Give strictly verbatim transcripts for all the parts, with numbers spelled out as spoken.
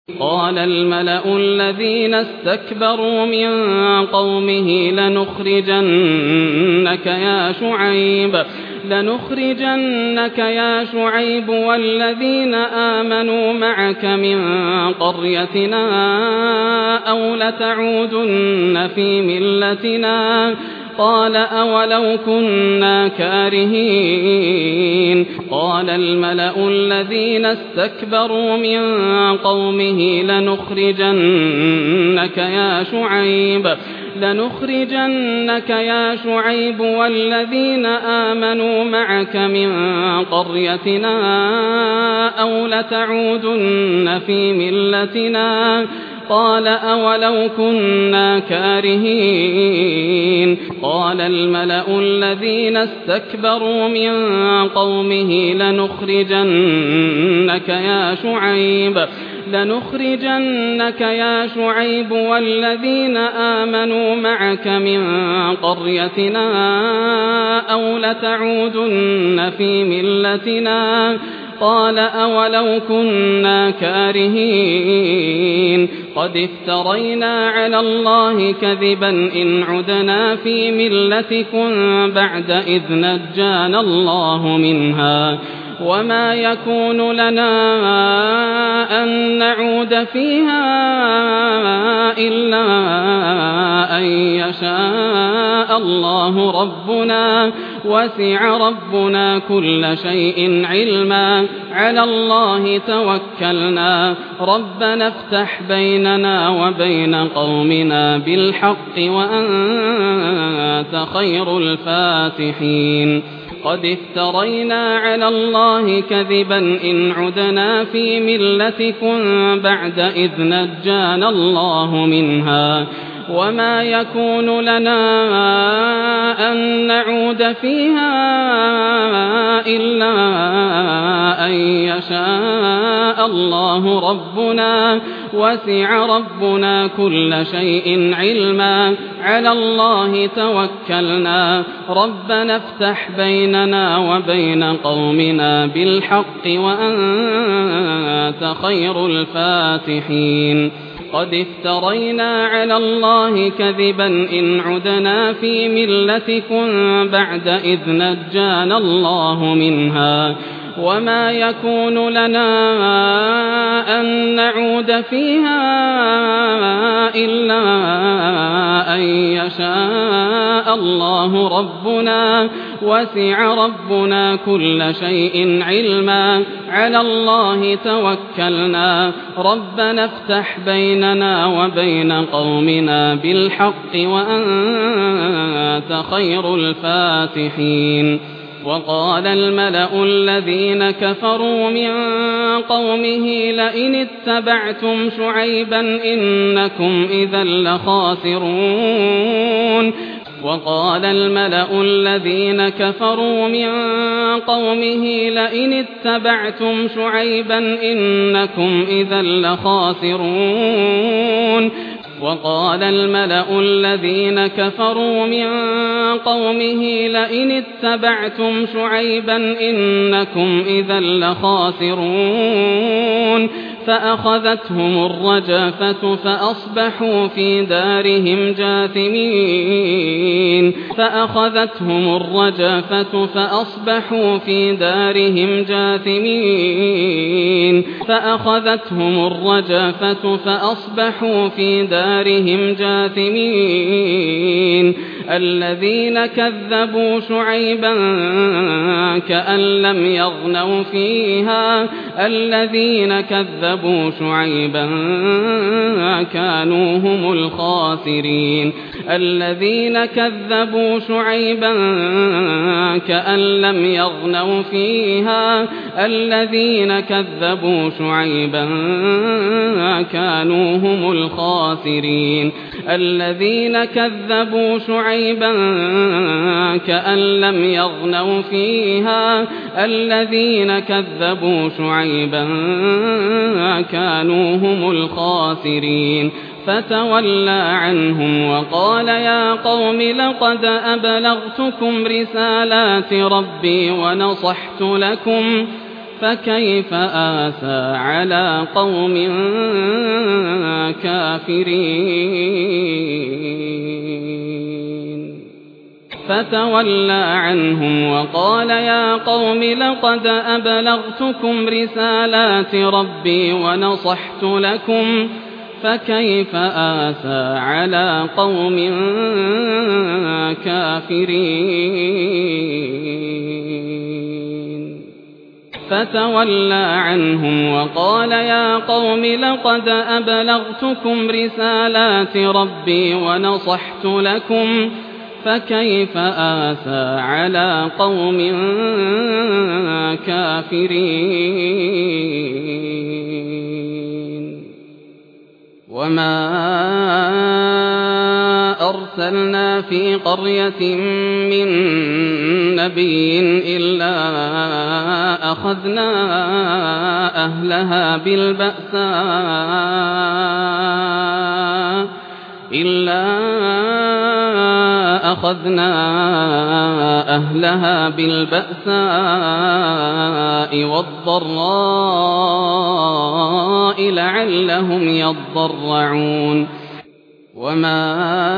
قال الملأ الذين استكبروا من قومه لنخرجنك يا شعيب لنخرجنك يا شعيب والذين آمنوا معك من قريتنا أو لتعودن في ملتنا قال أولو كنا كارهين قال الملأ الذين استكبروا من قومه لنخرجنك يا شعيب لنخرجنك يا شعيب والذين آمنوا معك من قريتنا أو لتعودن في ملتنا قال أولو كنا كارهين قال الملأ الذين استكبروا من قومه لنخرجنك يا شعيب لنخرجنك يا شعيب والذين آمنوا معك من قريتنا أو لتعودن في ملتنا قال أولو كنا كارهين قد افترينا على الله كذبا إن عدنا في ملتكم بعد إذ نجانا الله منها وما يكون لنا أن نعود فيها إلا أن يشاء الله ربنا وسع ربنا كل شيء علما على الله توكلنا ربنا افتح بيننا وبين قومنا بالحق وأنت خير الفاتحين قد افترينا على الله كذبا إن عدنا في ملتكم بعد إذ نجانا الله منها وما يكون لنا أن نعود فيها إلا أن يشاء الله ربنا وسع ربنا كل شيء علما على الله توكلنا ربنا افتح بيننا وبين قومنا بالحق وأنت خير الفاتحين قد افترينا على الله كذبا إن عدنا في ملتكم بعد إذ نجانا الله منها وما يكون لنا أن نعود فيها إلا أن يشاء الله ربنا وسع ربنا كل شيء علما على الله توكلنا ربنا افتح بيننا وبين قومنا بالحق وأنت خير الفاتحين وقال الملأ الذين كفروا من قومه لئن اتبعتم شعيبا إنكم إذا لخاسرون وقال الملأ الذين كفروا من قومه لئن اتبعتم شعيبا إنكم إذا لخاسرون وقال الملأ الذين كفروا من قومه لئن اتبعتم شعيبا إنكم إذا لخاسرون فأخذتهم الرجفة فأصبحوا في دارهم جاثمين فأخذتهم الرجفة فأصبحوا في دارهم جاثمين فأخذتهم الرجفة فأصبحوا في دارهم جاثمين الذين كذبوا شعيبا كأن لم يغنوا فيها الذين كذبوا شعيبا كانوا هم الخاسرين الذين كذبوا شعيبا كأن لم يغنوا فيها الذين كذبوا شعيبا كانوا هم الخاسرين الذين كذبوا شعيبا كأن لم يغنوا فيها الذين كذبوا شعيبا كانوا هم الخاسرين فتولى عنهم وقال يا قوم لقد أبلغتكم رسالات ربي ونصحت لكم فكيف آسى على قوم كافرين فتولى عنهم وقال يا قوم لقد أبلغتكم رسالات ربي ونصحت لكم فكيف آسى على قوم كافرين فتولى عنهم وقال يا قوم لقد أبلغتكم رسالات ربي ونصحت لكم فكيف آسى على قوم كافرين وما أرسلنا في قرية من نبي إلا أخذنا أهلها بالبأساء إلا أخذنا أهلها بالبأساء والضراء لعلهم يضرعون وما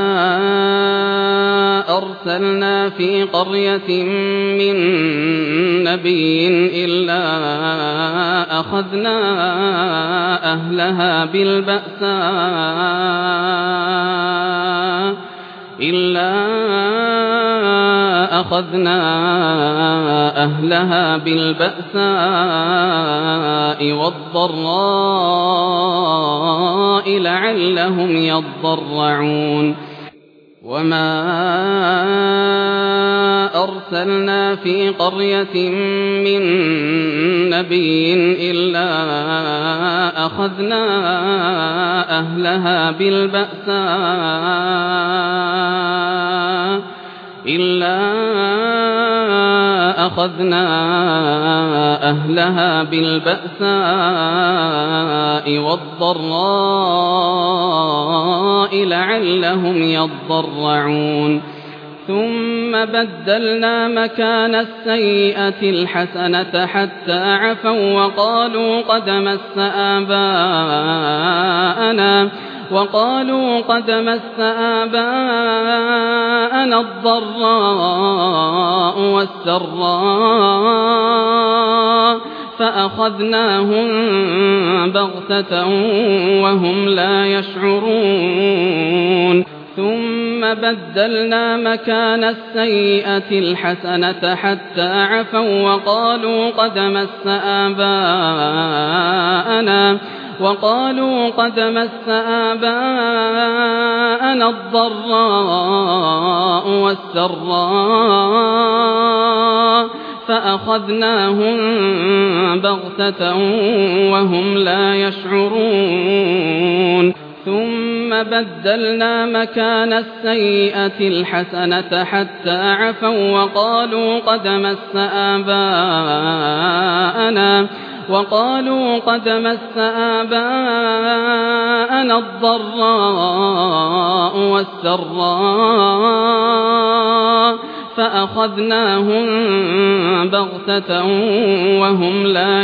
أرسلنا في قرية من نبي إلا أخذنا أهلها بالبأساء إلا أخذنا أهلها بالبأساء والضراء لعلهم يضرعون وما أرسلنا في قرية من نبي إلا أخذنا أهلها بالبأساء إلا أخذنا أهلها بالبأساء والضراء لعلهم يضرعون ثم بدلنا مكان السيئة الحسنة حتى عفوا وقالوا قد مس آباءنا وقالوا قد مس آباءنا الضراء والسراء فأخذناهم بغتة وهم لا يشعرون ثم بدلنا مكان السيئة الحسنة حتى عفوا وقالوا قد مس آباءنا وقالوا قد مس آباءنا الضراء والسراء فأخذناهم بغتة وهم لا يشعرون ثم بدلنا مكان السيئة الحسنة حتى عفوا وقالوا قد مس آباءنا وقالوا قد مس آباءنا الضراء والسراء فأخذناهم بغتة وهم لا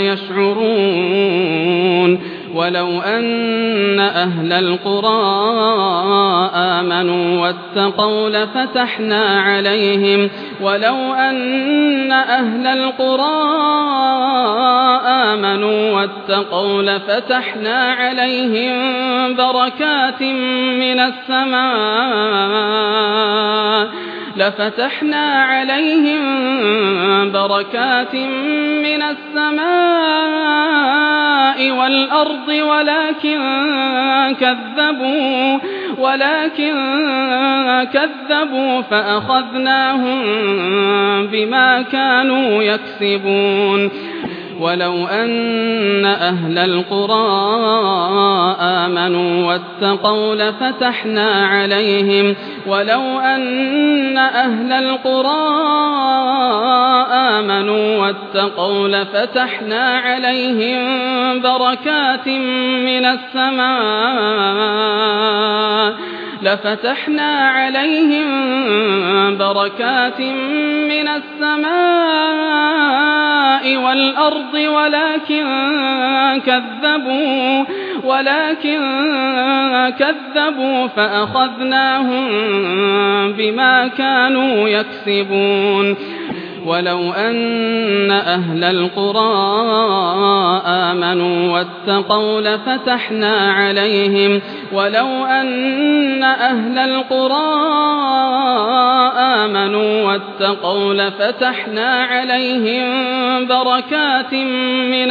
يشعرون ولو أن أهل القرى آمنوا واتقوا لفتحنا عليهم ولو أن أهل القرى آمنوا واتقوا لفتحنا عليهم بركات من السماء لفتحنا عليهم بركات من السماء والأرض ولكن كذبوا ولكن كذبوا فأخذناهم بما كانوا يكسبون ولو أن أهل القرى آمنوا واتقوا لفتحنا عليهم ولو أن أهل القرى آمنوا واتقوا لفتحنا عليهم بركات من السماء لفتحنا عليهم بركات من السماء والأرض ولكن كذبوا ولكن كذبوا فأخذناهم بما كانوا يكسبون ولو أن أهل القرى آمنوا واتقوا لفتحنا عليهم ولو أن أهل القرى آمنوا واتقوا لفتحنا عليهم بركات من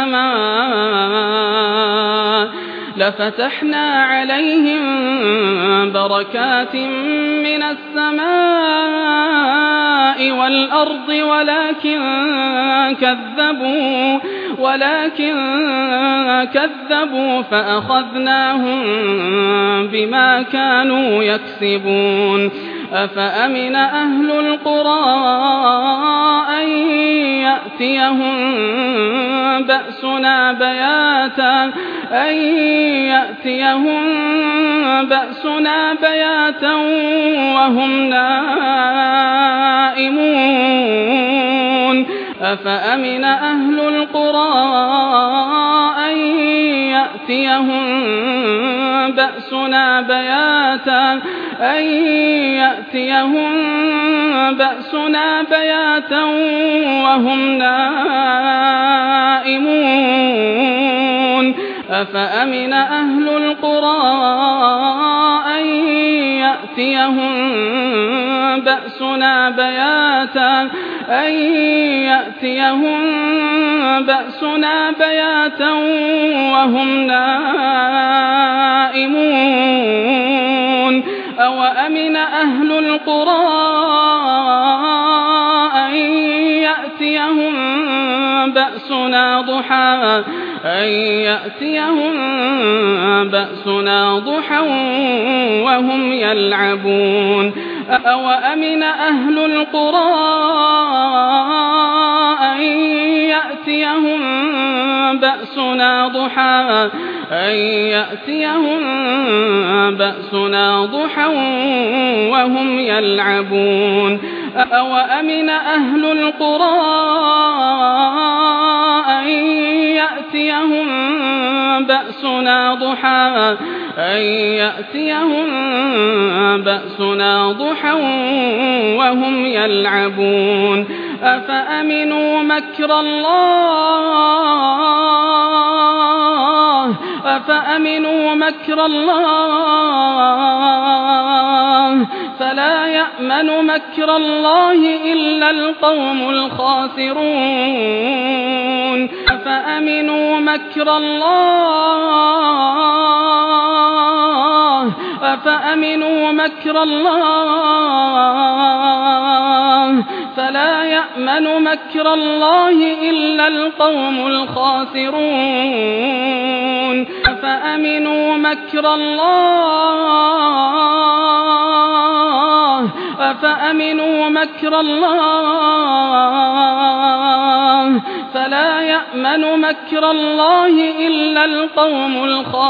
السماء لفتحنا عليهم بركات من السماء والأرض ولكن كذبوا ولكن كذبوا فأخذناهم بما كانوا يكسبون أفأمن أهل القرى أن يأتيهم بأسنا بياتا أن يأتيهم بأسنا بياتا وهم نائمون أفأمن أهل القرى أن يأتيهم بأسنا بياتا أن يأتيهم بأسنا بياتا وهم نائمون أفأمن أهل القرى أن يأتيهم بأسنا بياتا أن يأتيهم بأسنا بياتا وهم نائمون أوأمن أهل القرى أن يأتيهم بأسنا ضحى أن يأتيهم بأسنا ضحى وهم يلعبون أوأمن أهل القرى أن يأتيهم بأسنا ضحى أن يأتيهم بأسنا ضحى وهم يلعبون أوأمن أهل القرى أن يأتيهم بأسنا ضحى أن يأتيهم بأسنا ضحى وهم يلعبون أفأمنوا مكر الله أفأمنوا مكر الله فلا يأمن مكر الله إلا القوم الخاسرون أفأمنوا مكر الله أفأمنوا مكر الله فلا يأمن مكر الله إلا القوم الخاسرون أفأمنوا مكر الله أفأمنوا مكر الله فلا يأمن مكر الله إلا القوم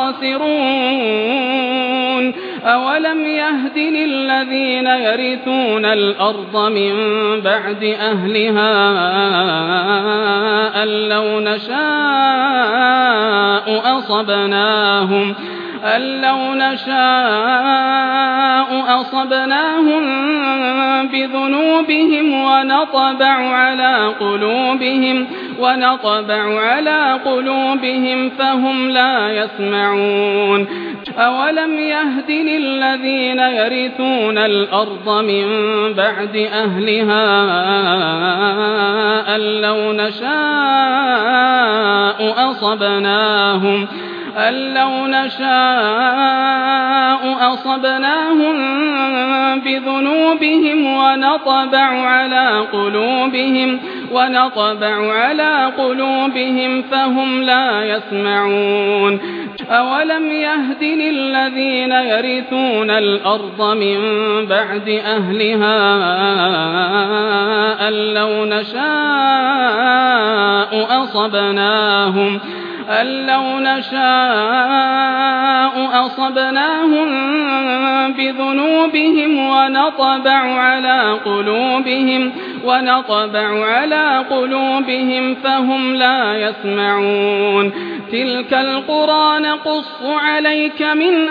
الخاسرون أولم يهد للذين يرثون الأرض من بعد أهلها أن لو نشاء أصبناهم أن لو نشاء أصبناهم بذنوبهم ونطبع على قلوبهم ونطبع على قلوبهم فهم لا يسمعون أولم يهد للذين يرثون الأرض من بعد أهلها أن لو نشاء أصبناهم أن لو نشاء أصبناهم بذنوبهم ونطبع على قلوبهم ونطبع على قلوبهم فهم لا يسمعون أولم يهد للذين يرثون الأرض من بعد أهلها أن لو نشاء أصبناهم أن لو نشاء أصبناهم بذنوبهم ونطبع على قلوبهم ونطبع على قلوبهم فهم لا يسمعون تلك القرى نقص عليك من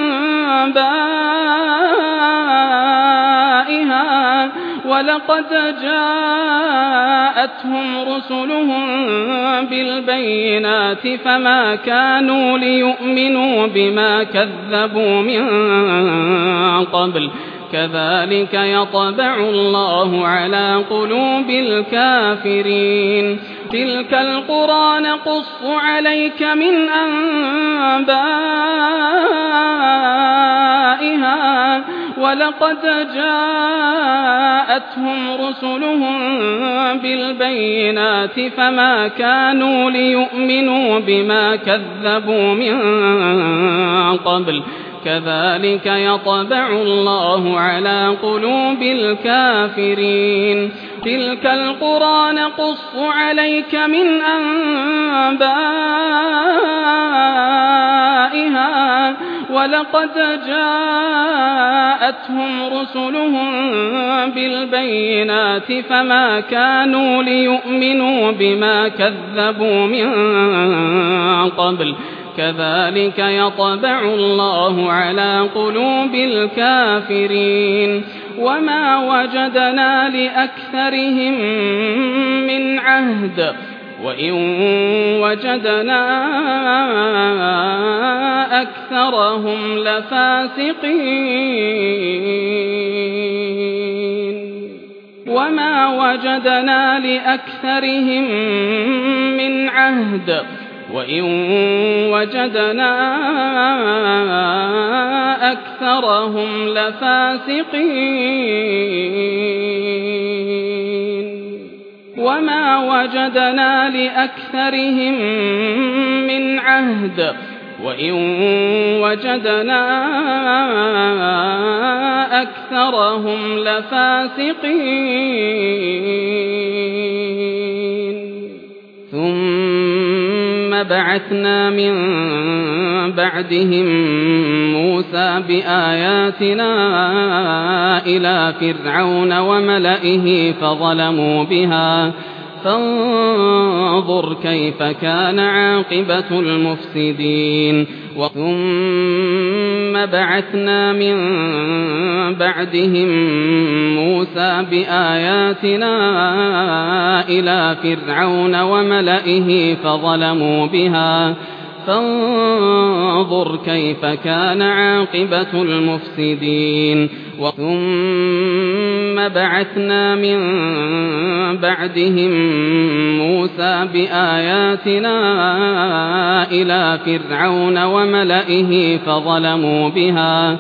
أنبائها ولقد جاءتهم رسلهم بالبينات فما كانوا ليؤمنوا بما كذبوا من قبل كذلك يطبع الله على قلوب الكافرين تلك القرى نقص عليك من أنبائها ولقد جاءتهم رسلهم بالبينات فما كانوا ليؤمنوا بما كذبوا من قبل كذلك يطبع الله على قلوب الكافرين تلك القرى نقص عليك من أنبائها ولقد جاءتهم رسلهم بالبينات فما كانوا ليؤمنوا بما كذبوا من قبل كذلك يطبع الله على قلوب الكافرين وما وجدنا لأكثرهم من عهد وإن وجدنا أكثرهم لفاسقين وما وجدنا لأكثرهم من عهد وإن وجدنا أكثرهم لفاسقين وما وجدنا لأكثرهم من عهد وإن وجدنا أكثرهم لفاسقين ثم بعثنا من بعدهم موسى بآياتنا إلى فرعون وملئه فظلموا بها فانظر كيف كان عاقبة المفسدين ثم بعثنا من بعدهم موسى بآياتنا إلى فرعون وملئه فظلموا بها فانظر كيف كان عاقبة المفسدين ثم بعثنا من بعدهم موسى بآياتنا إلى فرعون وملئه فظلموا بها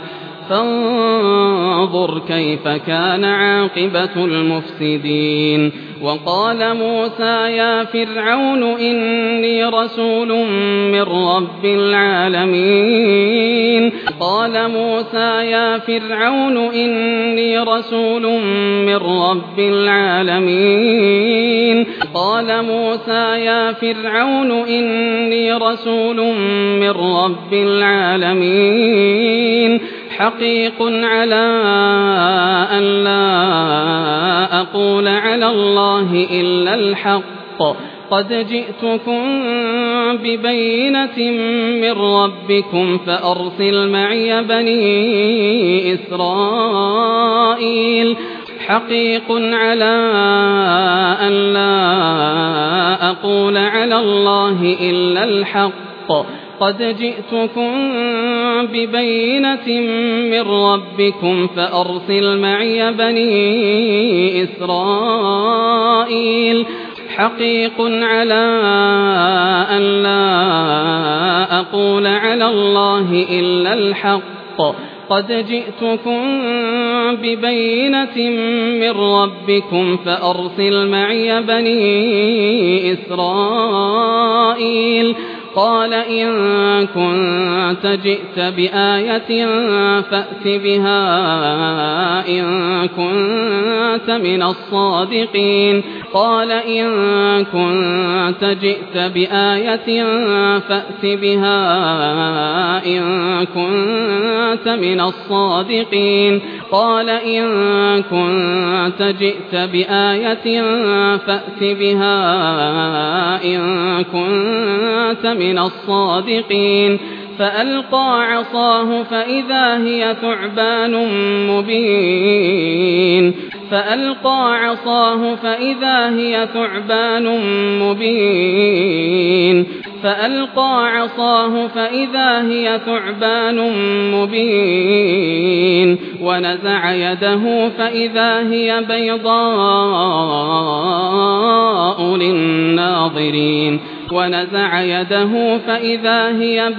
فانظر كيف كان عاقبة المفسدين وقال موسى يا فرعون إني رسول من رب العالمين قال موسى يا فرعون إني رسول من رب العالمين قال موسى يا فرعون إني رسول من رب العالمين حقيق على أن لا أقول على الله إلا الحق قد جئتكم ببينة من ربكم فأرسل معي بني إسرائيل حقيق على أن لا أقول على الله إلا الحق قد جئتكم ببينة من ربكم فأرسل معي بني إسرائيل حقيق على أن لا أقول على الله إلا الحق قد جئتكم ببينة من ربكم فأرسل معي بني إسرائيل قال إن كنت جئت بآية فأت بها إن كنت من الصادقين قال إن كنت جئت بآية فأت بها إن كنت من الصادقين قال إن كنت جئت بآية فأت بها إن كنت من الصادقين فألقى عصاه فإذا هي ثعبان مبين فألقى عصاه فإذا هي ثعبان مبين فألقى عصاه فإذا هي ثعبان مبين ونزع يده فإذا هي بيضاء للناظرين ونزع يده فإذا هي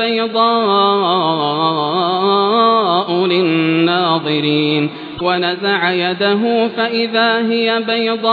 بيضاء للناظرين ونزع يده فإذا هي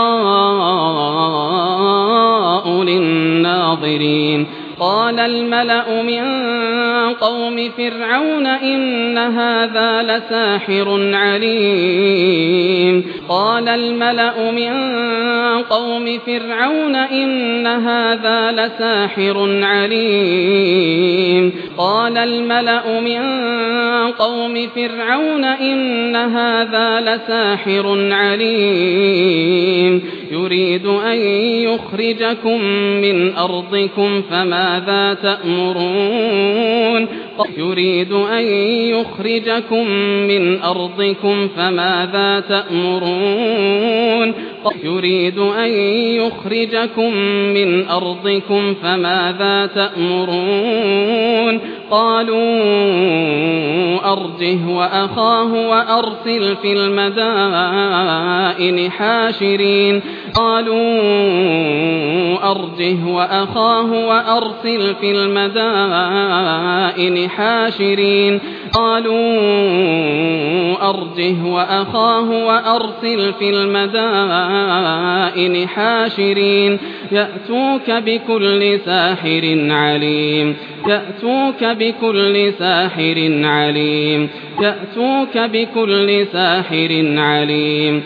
بيضاء للناظرين قال الملأ من قوم فرعون إن هذا لساحر عليم قال الملأ من قوم فرعون إن هذا لساحر عليم قال الملأ من قوم فرعون إن هذا لساحر عليم يريد أن يخرجكم من أرضكم فماذا تأمرون يريد أن يخرجكم من أرضكم فماذا تأمرون يريد أن يخرجكم من أرضكم فماذا تأمرون قالوا أرجه وأخاه وأرسل في المدائن حاشرين قالوا أرجه وأخاه وأرسل في المدائن حاشرين قالوا أرجه وأخاه وأرسل في المدائن حاشرين يأتوك بكل ساحر عليم يأتوك بكل ساحر عليم يأتوك بكل ساحر عليم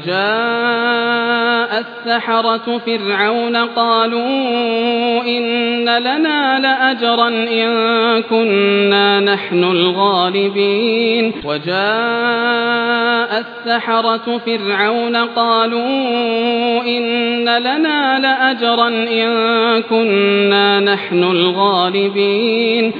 وجاء السحرة فرعون قالوا إن لنا لأجرا إن كنا نحن الغالبين وجاء السحرة فرعون قالوا إن لنا لأجرا إن كنا نحن الغالبين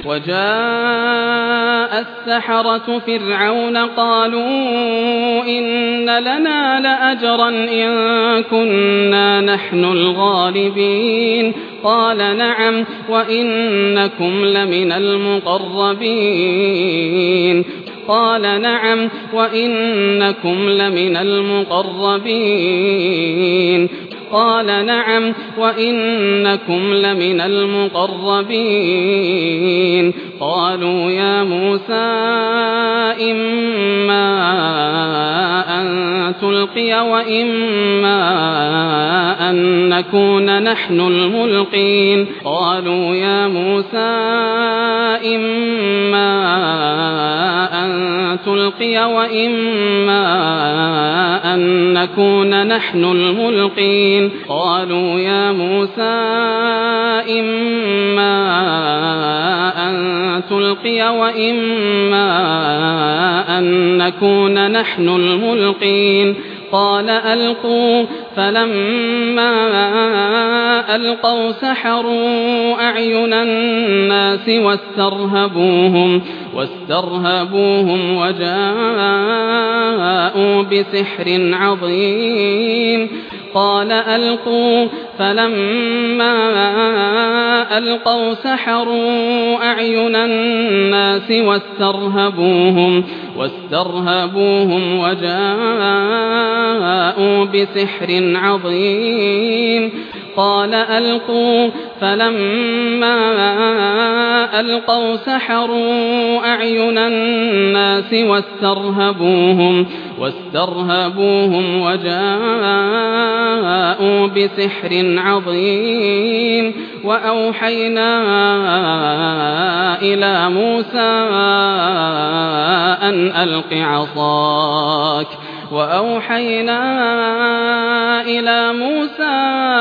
وجاء السحرة فرعون قالوا إن لنا لأجرا إن كنا نحن الغالبين قال نعم وإنكم لمن المقربين قال نعم وإنكم لمن المقربين قال نعم وإنكم لمن المقربين قالوا يا موسى إما أن تلقي وإما أن نكون نحن الملقين قالوا يا موسى إما أن تلقي وإما أن نكون نحن الملقين قالوا يا موسى إما أن تلقي وإما أن نكون نحن الملقين قال ألقوا فلما ألقوا سحروا أعين الناس واسترهبوهم واسترهبوهم وجاءوا بسحر عظيم قال ألقوا فلما ألقوا سحروا أعين الناس واسترهبوهم واسترهبوهم وجاءوا بسحر عظيم قال ألقوا فلما ألقوا سحروا أعين الناس واسترهبوهم واسترهبوهم وجاءوا بسحر عظيم وأوحينا إلى موسى أن ألق عصاك وأوحينا إلى موسى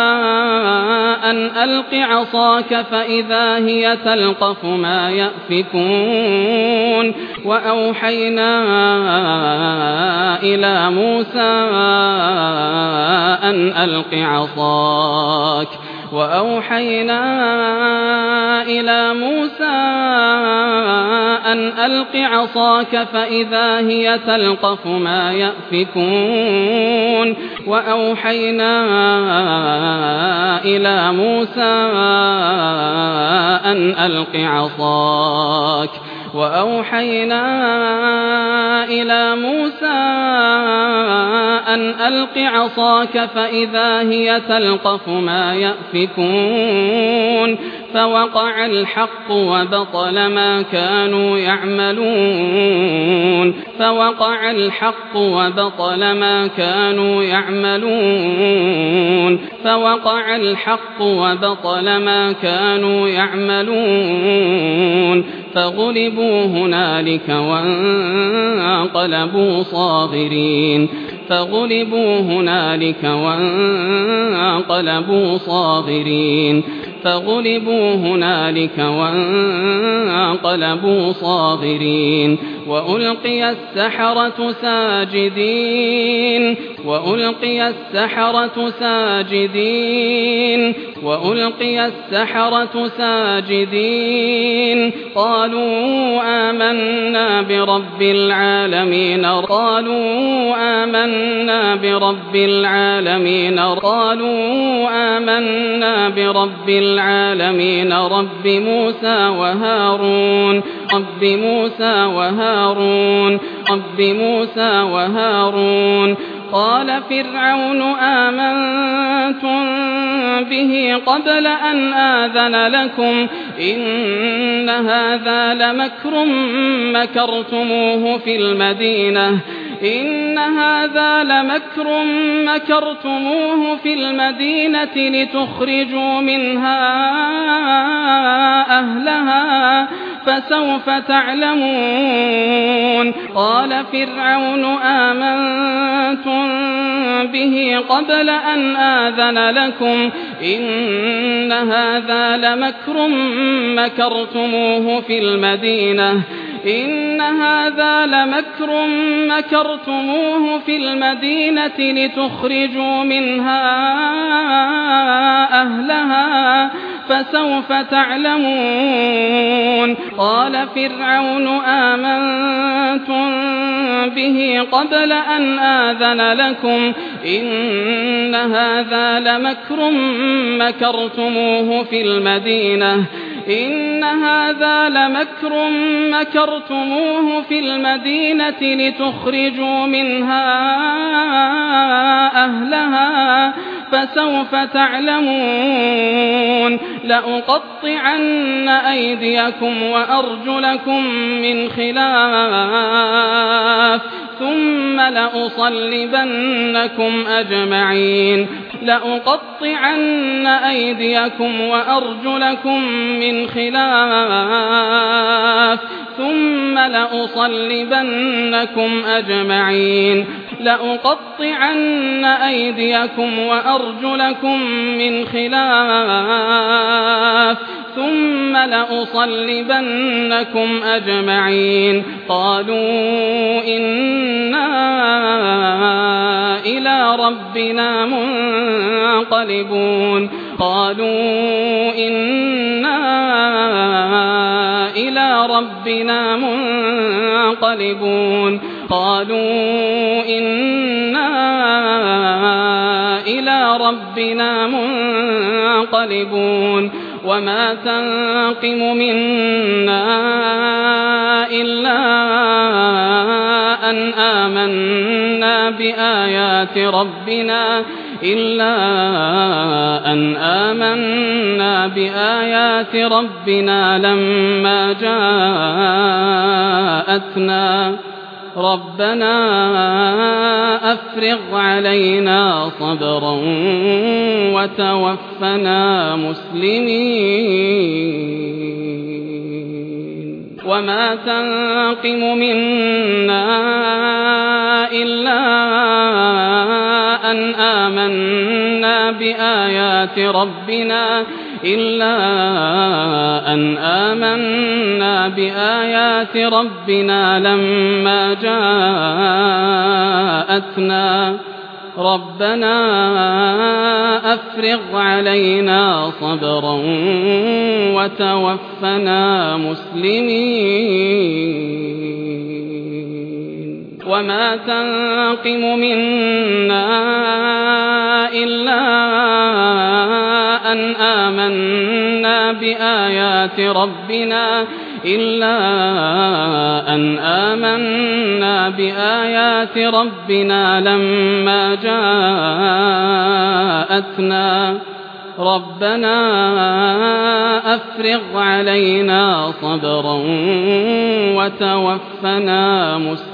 أن ألق عصاك فإذا هي تلقف ما يأفكون وأوحينا إلى موسى أن ألق عصاك وأوحينا إلى موسى أن ألق عصاك فإذا هي تلقف ما يأفكون وأوحينا إلى موسى أن ألق عصاك وأوحينا إلى موسى أن ألق عصاك فإذا هي تلقف ما يأفكون فوقع الحق وبطل ما كانوا يعملون فوقع الحق وبطل ما كانوا يعملون فوقع الحق وبطل ما كانوا يعملون فغلبوا هنالك وانقلبوا صاغرين فغلبوا هنالك وانقلبوا صاغرين فغلبوا هنالك وانقلبوا صاغرين وألقي السحرة ساجدين وألقي السحرة ساجدين وألقي السحرة ساجدين قالوا آمنا برب العالمين قالوا آمنا برب العالمين قالوا آمنا برب العالمين رب موسى وهارون رب موسى وهارون رب موسى وهارون قال فرعون آمنتم به قبل أن آذن لكم إن هذا لمكر مكرتموه في المدينة إن هذا لمكر مكرتموه في المدينة لتخرجوا منها أهلها فسوف تعلمون قال فرعون آمنتم به قبل أن آذن لكم إن هذا لمكر مكرتموه في المدينة إن هذا لمكر مكرتموه في المدينة لتخرجوا منها أهلها فسوف تعلمون قال فرعون آمنتم به قبل أن آذن لكم إن هذا لمكر مكرتموه في المدينة إن هذا لمكر مكرتموه في المدينة لتخرجوا منها أهلها فسوف تعلمون لأقطعن أيديكم وأرجلكم من خلاف ثم لأصلبنكم أجمعين لأقطعن أيديكم وأرجلكم من خلاف ثم لأصلبنكم أجمعين لأقطعن أيديكم وأرجلكم من خلاف ثم لأصلبنكم أجمعين قالوا إنا إلى ربنا منقلبون قالوا إنا إلى ربنا منقلبون قالوا إنا إلى ربنا منقلبون وما تنقم منا إلا أن آمنا بآيات ربنا إلا أن آمنا بآيات ربنا لما جاءتنا ربنا أفرغ علينا صبرا وتوفنا مسلمين وما تنقم منا إلا أن آمنا بآيات ربنا إلا أن آمنا بآيات ربنا لما جاءتنا ربنا أفرغ علينا صبرا وتوفنا مسلمين وما تنقم منا إلا أن آمنا بآيات ربنا إلا أن آمنا بآيات ربنا لما جاءتنا ربنا أفرغ علينا صبرا وتوفنا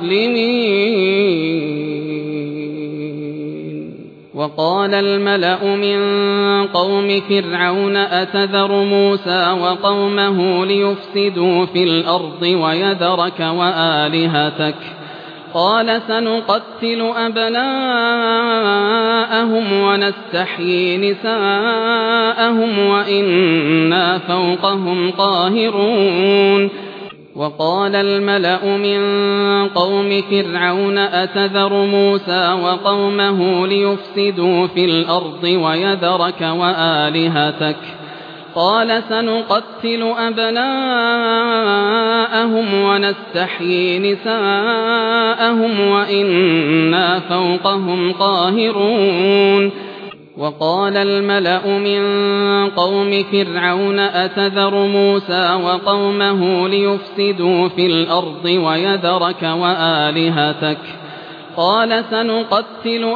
مسلمين وقال الملأ من قوم فرعون أتذر موسى وقومه ليفسدوا في الأرض ويذرك وآلهتك قال سنقتل أبناءهم ونستحيي نساءهم وإنا فوقهم قاهرون وقال الملأ من قوم فرعون أتذر موسى وقومه ليفسدوا في الأرض ويذرك وآلهتك قال سنقتل أبناءهم ونستحيي نساءهم وإنا فوقهم قاهرون وقال الملأ من قوم فرعون أتذر موسى وقومه ليفسدوا في الأرض ويذرك وآلهتك قال سنقتل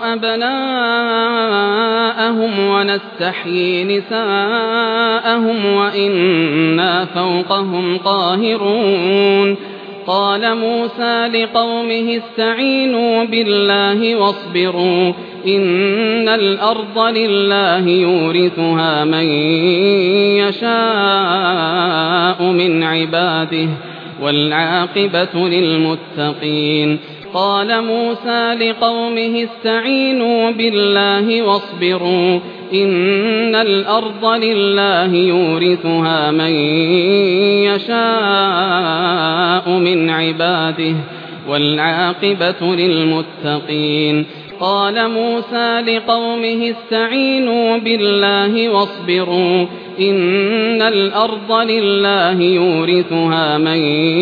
أبناءهم ونستحيي نساءهم وإنا فوقهم قاهرون قال موسى لقومه استعينوا بالله واصبروا إن الأرض لله يورثها من يشاء من عباده والعاقبة للمتقين قال موسى لقومه استعينوا بالله واصبروا إن الأرض لله يورثها من يشاء من عباده والعاقبة للمتقين قال موسى لقومه استعينوا بالله واصبروا إن الأرض لله يورثها من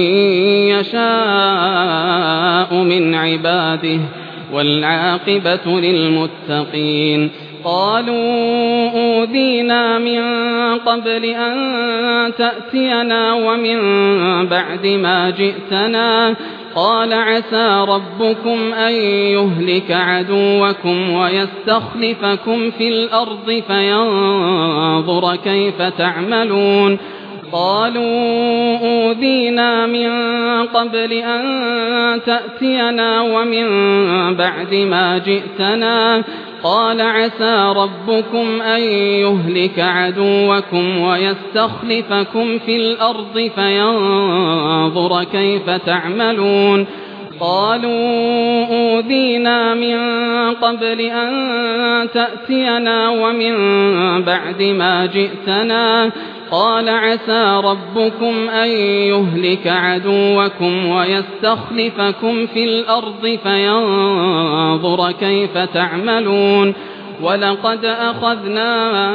يشاء من عباده والعاقبة للمتقين قالوا أوذينا من قبل أن تأتينا ومن بعد ما جئتنا قال عسى ربكم أن يهلك عدوكم ويستخلفكم في الأرض فينظر كيف تعملون قالوا أوذينا من قبل أن تأتينا ومن بعد ما جئتنا قال عسى ربكم أن يهلك عدوكم ويستخلفكم في الأرض فينظر كيف تعملون قالوا أوذينا من قبل أن تأتينا ومن بعد ما جئتنا قال عسى ربكم أن يهلك عدوكم ويستخلفكم في الأرض فينظر كيف تعملون ولقد أخذنا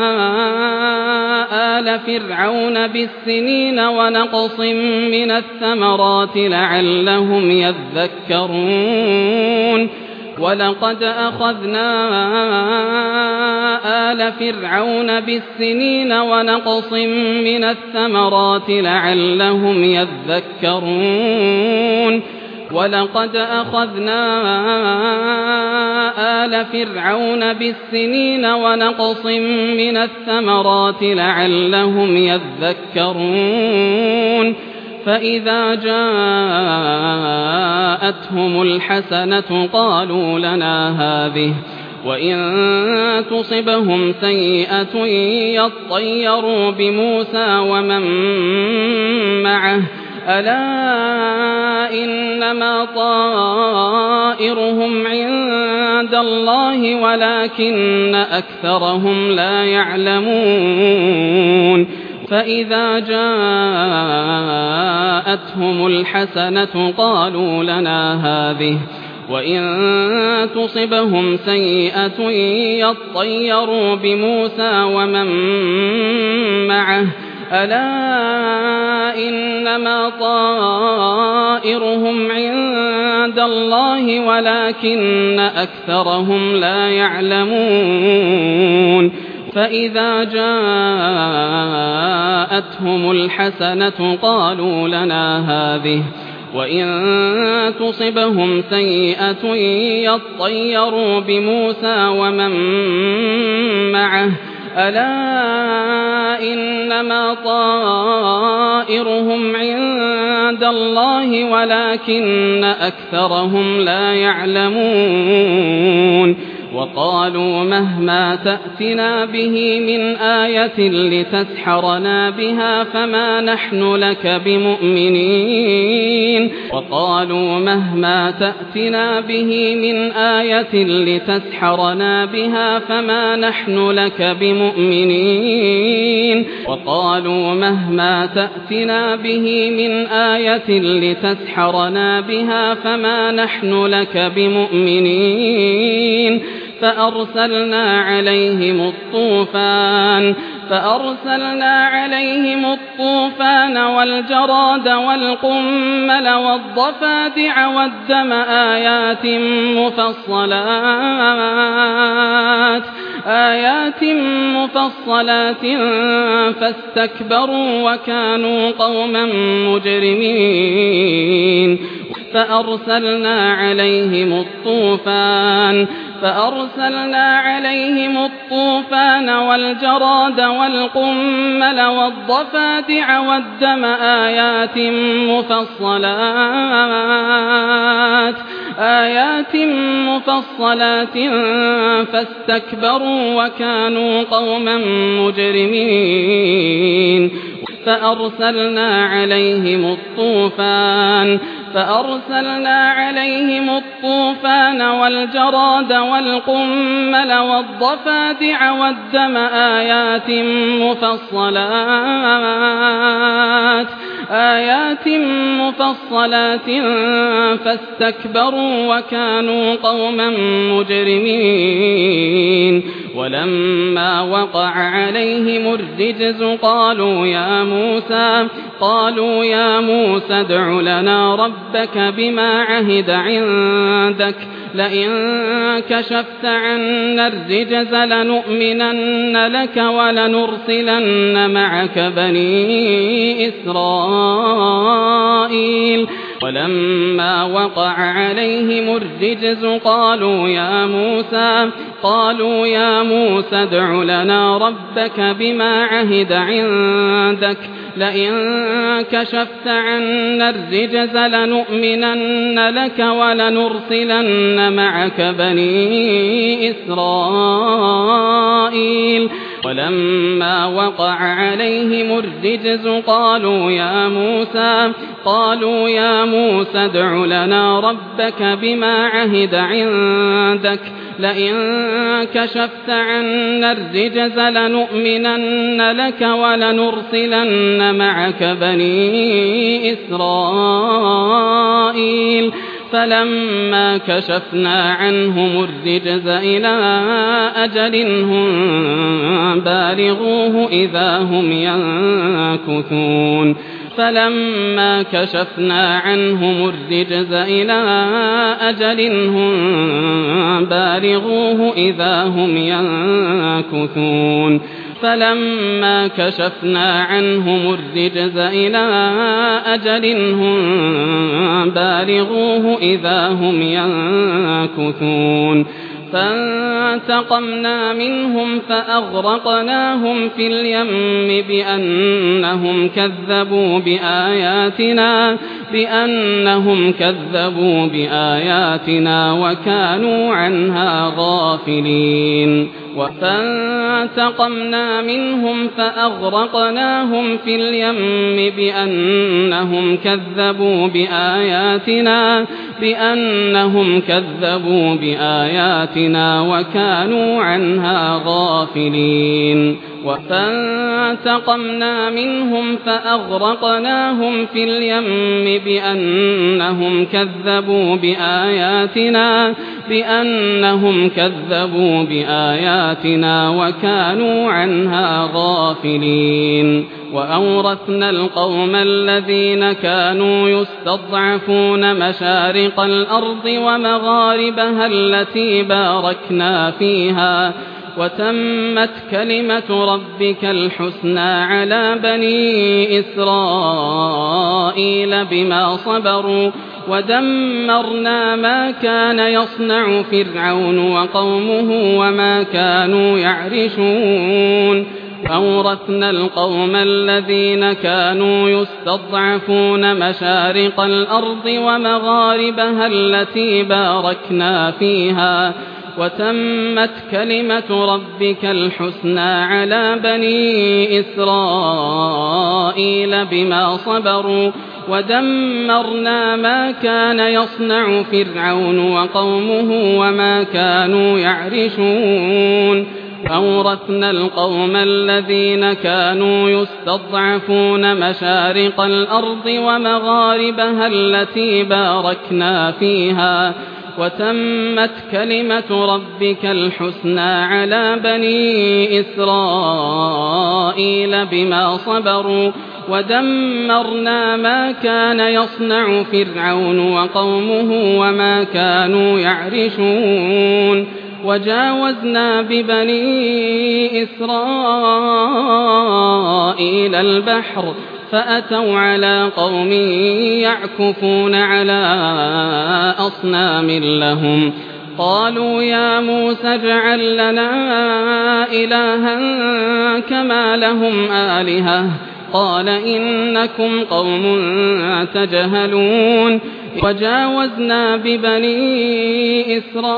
آل فرعون بالسنين ونقص من الثمرات لعلهم يذكرون ولقد أخذنا آل فرعون بالسنين ونقص من الثمرات لعلهم يذكرون ولقد أخذنا آل فرعون بالسنين ونقص من الثمرات لعلهم يذكرون فإذا جاءتهم الحسنة قالوا لنا هذه وإن تصبهم سيئة يطيروا بموسى ومن معه ألا إنما طائرهم عند الله ولكن أكثرهم لا يعلمون فإذا جاءتهم الحسنة قالوا لنا هذه وإن تصبهم سيئة يطيروا بموسى ومن معه ألا إنما طائرهم عند الله ولكن أكثرهم لا يعلمون فإذا جاءتهم الحسنة قالوا لنا هذه وإن تصبهم سيئة يطيروا بموسى ومن معه ألا إنما طائرهم عند الله ولكن أكثرهم لا يعلمون وقالوا مهما تأتنا به من آية لتسحرنا بها فما نحن لك بمؤمنين وقالوا مهما تأتنا به من آية لتسحرنا بها فما نحن لك بمؤمنين وقالوا مهما تأتنا به من آية لتسحرنا بها فما نحن لك بمؤمنين فأرسلنا عليهم الطوفان فأرسلنا عليهم الطوفان والجراد والقمل والضفادع والدم آيات مفصلات آيات مفصلات فاستكبروا وكانوا قوما مجرمين فأرسلنا عليهم الطوفان فأرسلنا عليهم الطوفان والجراد والقمل والضفادع والدم آيات مفصلات آيات مفصلات فاستكبروا وكانوا قوما مجرمين فأرسلنا عليهم الطوفان فأرسلنا عليهم الطوفان والجراد والقمل والضفادع والدم آيات مفصلات آيات مفصلات فاستكبروا وكانوا قوما مجرمين ولما وقع عليهم الرجز قالوا يا موسى قالوا يا موسى ادع لنا ربك بما عهد عندك لئن كشفت عنا الرجز لنؤمنن لك ولنرسلن معك بني إسرائيل ولما وقع عليهم الرجز قالوا يا موسى قالوا يا موسى ادع لنا ربك بما عهد عندك لئن كشفت عنا الرجز لنؤمنن لك ولنرسلن معك بني إسرائيل ولما وقع عليهم الرجز قالوا يا موسى قالوا يا موسى ادع لنا ربك بما عهد عندك لئن كشفت عنا الرجز لنؤمنن لك ولنرسلن معك بني إسرائيل فلما كشفنا عنهم الرجز إلى أجل هم بالغوه إذا هم ينكثون فلما كشفنا عنهم الرجز إلى أجل هم بالغوه إذا هم ينكثون فلما كشفنا عنهم الرجز إلى أجل هم بالغوه إذا هم ينكثون فانتقمنا منهم فأغرقناهم في اليم بأنهم كذبوا بآياتنا بأنهم كذبوا بآياتنا وكانوا عنها غافلين فانتقمنا منهم فأغرقناهم في اليم بأنهم كذبوا بآياتنا بأنهم كذبوا بآياتنا وكانوا عنها غافلين فانتقمنا منهم فأغرقناهم في اليم بأنهم كذبوا بآياتنا بأنهم كذبوا بآياتنا وكانوا عنها غافلين وأورثنا القوم الذين كانوا يستضعفون مشارق الأرض ومغاربها التي باركنا فيها وتمت كلمة ربك الحسنى على بني إسرائيل بما صبروا ودمرنا ما كان يصنع فرعون وقومه وما كانوا يعرشون أورثنا القوم الذين كانوا يستضعفون مشارق الأرض ومغاربها التي باركنا فيها وتمت كلمة ربك الحسنى على بني إسرائيل بما صبروا ودمرنا ما كان يصنع فرعون وقومه وما كانوا يعرشون أورثنا القوم الذين كانوا يستضعفون مشارق الأرض ومغاربها التي باركنا فيها وتمت كلمة ربك الحسنى على بني إسرائيل بما صبروا ودمرنا ما كان يصنع فرعون وقومه وما كانوا يعرشون وجاوزنا ببني إسرائيل البحر فأتوا على قوم يعكفون على أصنام لهم قالوا يا موسى اجعل لنا إلها كما لهم آلهة قال إنكم قوم تجهلون وجاوزنا ببني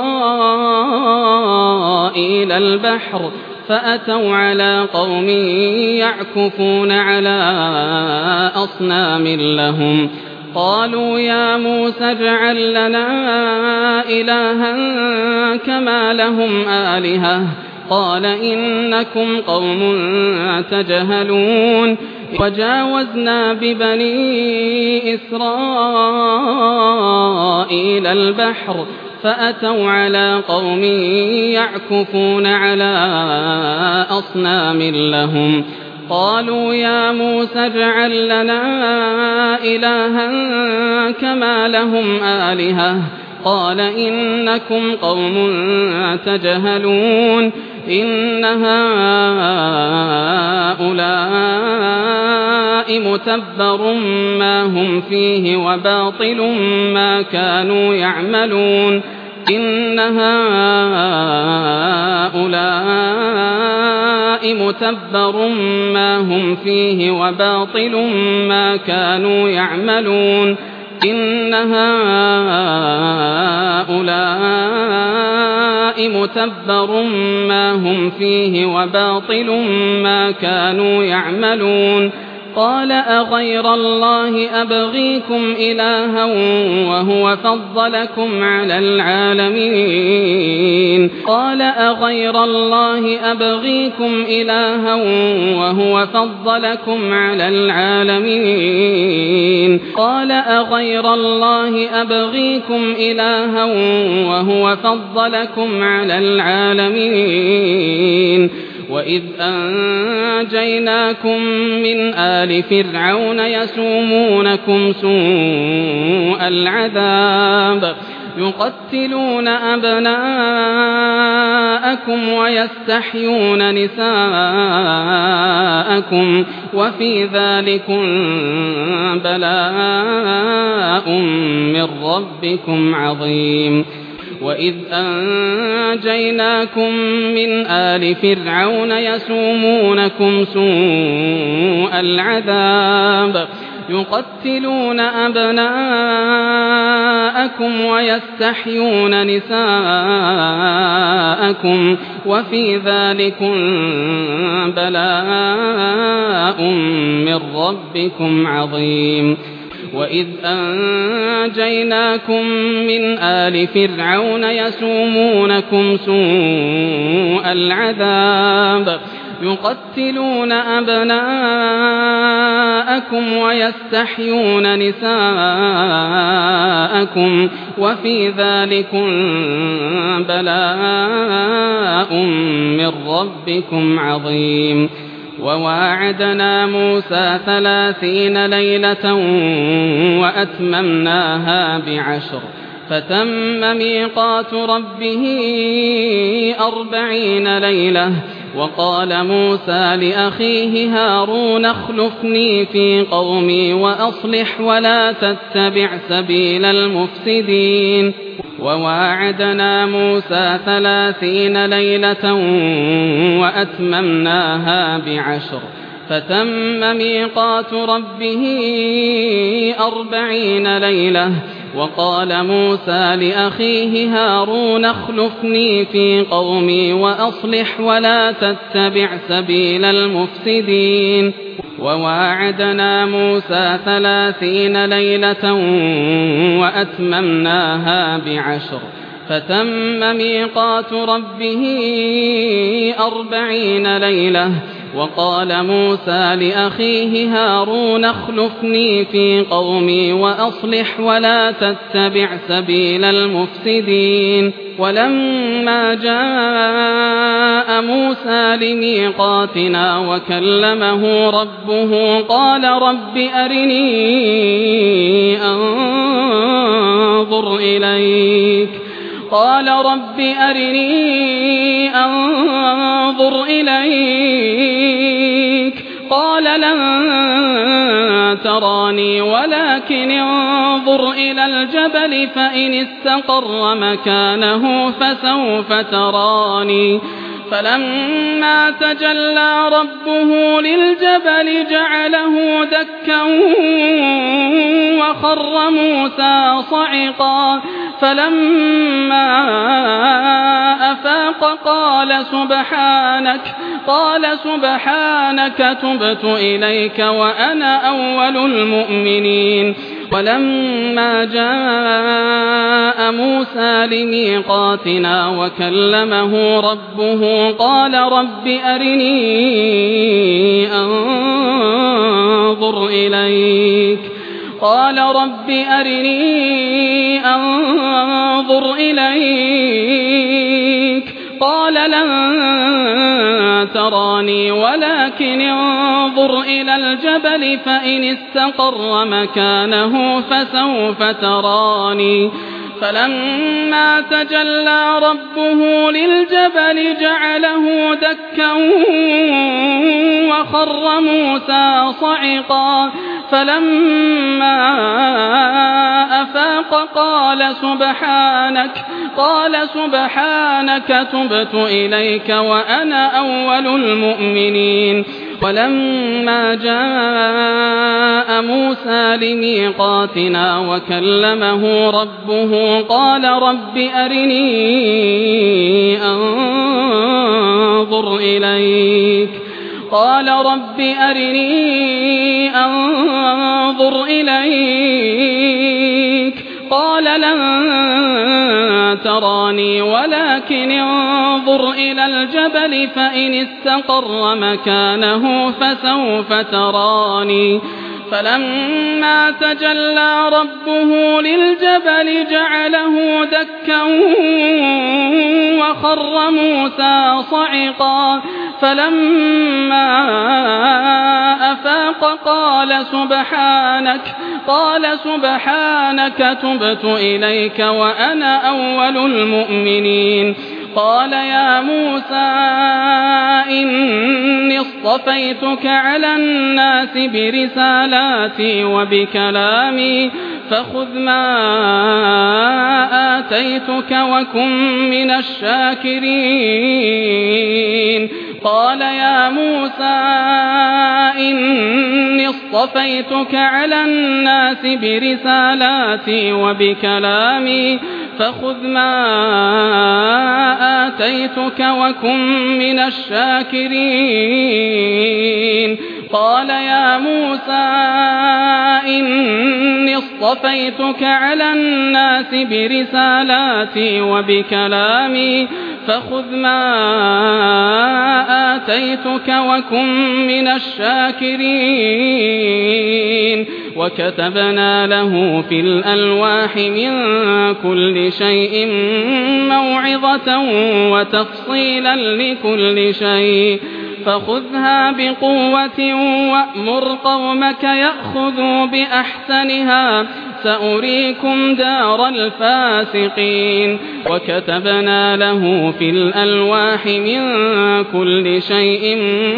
إسرائيل البحر فأتوا على قوم يعكفون على أصنام لهم قالوا يا موسى اجعل لنا إلها كما لهم آلهة قال إنكم قوم تجهلون وجاوزنا ببني إسرائيل البحر فأتوا على قوم يعكفون على أصنام لهم قالوا يا موسى اجعل لنا إلها كما لهم آلهة قال إنكم قوم تجهلون إن هؤلاء متبر ما هم فيه وباطل ما كانوا يعملون إن هؤلاء متبر ما هم فيه وباطل ما كانوا يعملون إن هؤلاء متبر ما هم فيه وباطل ما كانوا يعملون قال أغير الله أبغيكم إلها وهو فضلكم على العالمين قال أغير الله أبغيكم إلها وهو فضلكم على العالمين قال أغير الله أبغيكم إلها وهو فضلكم على العالمين وإذ أنجيناكم من آل فرعون يسومونكم سوء العذاب يقتلون أبناءكم ويستحيون نساءكم وفي ذلكم بلاء من ربكم عظيم وإذ أنجيناكم من آل فرعون يسومونكم سوء العذاب يقتلون أبناءكم أبناءكم ويستحيون نساءكم وفي ذلكم بلاء من ربكم عظيم وإذ أنجيناكم من آل فرعون يسومونكم سوء العذاب يقتلون أبناءكم ويستحيون نساءكم وفي ذلكم بلاء من ربكم عظيم وواعدنا موسى ثلاثين ليلة وأتممناها بعشر فتم ميقات ربه أربعين ليلة وقال موسى لأخيه هارون اخلفني في قومي وأصلح ولا تتبع سبيل المفسدين وواعدنا موسى ثلاثين ليلة وأتممناها بعشر فتم ميقات ربه أربعين ليلة وقال موسى لأخيه هارون اخلفني في قومي وأصلح ولا تتبع سبيل المفسدين وواعدنا موسى ثلاثين ليلة وأتممناها بعشر فتم ميقات ربه أربعين ليلة وقال موسى لأخيه هارون اخلفني في قومي وأصلح ولا تتبع سبيل المفسدين ولما جاء موسى لميقاتنا وكلمه ربه قال رب أرني أنظر إليك قال رب أرني أنظر إليك قال لن تراني ولكن انظر إلى الجبل فإن استقر مكانه فسوف تراني فلما تجلى ربه للجبل جعله دكا وخر موسى صعقا فلما أفاق قال سبحانك قال سبحانك تبت إليك وأنا أول المؤمنين ولما جاء موسى لميقاتنا وكلمه ربه قال رب أرني أنظر إليك قال رب أرني أنظر إليك قال لن تراني ولكن انظر إلى الجبل فإن استقر مكانه فسوف تراني فلما تجلى ربه للجبل جعله دكا وخر موسى صعقا فلما أفاق قال سبحانك قال سبحانك تبت إليك وأنا أول المؤمنين ولما جاء موسى لميقاتنا وكلمه ربه قال رب أرني أنظر إليك قال رب أرني أنظر إليك قال لن تراني ولكن انظر إلى الجبل فإن استقر مكانه فسوف تراني فلما تجلى ربه للجبل جعله دكا وخر موسى صعقا فلما أفاق قال سبحانك قال سبحانك تبت إليك وأنا أول المؤمنين قال يا موسى إني اصطفيتك على الناس برسالاتي وبكلامي فخذ ما آتيتك وكن من الشاكرين قال يا موسى إني اصطفيتك على الناس برسالاتي وبكلامي فخذ ما آتيتك وكن من الشاكرين قال يا موسى إني اصطفيتك على الناس برسالاتي وبكلامي فخذ ما آتيتك وكن من الشاكرين وكتبنا له في الألواح من كل شيء موعظة وتفصيلا لكل شيء فخذها بقوة وأمر قومك يأخذوا بأحسنها سأريكم دار الفاسقين وكتبنا له في الألواح من كل شيء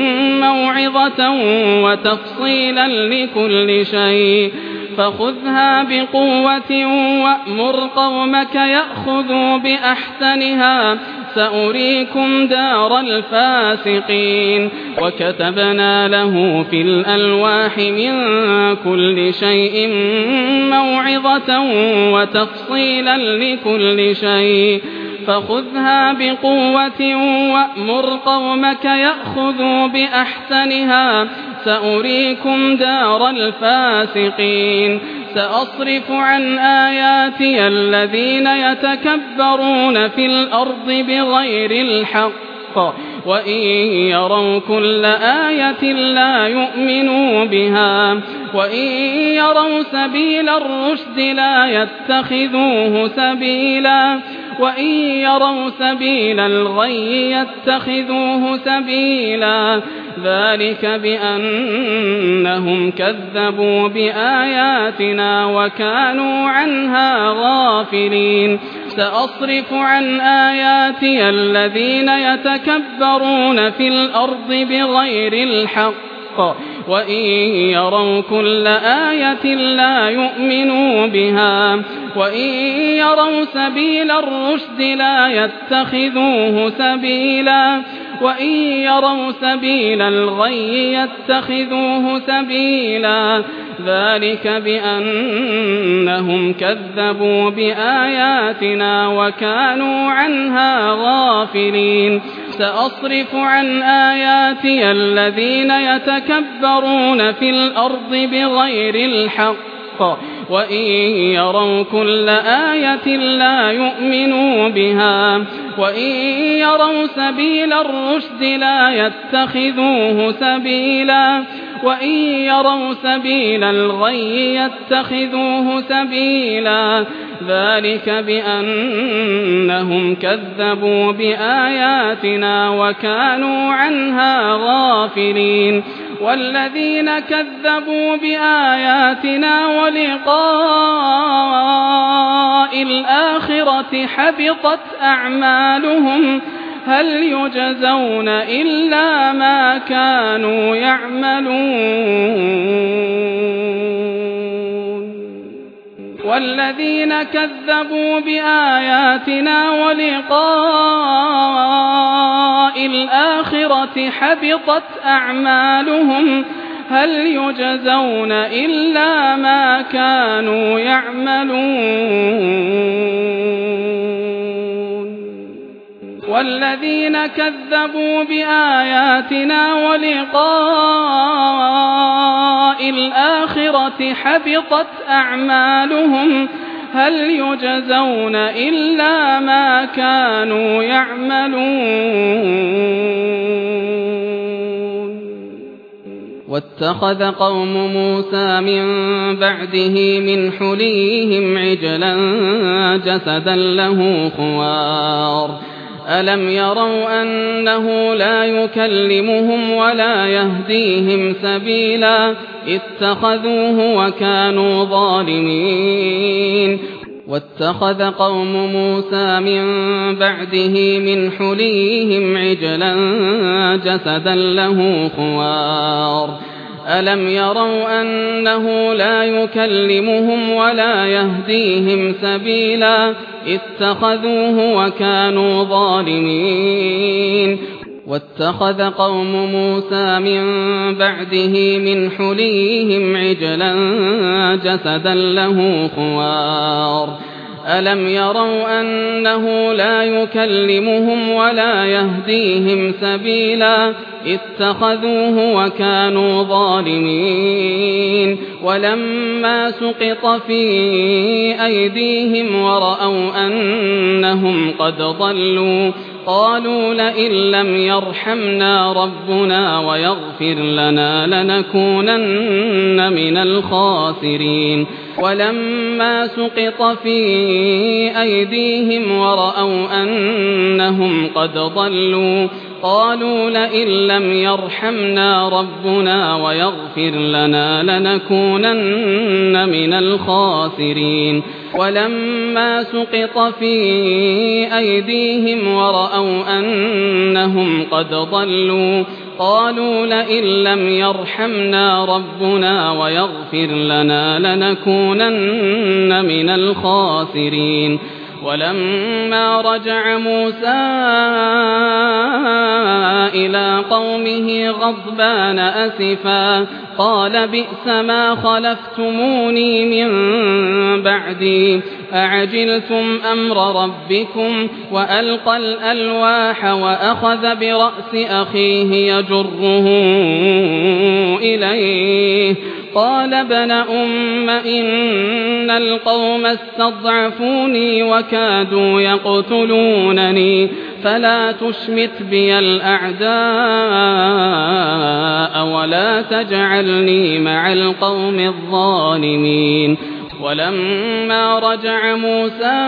موعظة وتفصيلا لكل شيء فخذها بقوة وأمر قومك يأخذوا بأحسنها سأريكم دار الفاسقين وكتبنا له في الألواح من كل شيء موعظة وتفصيلا لكل شيء فخذها بقوة وأمر قومك يأخذوا بأحسنها سأريكم دار الفاسقين سأصرف عن آياتي الذين يتكبرون في الأرض بغير الحق وإن يروا كل آية لا يؤمنوا بها وإن يروا سبيل الرشد لا يتخذوه سبيلا وإن يروا سبيل الغي يتخذوه سبيلا ذلك بأنهم كذبوا بآياتنا وكانوا عنها غافلين سأصرف عن آياتي الذين يتكبرون في الأرض بغير الحق وإن يروا كل آية لا يؤمنوا بها وإن يروا سبيل الرشد لا يتخذوه سبيلا وإن يروا سبيل الغي يتخذوه سبيلا ذلك بأنهم كذبوا بآياتنا وكانوا عنها غافلين سأصرف عن آياتي الذين يتكبرون في الأرض بغير الحق وإن يروا كل آية لا يؤمنوا بها وإن يروا سبيل الرشد لا يتخذوه سبيلا وإن يروا سبيل الغي يتخذوه سبيلا ذلك بأنهم كذبوا بآياتنا وكانوا عنها غافلين والذين كذبوا بآياتنا ولقاء الآخرة حبطت أعمالهم هل يجزون إلا ما كانوا يعملون والذين كذبوا بآياتنا ولقاء الآخرة حبطت أعمالهم هل يجزون إلا ما كانوا يعملون والذين كذبوا بآياتنا ولقاء الآخرة حبطت أعمالهم هل يجزون إلا ما كانوا يعملون واتخذ قوم موسى من بعده من حليهم عجلا جسدا له خوار ألم يروا أنه لا يكلمهم ولا يهديهم سبيلا اتخذوه وكانوا ظالمين واتخذ قوم موسى من بعده من حليهم عجلا جسدا له خوار ألم يروا أنه لا يكلمهم ولا يهديهم سبيلا اتخذوه وكانوا ظالمين واتخذ قوم موسى من بعده من حليهم عجلا جسدا له خوار ألم يروا أنه لا يكلمهم ولا يهديهم سبيلا اتخذوه وكانوا ظالمين ولما سقط في أيديهم ورأوا أنهم قد ضلوا قالوا لئن لم يرحمنا ربنا ويغفر لنا لنكونن من الخاسرين ولما سقط في أيديهم ورأوا أنهم قد ضلوا قالوا لئن لم يرحمنا ربنا ويغفر لنا لنكونن من الخاسرين ولما سقط في أيديهم ورأوا أنهم قد ضلوا قالوا لئن لم يرحمنا ربنا ويغفر لنا لنكونن من الخاسرين ولما رجع موسى إلى قومه غضبان أسفا قال بئس ما خلفتموني من بعدي أعجلتم أمر ربكم وألقى الألواح وأخذ برأس أخيه يجره إليه قال ابن أم إن القوم استضعفوني وكادوا يقتلونني فلا تشمت بي الأعداء ولا تجعلني مع القوم الظالمين ولما رجع موسى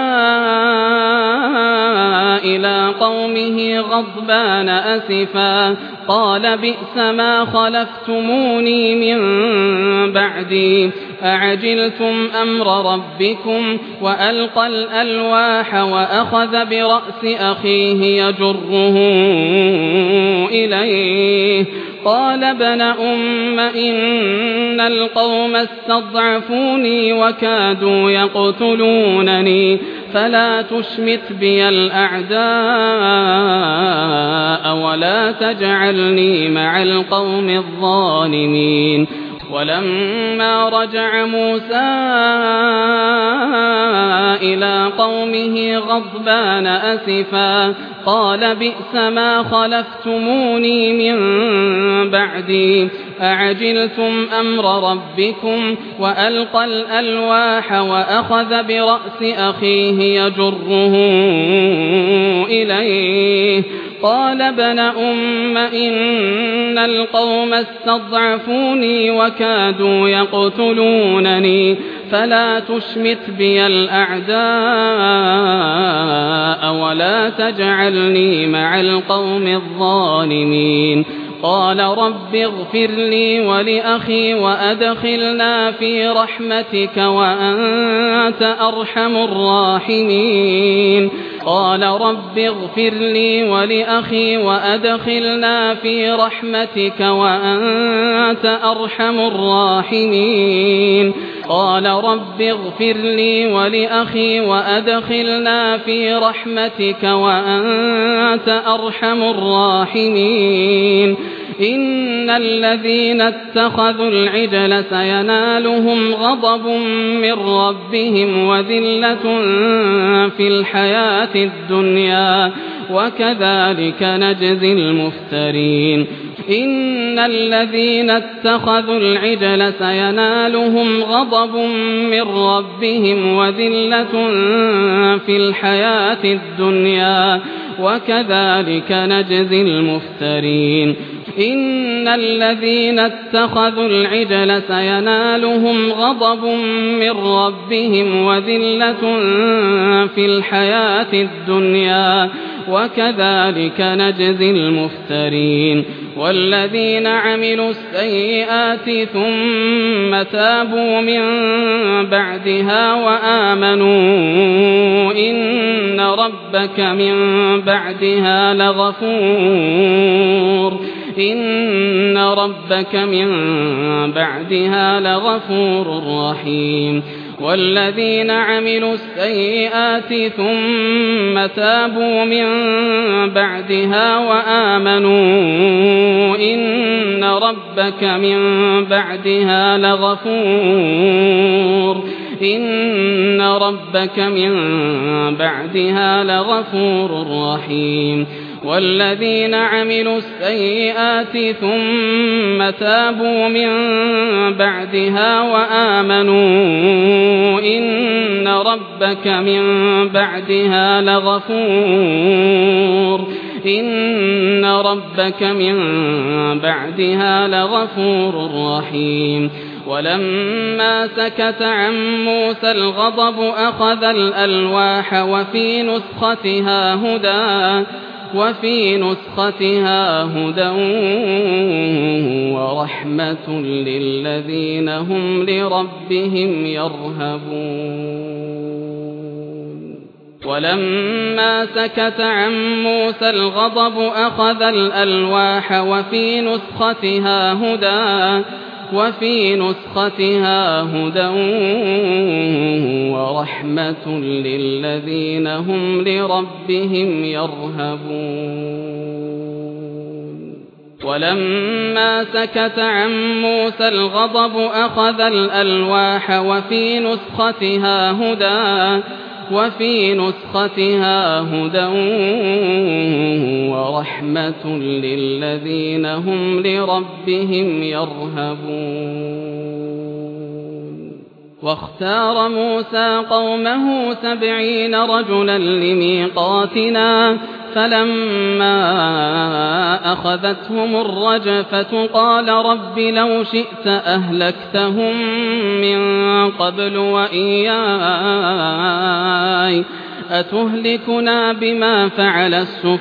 إلى قومه غضبان أسفا قال بئس ما خلفتموني من بعدي أعجلتم أمر ربكم وألقى الألواح وأخذ برأس أخيه يجره إليه قال ابن أم إن القوم استضعفوني وكادوا يقتلونني فلا تشمت بي الأعداء ولا تجعلني مع القوم الظالمين ولما رجع موسى إلى قومه غضبان أسفا قال بئس ما خلفتموني من بعدي أعجلتم أمر ربكم وألقى الألواح وأخذ برأس أخيه يجره إليه قال ابن أم إن القوم استضعفوني وكادوا يقتلونني فلا تشمت بي الأعداء ولا تجعلني مع القوم الظالمين قال رب اغفر لي ولأخي وأدخلنا في رحمتك وأنت أرحم الراحمين قال رب اغفر لي ولأخي وأدخلنا في رحمتك وأنت أرحم الراحمين قال رب اغفر لي ولأخي وأدخلنا في رحمتك وأنت أرحم الراحمين إن الذين اتخذوا العجل سينالهم غضب من ربهم وذلة في الحياة الدنيا وكذلك نجزي المفترين إن الذين اتخذوا العجل سينالهم غضب من ربهم وذلة في الحياة الدنيا وكذلك نجزي المفترين إن الذين اتخذوا العجل سينالهم غضب من ربهم وذلة في الحياة الدنيا وكذلك نجزي المفترين والذين عملوا السيئات ثم تابوا من بعدها وآمنوا إن ربك من بعدها لغفور إن ربك من بعدها لغفور رحيم والذين عملوا السيئات ثم تابوا من بعدها وآمنوا إن ربك من بعدها لغفور إن ربك من بعدها لغفور رحيم والذين عملوا السيئات ثم تابوا من بعدها وآمنوا إن ربك من بعدها لغفور إن ربك من بعدها لغفور رحيم ولما سكت عن موسى الغضب أخذ الألواح وفي نسختها هدى وفي نسختها هدى ورحمة للذين هم لربهم يرهبون ولما سكت عن موسى الغضب أخذ الألواح وفي نسختها هدى وفي نسختها هدى ورحمة للذين هم لربهم يرهبون ولما سكت عن موسى الغضب أخذ الألواح وفي نسختها هدى وفي نسختها هدى ورحمة للذين هم لربهم يرهبون واختار موسى قومه سبعين رجلا لميقاتنا فلما أخذتهم الرجفة قال رب لو شئت أهلكتهم من قبل وإياي أتهلكنا بما فعل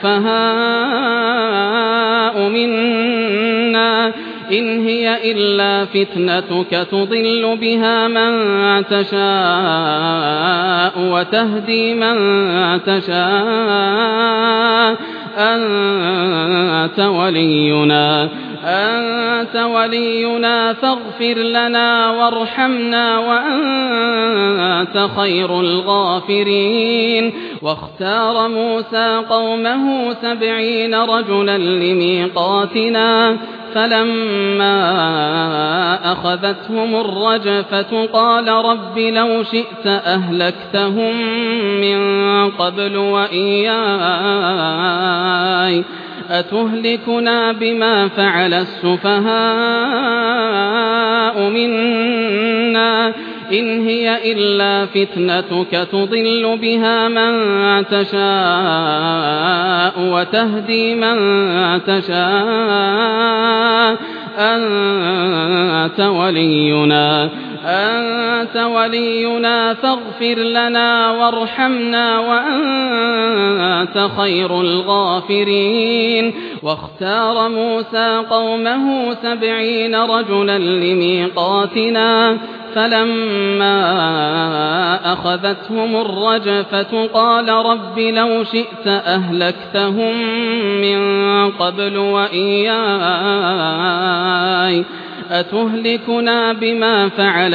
السفهاء منا إن هي إلا فتنتك تضل بها من تشاء وتهدي من تشاء أنت ولينا أنت ولينا فاغفر لنا وارحمنا وأنت خير الغافرين واختار موسى قومه سبعين رجلا لميقاتنا فلما أخذتهم الرجفة قال رب لو شئت أهلكتهم من قبل وإياي أتهلكنا بما فعل السفهاء منا إن هي إلا فتنتك تضل بها من تشاء وتهدي من تشاء أنت ولينا أنت ولينا فاغفر لنا وارحمنا وأنت خير الغافرين واختار موسى قومه سبعين رجلا لميقاتنا فلما أخذتهم الرجفة قال رب لو شئت أهلكتهم من قبل وإياي أتهلكنا بما فعل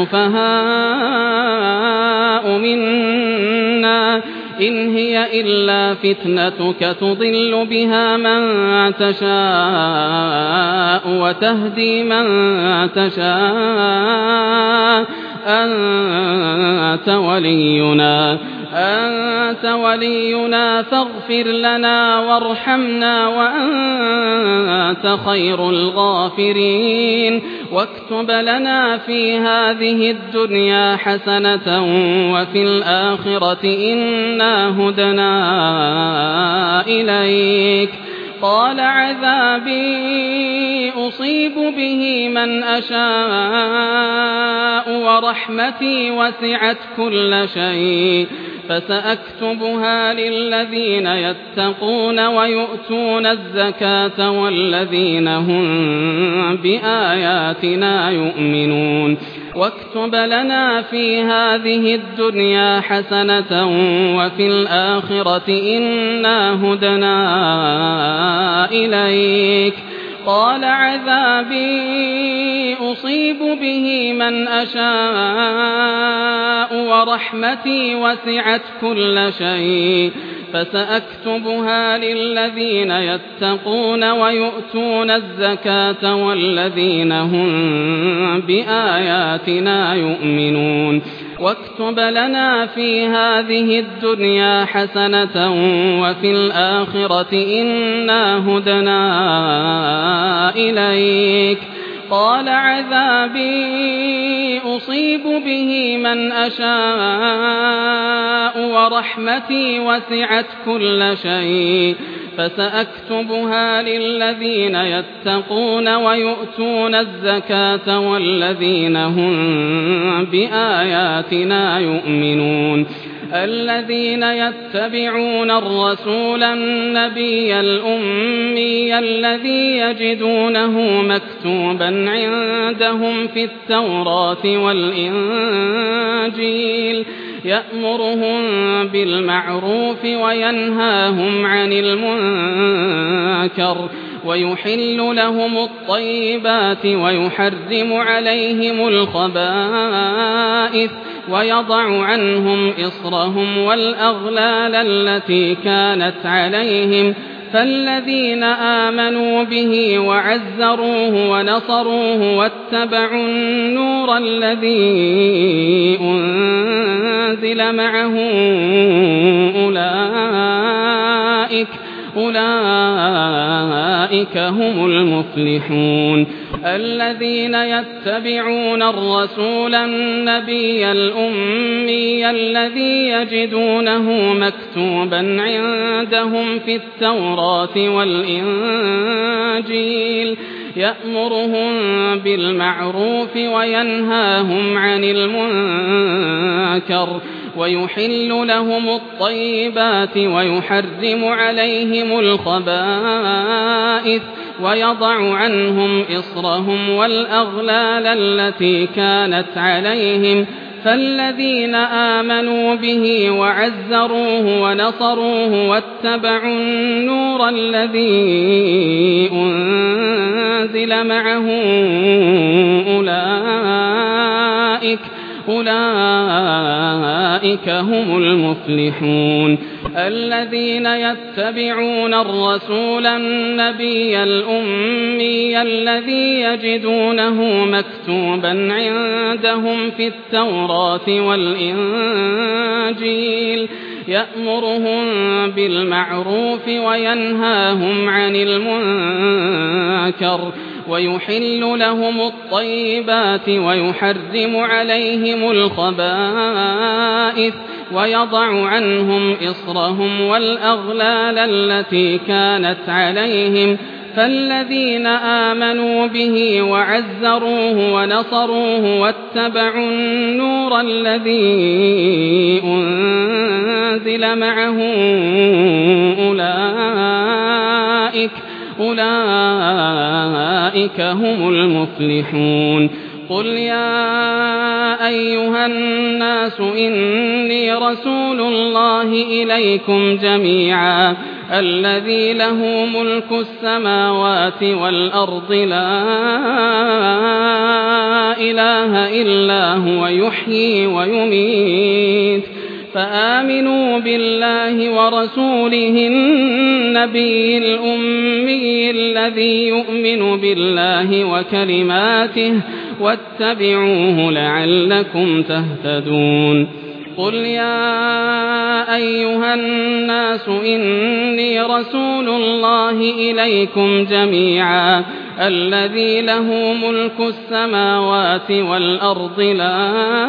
السفهاء منا إن هي إلا فتنتك تضل بها من تشاء وتهدي من تشاء أنت ولينا أنت ولينا فاغفر لنا وارحمنا وأنت خير الغافرين واكتب لنا في هذه الدنيا حسنة وفي الآخرة إنا هدنا إليك قال عذابي أصيب به من أشاء ورحمتي وسعت كل شيء فسأكتبها للذين يتقون ويؤتون الزكاة والذين هم بآياتنا يؤمنون واكتب لنا في هذه الدنيا حسنة وفي الآخرة إنا هدنا إليك قال عذابي أصيب به من أشاء ورحمتي وسعت كل شيء فسأكتبها للذين يتقون ويؤتون الزكاة والذين هم بآياتنا يؤمنون واكتب لنا في هذه الدنيا حسنة وفي الآخرة إنا هدنا إليك قال عذابي أصيب به من أشاء ورحمتي وسعت كل شيء فسأكتبها للذين يتقون ويؤتون الزكاة والذين هم بآياتنا يؤمنون الذين يتبعون الرسول النبي الأمي الذي يجدونه مكتوبا عندهم في التوراة والإنجيل يأمرهم بالمعروف وينهاهم عن المنكر ويحل لهم الطيبات ويحرم عليهم الخبائث ويضع عنهم إصرهم والأغلال التي كانت عليهم فالذين آمنوا به وعزروه ونصروه واتبعوا النور الذي أنزل معه أولئك أولئك هم المفلحون الذين يتبعون الرسول النبي الأمي الذي يجدونه مكتوبا عندهم في التوراة والإنجيل يأمرهم بالمعروف وينهاهم عن المنكر ويحل لهم الطيبات ويحرم عليهم الخبائث ويضع عنهم إصرهم والأغلال التي كانت عليهم فالذين آمنوا به وعزروه ونصروه واتبعوا النور الذي أنزل معه أولئك أولئك هم المفلحون الذين يتبعون الرسول النبي الأمي الذي يجدونه مكتوبا عندهم في التوراة والإنجيل يأمرهم بالمعروف وينهاهم عن المنكر ويحل لهم الطيبات ويحرم عليهم الخبائث ويضع عنهم إصرهم والأغلال التي كانت عليهم فالذين آمنوا به وعزروه ونصروه واتبعوا النور الذي أنزل معه أولئك أولئك هم المفلحون قل يا أيها الناس إني رسول الله إليكم جميعا الذي له ملك السماوات والأرض لا إله إلا هو يحيي ويميت فآمنوا بالله ورسوله النبي الأمي الذي يؤمن بالله وكلماته واتبعوه لعلكم تهتدون قل يا أيها الناس إني رسول الله إليكم جميعا الذي له ملك السماوات والأرض لا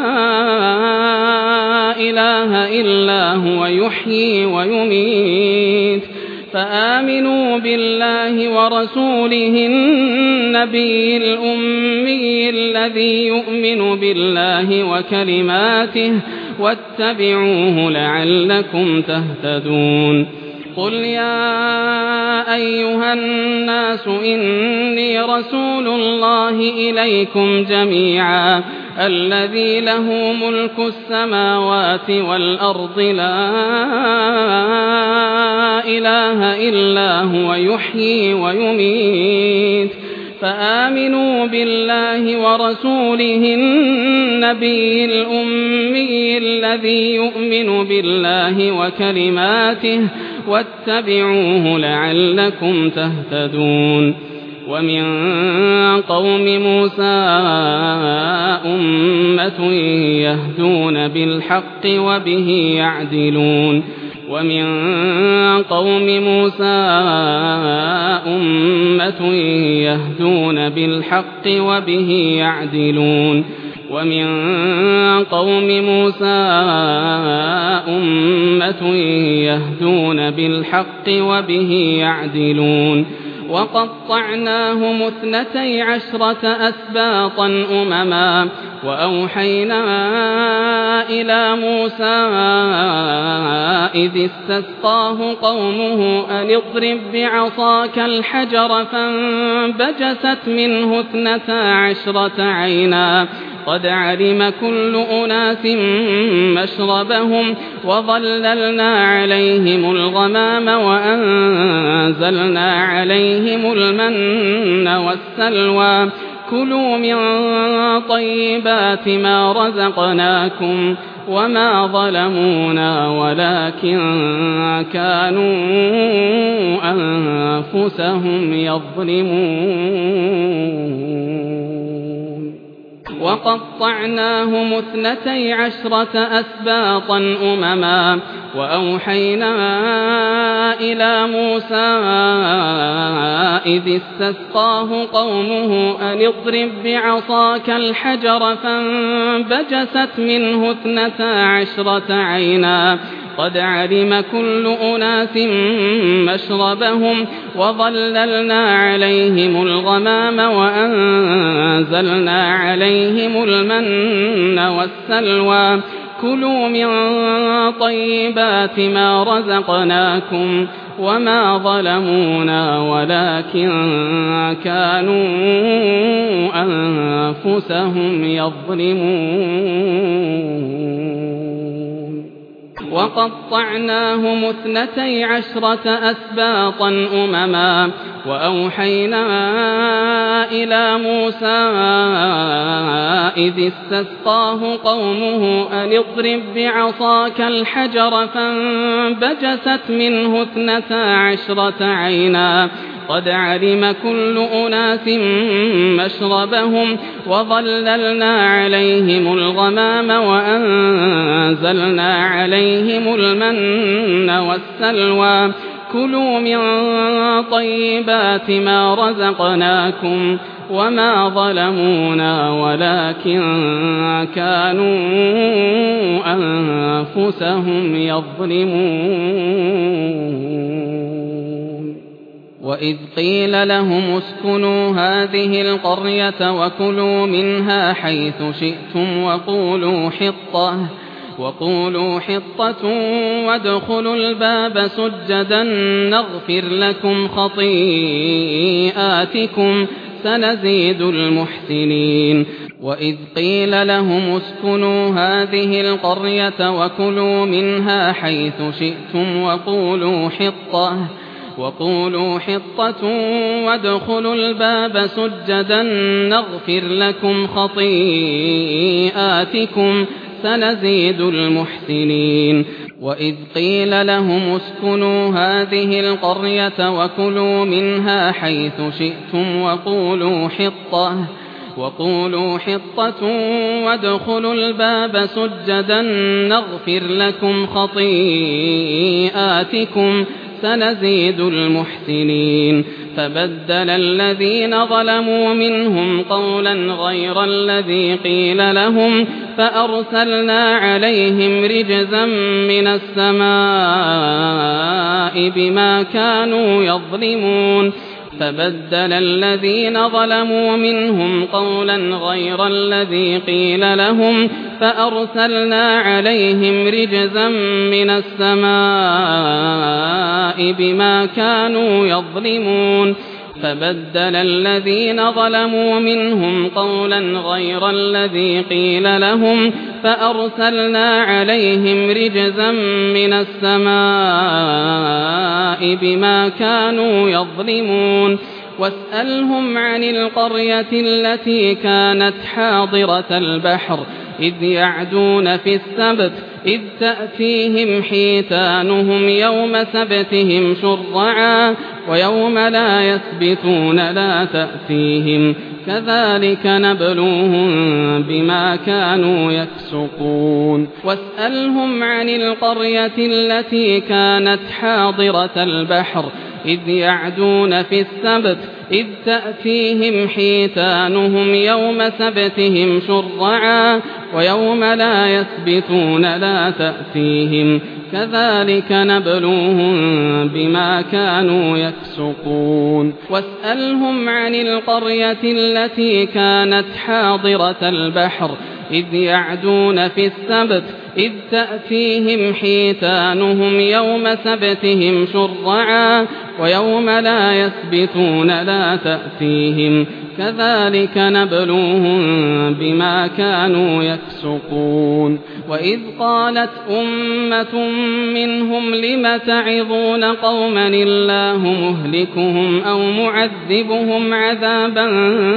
إله إلا هو يحيي ويميت فآمنوا بالله ورسوله النبي الأمي الذي يؤمن بالله وكلماته واتبعوه لعلكم تهتدون قل يا أيها الناس إني رسول الله إليكم جميعا الذي له ملك السماوات والأرض لا إله إلا هو يحيي ويميت فآمنوا بالله ورسوله النبي الأمي الذي يؤمن بالله وكلماته واتبعوه لعلكم تهتدون ومن قوم موسى أمة يهدون بالحق وبه يعدلون ومن قوم موسى أمة يهدون بالحق وبه يعدلون ومن قوم موسى أمة يهدون بالحق وبه يعدلون وقطعناهم اثنتي عشرة أسباطا أمما وأوحينا إلى موسى إذ استسقاه قومه أن اضرب بعصاك الحجر فانبجست منه اثنتا عشرة عينا قد علم كل أناس مشربهم وظللنا عليهم الغمام وأنزلنا عليهم المن والسلوى كلوا من طيبات ما رزقناكم وما ظلمونا ولكن كانوا أنفسهم يظلمون وقطعناهم اثنتي عشرة أسباطا أمما وأوحينا إلى موسى إذ استسقاه قومه أن اضرب بعصاك الحجر فانبجست منه اثنتا عشرة عينا قد علم كل أناس مشربهم وظللنا عليهم الغمام وأنزلنا عليهم المن والسلوى كلوا من طيبات ما رزقناكم وما ظلمونا ولكن كانوا أنفسهم يظلمون وقطعناهم اثنتي عشرة أسباطا أمما وأوحينا إلى موسى إذ استسقاه قومه أن اضرب بعصاك الحجر فانبجست منه اثنتا عشرة عينا قد علم كل أناس مشربهم وظللنا عليهم الغمام وأنزلنا عليهم المن والسلوى كلوا من طيبات ما رزقناكم وما ظلمونا ولكن كانوا أنفسهم يظلمون وإذ قيل لهم اسكنوا هذه القرية وكلوا منها حيث شئتم وقولوا حطة وقولوا حطة وادخلوا الباب سجدا نغفر لكم خطيئاتكم سنزيد المحسنين وإذ قيل لهم اسكنوا هذه القرية وكلوا منها حيث شئتم وقولوا حطة وقولوا حطة وادخلوا الباب سجدا نغفر لكم خطيئاتكم سنزيد المحسنين وإذ قيل لهم اسكنوا هذه القرية وكلوا منها حيث شئتم وقولوا حطة وقولوا حطة وادخلوا الباب سجدا نغفر لكم خطيئاتكم سنزيد المحسنين فبدل الذين ظلموا منهم قولا غير الذي قيل لهم فأرسلنا عليهم رجزا من السماء بما كانوا يظلمون فبدل الذين ظلموا منهم قولا غير الذي قيل لهم فأرسلنا عليهم رجزا من السماء بما كانوا يظلمون فبدل الذين ظلموا منهم قولا غير الذي قيل لهم فأرسلنا عليهم رجزا من السماء بما كانوا يظلمون واسألهم عن القرية التي كانت حاضرة البحر إذ يعدون في السبت إذ تأتيهم حيتانهم يوم سبتهم شرعا ويوم لا يسبتون لا تأتيهم كذلك نبلوهم بما كانوا يفسقون واسألهم عن القرية التي كانت حاضرة البحر إذ يعدون في السبت إذ تأتيهم حيتانهم يوم سبتهم شرعا ويوم لا يسبتون لا تأتيهم كذلك نبلوهم بما كانوا يفسقون واسألهم عن القرية التي كانت حاضرة البحر إذ يعدون في السبت إذ تأتيهم حيتانهم يوم سبتهم شرعا ويوم لا يسبتون لا تأتيهم كذلك نبلوهم بما كانوا يفسقون وإذ قالت أمة منهم لم تعظون قوما الله مهلكهم أو معذبهم عذابا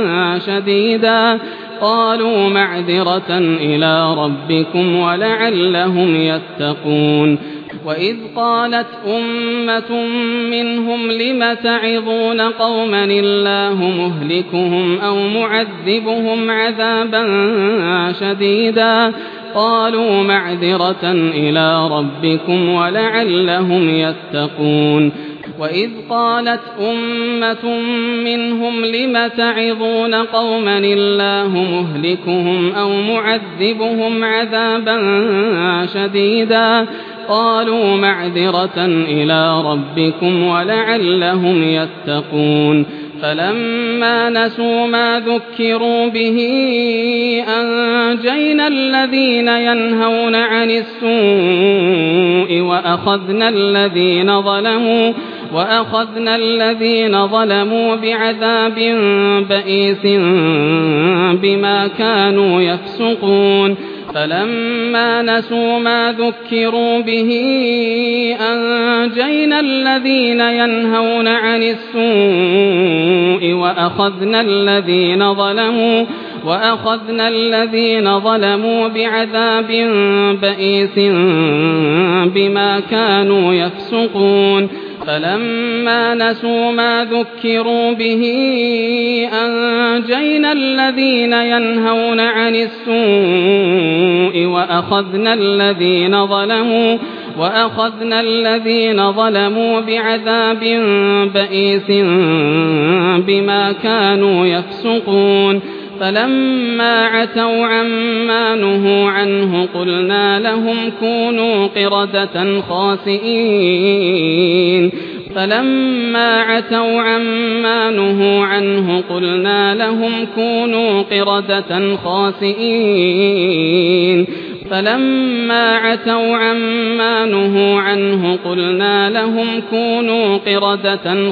شديدا قالوا معذرة إلى ربكم ولعلهم يتقون وإذ قالت أمة منهم لم تعظون قوما الله مهلكهم أو معذبهم عذابا شديدا قالوا معذرة إلى ربكم ولعلهم يتقون وإذ قالت أمة منهم لم تعظون قوما الله مهلكهم أو معذبهم عذابا شديدا قالوا معذرة إلى ربكم ولعلهم يتقون فلما نسوا ما ذكروا به أنجينا الذين ينهون عن السوء وأخذنا الذين ظلموا وأخذنا الذين ظلموا بعذاب بئيس بما كانوا يفسقون فلما نسوا ما ذكروا به أنجينا الذين ينهون عن السوء وأخذنا الذين ظلموا وأخذنا الذين ظلموا بعذاب بئيس بما كانوا يفسقون فلما نسوا ما ذكروا به أنجينا الذين ينهون عن السوء وأخذنا الذين ظلموا وأخذنا الذين ظلموا بعذاب بئيس بما كانوا يفسقون فلما عتوا عما نهوا عنه قلنا لهم كونوا قردة خاسئين فلما عتوا عما نهوا عنه قلنا لهم كونوا قردة خاسئين فلما عتوا عما نهوا عنه قلنا لهم كونوا قردة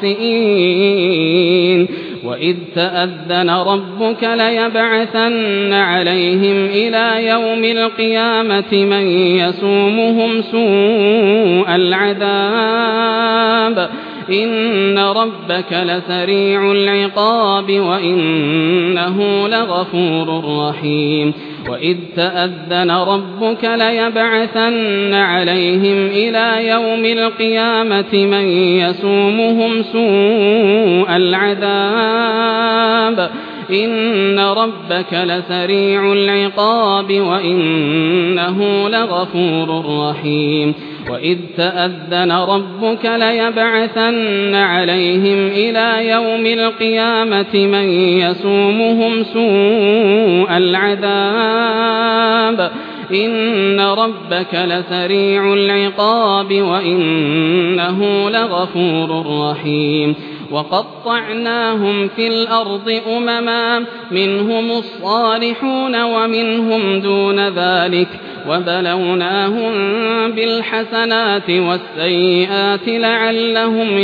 خاسئين وإذ تأذن ربك ليبعثن عليهم إلى يوم القيامة من يسومهم سوء العذاب إن ربك لسريع العقاب وإنه لغفور رحيم وإذ تأذن ربك ليبعثن عليهم إلى يوم القيامة من يسومهم سوء العذاب إن ربك لسريع العقاب وإنه لغفور رحيم وإذ تأذن ربك ليبعثن عليهم إلى يوم القيامة من يسومهم سوء العذاب إن ربك لسريع العقاب وإنه لغفور رحيم وقطعناهم في الأرض أمما منهم الصالحون ومنهم دون ذلك وبلوناهم بالحسنات والسيئات لعلهم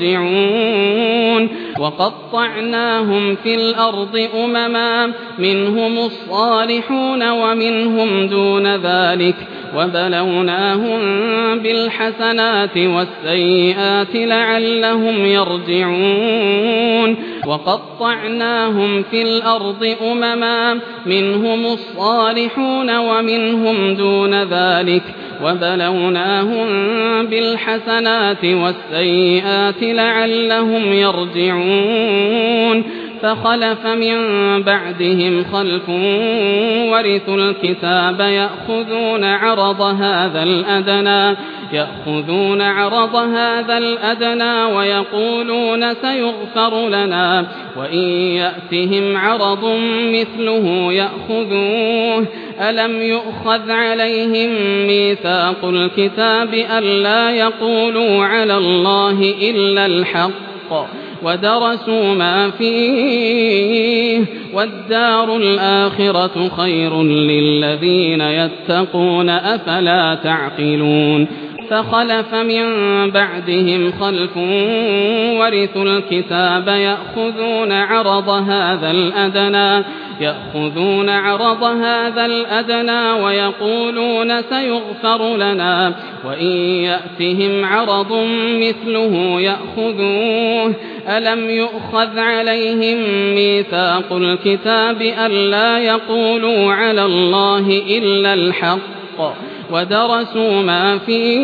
يرجعون وقطعناهم في الأرض أمما منهم الصالحون ومنهم دون ذلك وبلوناهم بالحسنات والسيئات لعلهم يرجعون وقطعناهم في الأرض أمما منهم الصالحون ومنهم دون ذلك وبلوناهم بالحسنات والسيئات لعلهم يرجعون فخلف من بعدهم خلف ورثوا الكتاب يأخذون عرض هذا الأدنى يأخذون عرض هذا الأدنى ويقولون سيغفر لنا وإن يأتهم عرض مثله يأخذوه ألم يؤخذ عليهم ميثاق الكتاب ألا يقولوا على الله إلا الحق ودرسوا ما فيه والدار الآخرة خير للذين يتقون أفلا تعقلون فخلف من بعدهم خلف ورثوا الكتاب يأخذون عرض هذا الأدنى يأخذون عرض هذا الأدنى ويقولون سيغفر لنا وإن يأتهم عرض مثله يأخذوه ألم يؤخذ عليهم ميثاق الكتاب ألا يقولوا على الله إلا الحق ودرسوا ما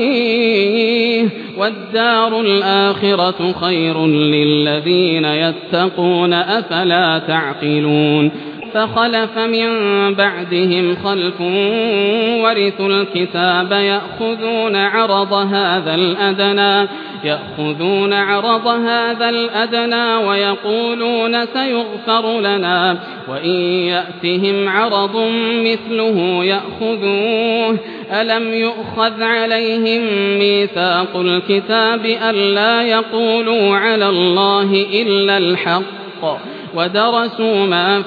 فيه والدار الآخرة خير للذين يتقون أفلا تعقلون فخلف من بعدهم خلف ورثوا الكتاب يأخذون عرض هذا الأدنى يأخذون عرض هذا الأدنى ويقولون سيغفر لنا وإن يأتهم عرض مثله يأخذوه ألم يؤخذ عليهم ميثاق الكتاب ألا يقولوا على الله إلا الحق ودرسوا ما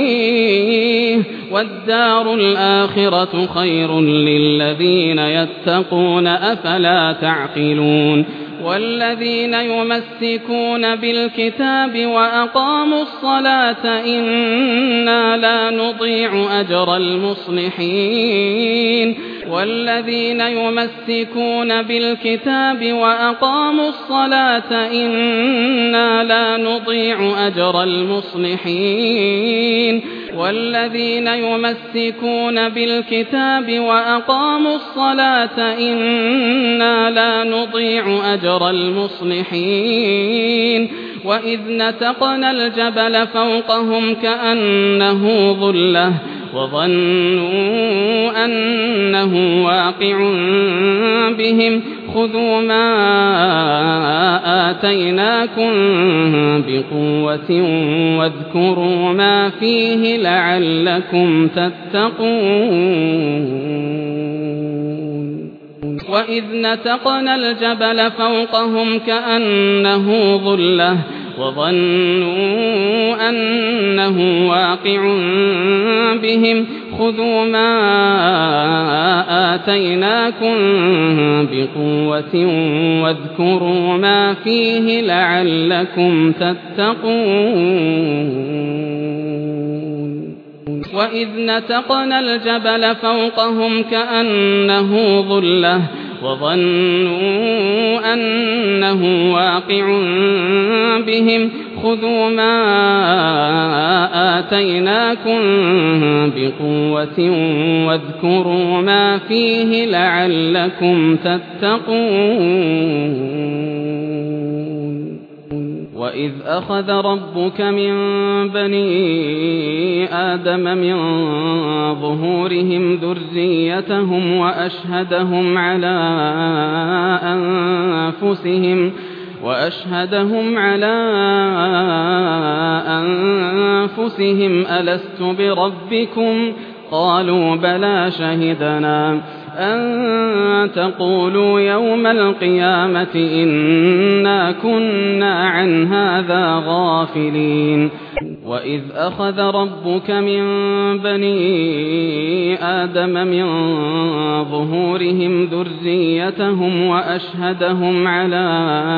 فيه والدار الآخرة خير للذين يتقون أفلا تعقلون والذين يمسكون بالكتاب وأقاموا الصلاة إنا لا نضيع أجر المصلحين والذين يمسكون بالكتاب وأقاموا الصلاة إنا لا نضيع أجر المصلحين والذين يمسكون بالكتاب وأقاموا الصلاة إنا لا نضيع أجر المصلحين وإذ نتقنا الجبل فوقهم كأنه ظلة وظنوا أنه واقع بهم خذوا ما آتيناكم بقوة واذكروا ما فيه لعلكم تتقون وإذ نتقنا الجبل فوقهم كأنه ظلة وظنوا أنه واقع بهم خذوا ما آتيناكم بقوة واذكروا ما فيه لعلكم تتقون وإذ نتقنا الجبل فوقهم كأنه ظلة وظنوا أنه واقع بهم خذوا ما آتيناكم بقوة واذكروا ما فيه لعلكم تتقون وإذ أخذ ربك من بني آدم من ظهورهم ذريتهم وأشهدهم على أنفسهم وأشهدهم على أنفسهم ألست بربكم قالوا بلى شهدنا أن تقولوا يوم القيامة إنا كنا عن هذا غافلين وإذ أخذ ربك من بني آدم من ظهورهم ذريتهم وأشهدهم على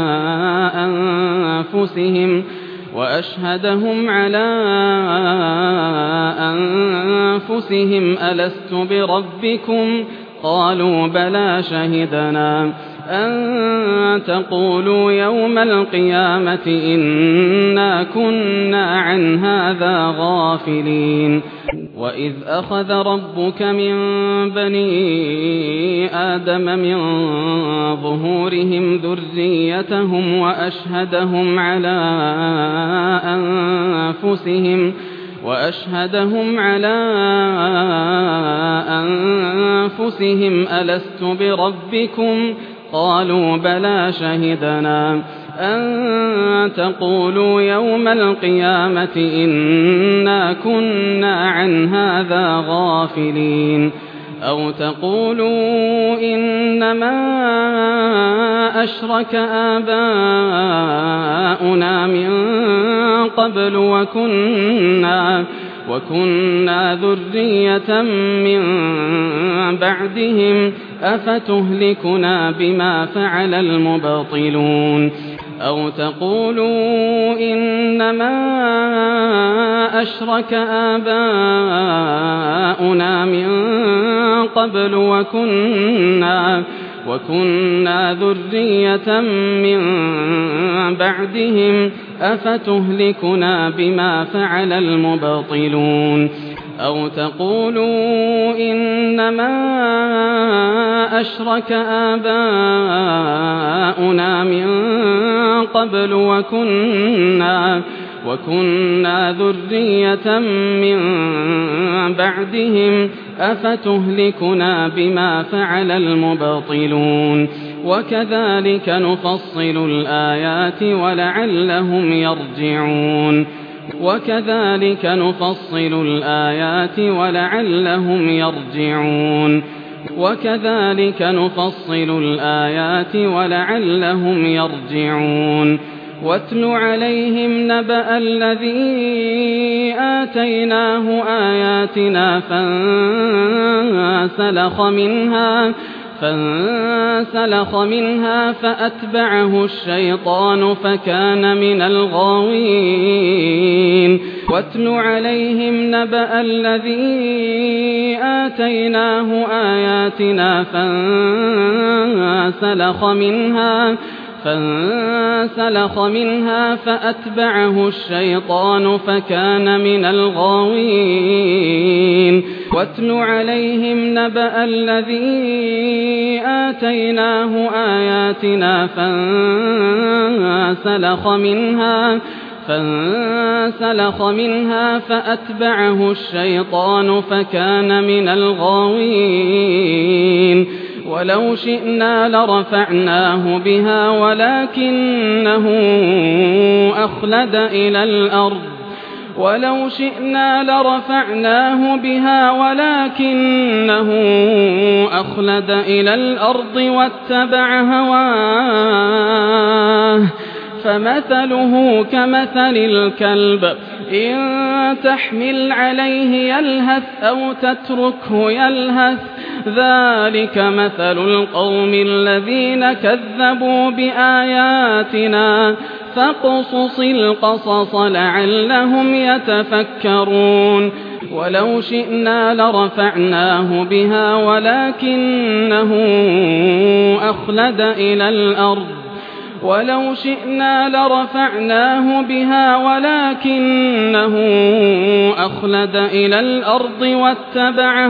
أنفسهم وأشهدهم على أنفسهم ألست بربكم قالوا بلى شهدنا أن تقولوا يوم القيامة إنا كنا عن هذا غافلين وإذ أخذ ربك من بني آدم من ظهورهم ذريتهم وأشهدهم على أنفسهم وأشهدهم على أنفسهم ألست بربكم قالوا بلى شهدنا أن تقولوا يوم القيامة إنا كنا عن هذا غافلين أو تقولوا إنما أشرك آباؤنا من قبل وكنا وكنا ذرية من بعدهم أفتهلكنا بما فعل المبطلون أو تقولوا إنما أشرك آباؤنا من قبل وكنا وكنا ذرية من بعدهم أفتهلكنا بما فعل المبطلون أو تقولوا إنما أشرك آباؤنا من قبل وكنا وكنا ذرية من بعدهم أفتهلكنا بما فعل المبطلون وكذلك نفصل الآيات ولعلهم يرجعون وكذلك نفصل الآيات ولعلهم يرجعون وكذلك نفصل الآيات ولعلهم يرجعون واتل عليهم نبأ الذي آتيناه آياتنا فانسلخ منها فانسلخ منها فأتبعه الشيطان فكان من الغاوين واتل عليهم نبأ الذي آتيناه آياتنا فانسلخ منها فانسلخ منها فأتبعه الشيطان فكان من الغاوين واتل عليهم نبأ الذي آتيناه آياتنا فانسلخ منها فانسلخ منها فأتبعه الشيطان فكان من الغاوين ولو شئنا لرفعناه بها ولكنه أخلد إلى الأرض ولو شئنا لرفعناه بها ولكنه أخلد إلى الأرض واتبع هواه فمثله كمثل الكلب إن تحمل عليه يلهث أو تتركه يلهث ذلك مثل القوم الذين كذبوا بآياتنا فاقصص القصص لعلهم يتفكرون ولو شئنا لرفعناه بها ولكنه أخلد إلى الأرض ولو شئنا لرفعناه بها ولكنه أخلد إلى الأرض واتبع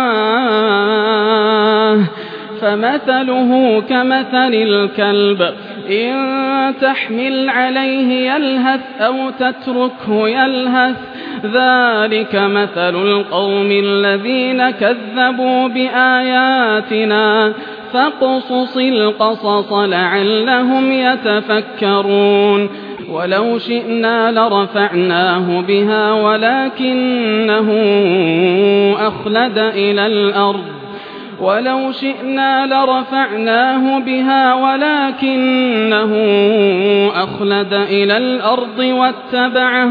هواه فمثله كمثل الكلب إن تحمل عليه يلهث أو تتركه يلهث ذلك مثل القوم الذين كذبوا بآياتنا فاقصص القصص لعلهم يتفكرون ولو شئنا لرفعناه بها ولكنه أخلد إلى الأرض ولو شئنا لرفعناه بها ولكنه أخلد إلى الأرض واتبع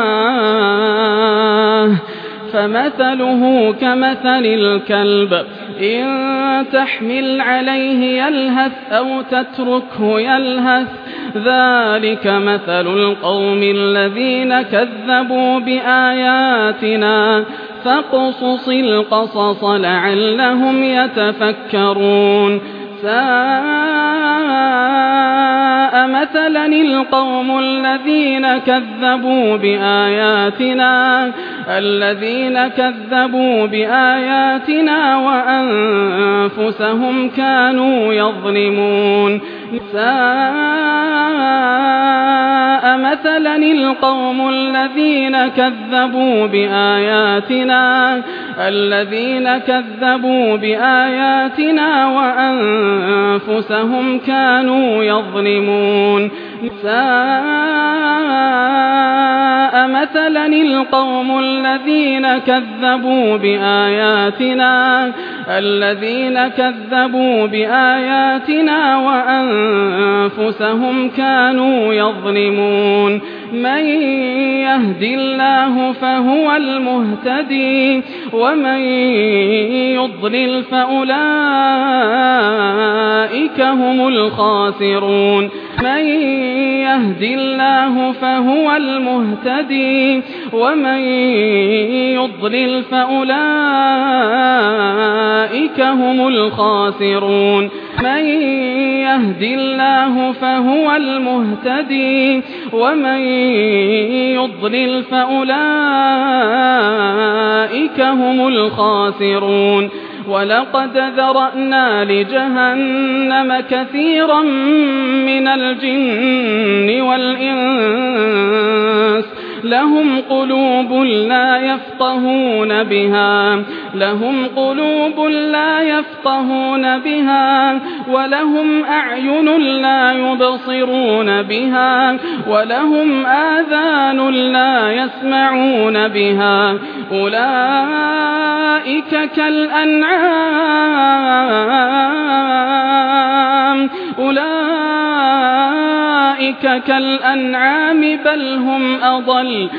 هواه فمثله كمثل الكلب إن تحمل عليه يلهث أو تتركه يلهث ذلك مثل القوم الذين كذبوا بآياتنا فاقصص القصص لعلهم يتفكرون ساء مثلا القوم الذين كذبوا بآياتنا الذين كذبوا بآياتنا وأنفسهم كانوا يظلمون ساء مثلا القوم الذين كذبوا بآياتنا الذين كذبوا بآياتنا وأنفسهم كانوا يظلمون ساء مثلا القوم الذين كذبوا بآياتنا الذين كذبوا بآياتنا وأنفسهم كانوا يظلمون من يهد الله فهو المهتدي ومن يضلل فأولئك هم الخاسرون من يهد الله فهو المهتدي ومن يضلل فأولئك هم الخاسرون من يهد الله فهو المهتدي ومن يضلل فأولئك هم الخاسرون ولقد ذرأنا لجهنم كثيرا من الجن والإنس لهم قلوب لا يفقهون بها لهم قلوب لا يفقهون بها ولهم أعين لا يبصرون بها ولهم آذان لا يسمعون بها أولئك كالأنعام أولئك كالأنعام بل هم أضل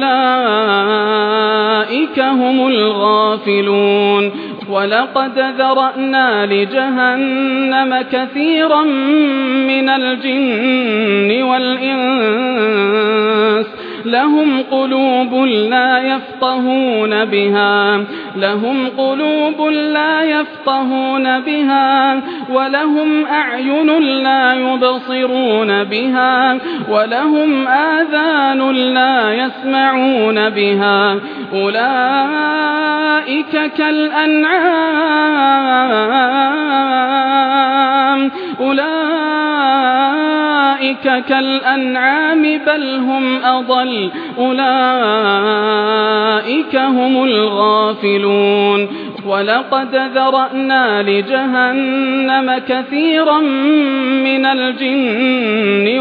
أولئك هم الغافلون ولقد ذرأنا لجهنم كثيرا من الجن والإنس لهم قلوب لا يفقهون بها لهم قلوب لا يفقهون بها ولهم أعين لا يبصرون بها ولهم آذان لا يسمعون بها أولئك كالأنعام أولئك كالأنعام بل هم أضل أولئك هم الغافلون ولقد ذرأنا لجهنم كثيرا من الجن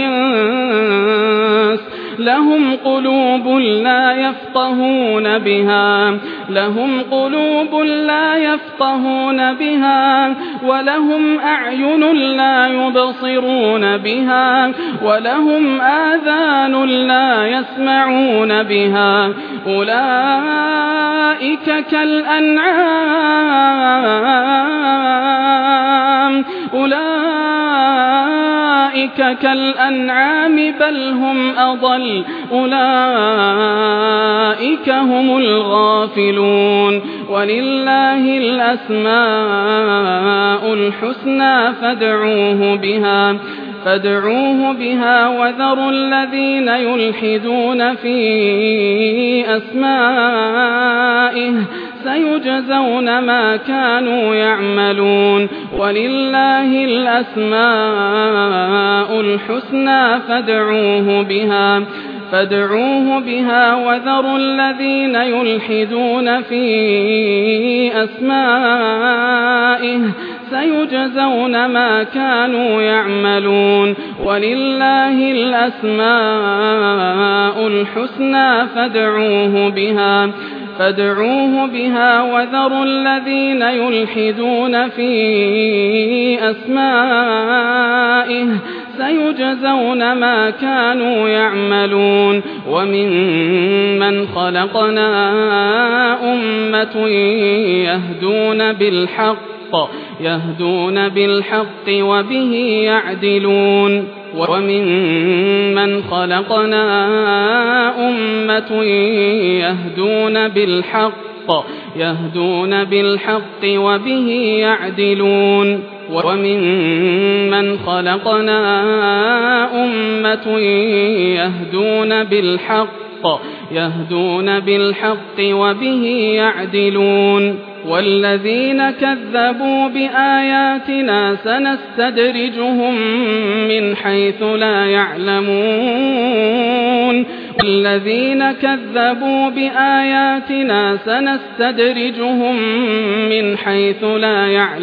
والإنس لهم قلوب لا يفقهون بها لهم قلوب لا يفقهون بها ولهم أعين لا يبصرون بها ولهم آذان لا يسمعون بها أولئك كالأنعام أولئك كالأنعام بل هم أضل أولئك هم الغافلون ولله الأسماء الحسنى فادعوه بها فادعوه بها وذروا الذين يلحدون في أسمائه سيجزون ما كانوا يعملون ولله الأسماء الحسنى فادعوه بها فادعوه بها وذروا الذين يلحدون في أسمائه سيجزون ما كانوا يعملون ولله الأسماء الحسنى فادعوه بها فادعوه بها وذروا الذين يلحدون في أسمائه سيجزون ما كانوا يعملون وممن خلقنا أمة يهدون بالحق يهدون بالحق وبه يعدلون وممن خلقنا أمة يهدون بالحق يهدون بالحق وبه يعدلون وممن خلقنا أمة يهدون بالحق يهدون بالحق وبه يعدلون والذين كذبوا بآياتنا سنستدرجهم من حيث لا يعلمون والذين كذبوا بآياتنا سنستدرجهم من حيث لا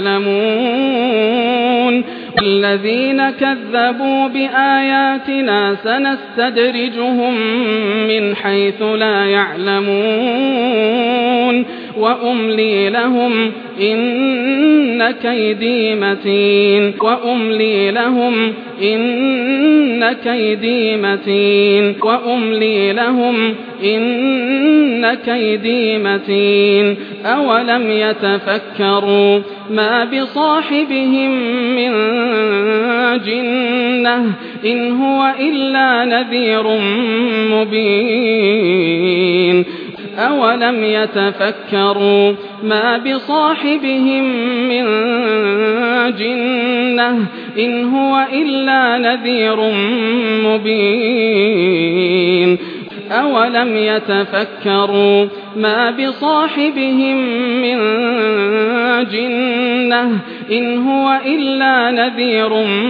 يعلمون والذين كذبوا بآياتنا سنستدرجهم من حيث لا يعلمون وأملي لهم إن كيدي متين وأملي لهم إن كيدي متين وأملي لهم إن كيدي متين أولم يتفكروا ما بصاحبهم من جنة إن هو إلا نذير مبين أولم يتفكروا ما بصاحبهم من جنة إن هو إلا نذير مبين أولم يتفكروا ما بصاحبهم من جنة إن هو إلا نذير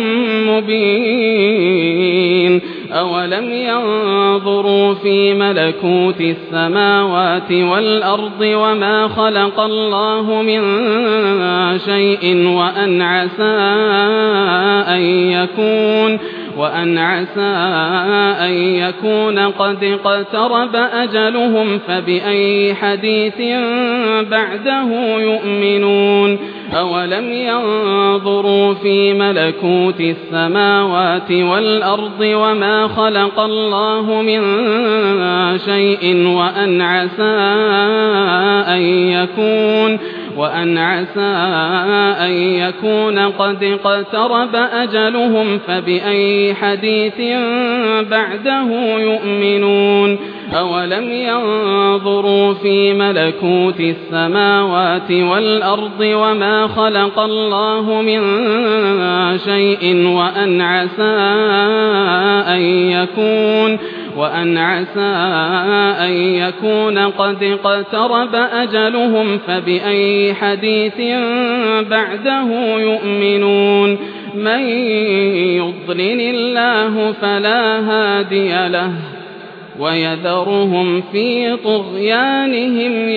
مبين أولم ينظروا في ملكوت السماوات والأرض وما خلق الله من شيء وأن عسى أن يكون وأن عسى أن يكون قد اقترب أجلهم فبأي حديث بعده يؤمنون أولم ينظروا في ملكوت السماوات والأرض وما خلق الله من شيء وأن عسى أن يكون وأن عسى أن يكون قد اقترب أجلهم فبأي حديث بعده يؤمنون أولم ينظروا في ملكوت السماوات والأرض وما خلق الله من شيء وأن عسى أن يكون وأن عسى أن يكون قد اقترب أجلهم فبأي حديث بعده يؤمنون من يضلل الله فلا هادي له ويذرهم في طغيانهم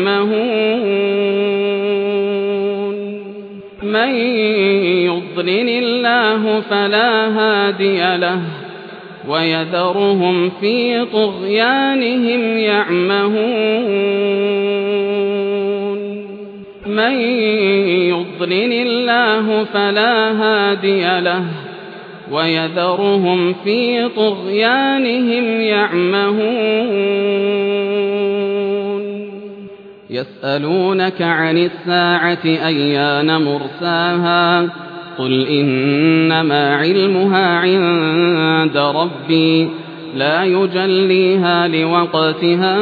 يعمهون من يضلل الله فلا هادي له ويذرهم في طغيانهم يعمهون من يضلل الله فلا هادي له ويذرهم في طغيانهم يعمهون يسألونك عن الساعة أيان مرساها قل إنما علمها عند ربي لا يجليها لوقتها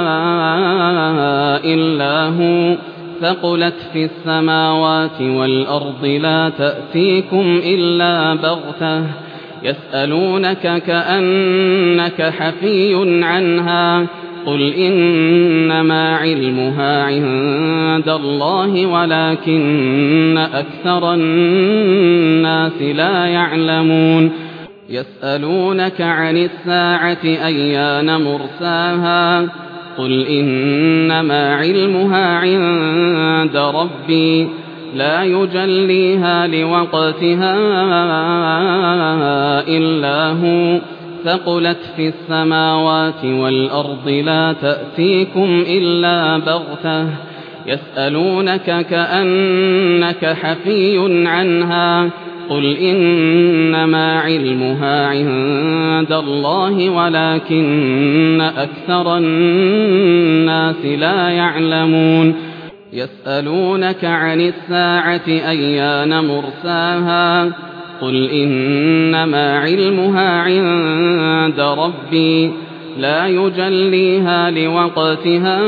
إلا هو ثقلت في السماوات والأرض لا تأتيكم إلا بغتة يسألونك كأنك حفي عنها قل إنما علمها عند الله ولكن أكثر الناس لا يعلمون يسألونك عن الساعة أيان مرساها قل إنما علمها عند ربي لا يجليها لوقتها إلا هو ثقلت في السماوات والأرض لا تأتيكم إلا بغتة يسألونك كأنك حفي عنها قل إنما علمها عند الله ولكن أكثر الناس لا يعلمون يسألونك عن الساعة أيان مرساها قل إنما علمها عند ربي لا يجليها لوقتها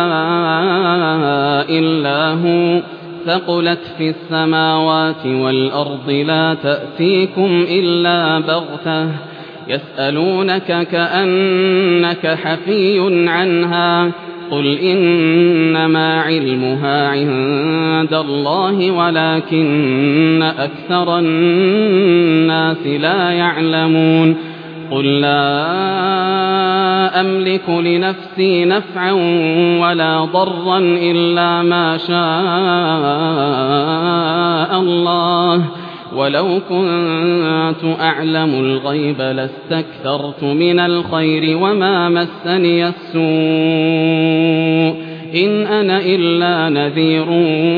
إلا هو ثقلت في السماوات والأرض لا تأتيكم إلا بغتة يسألونك كأنك حفي عنها قل إنما علمها عند الله ولكن أكثر الناس لا يعلمون قل لا أملك لنفسي نفعا ولا ضرا إلا ما شاء الله ولو كنت أعلم الغيب لاستكثرت من الخير وما مسني السوء إن أنا إلا نذير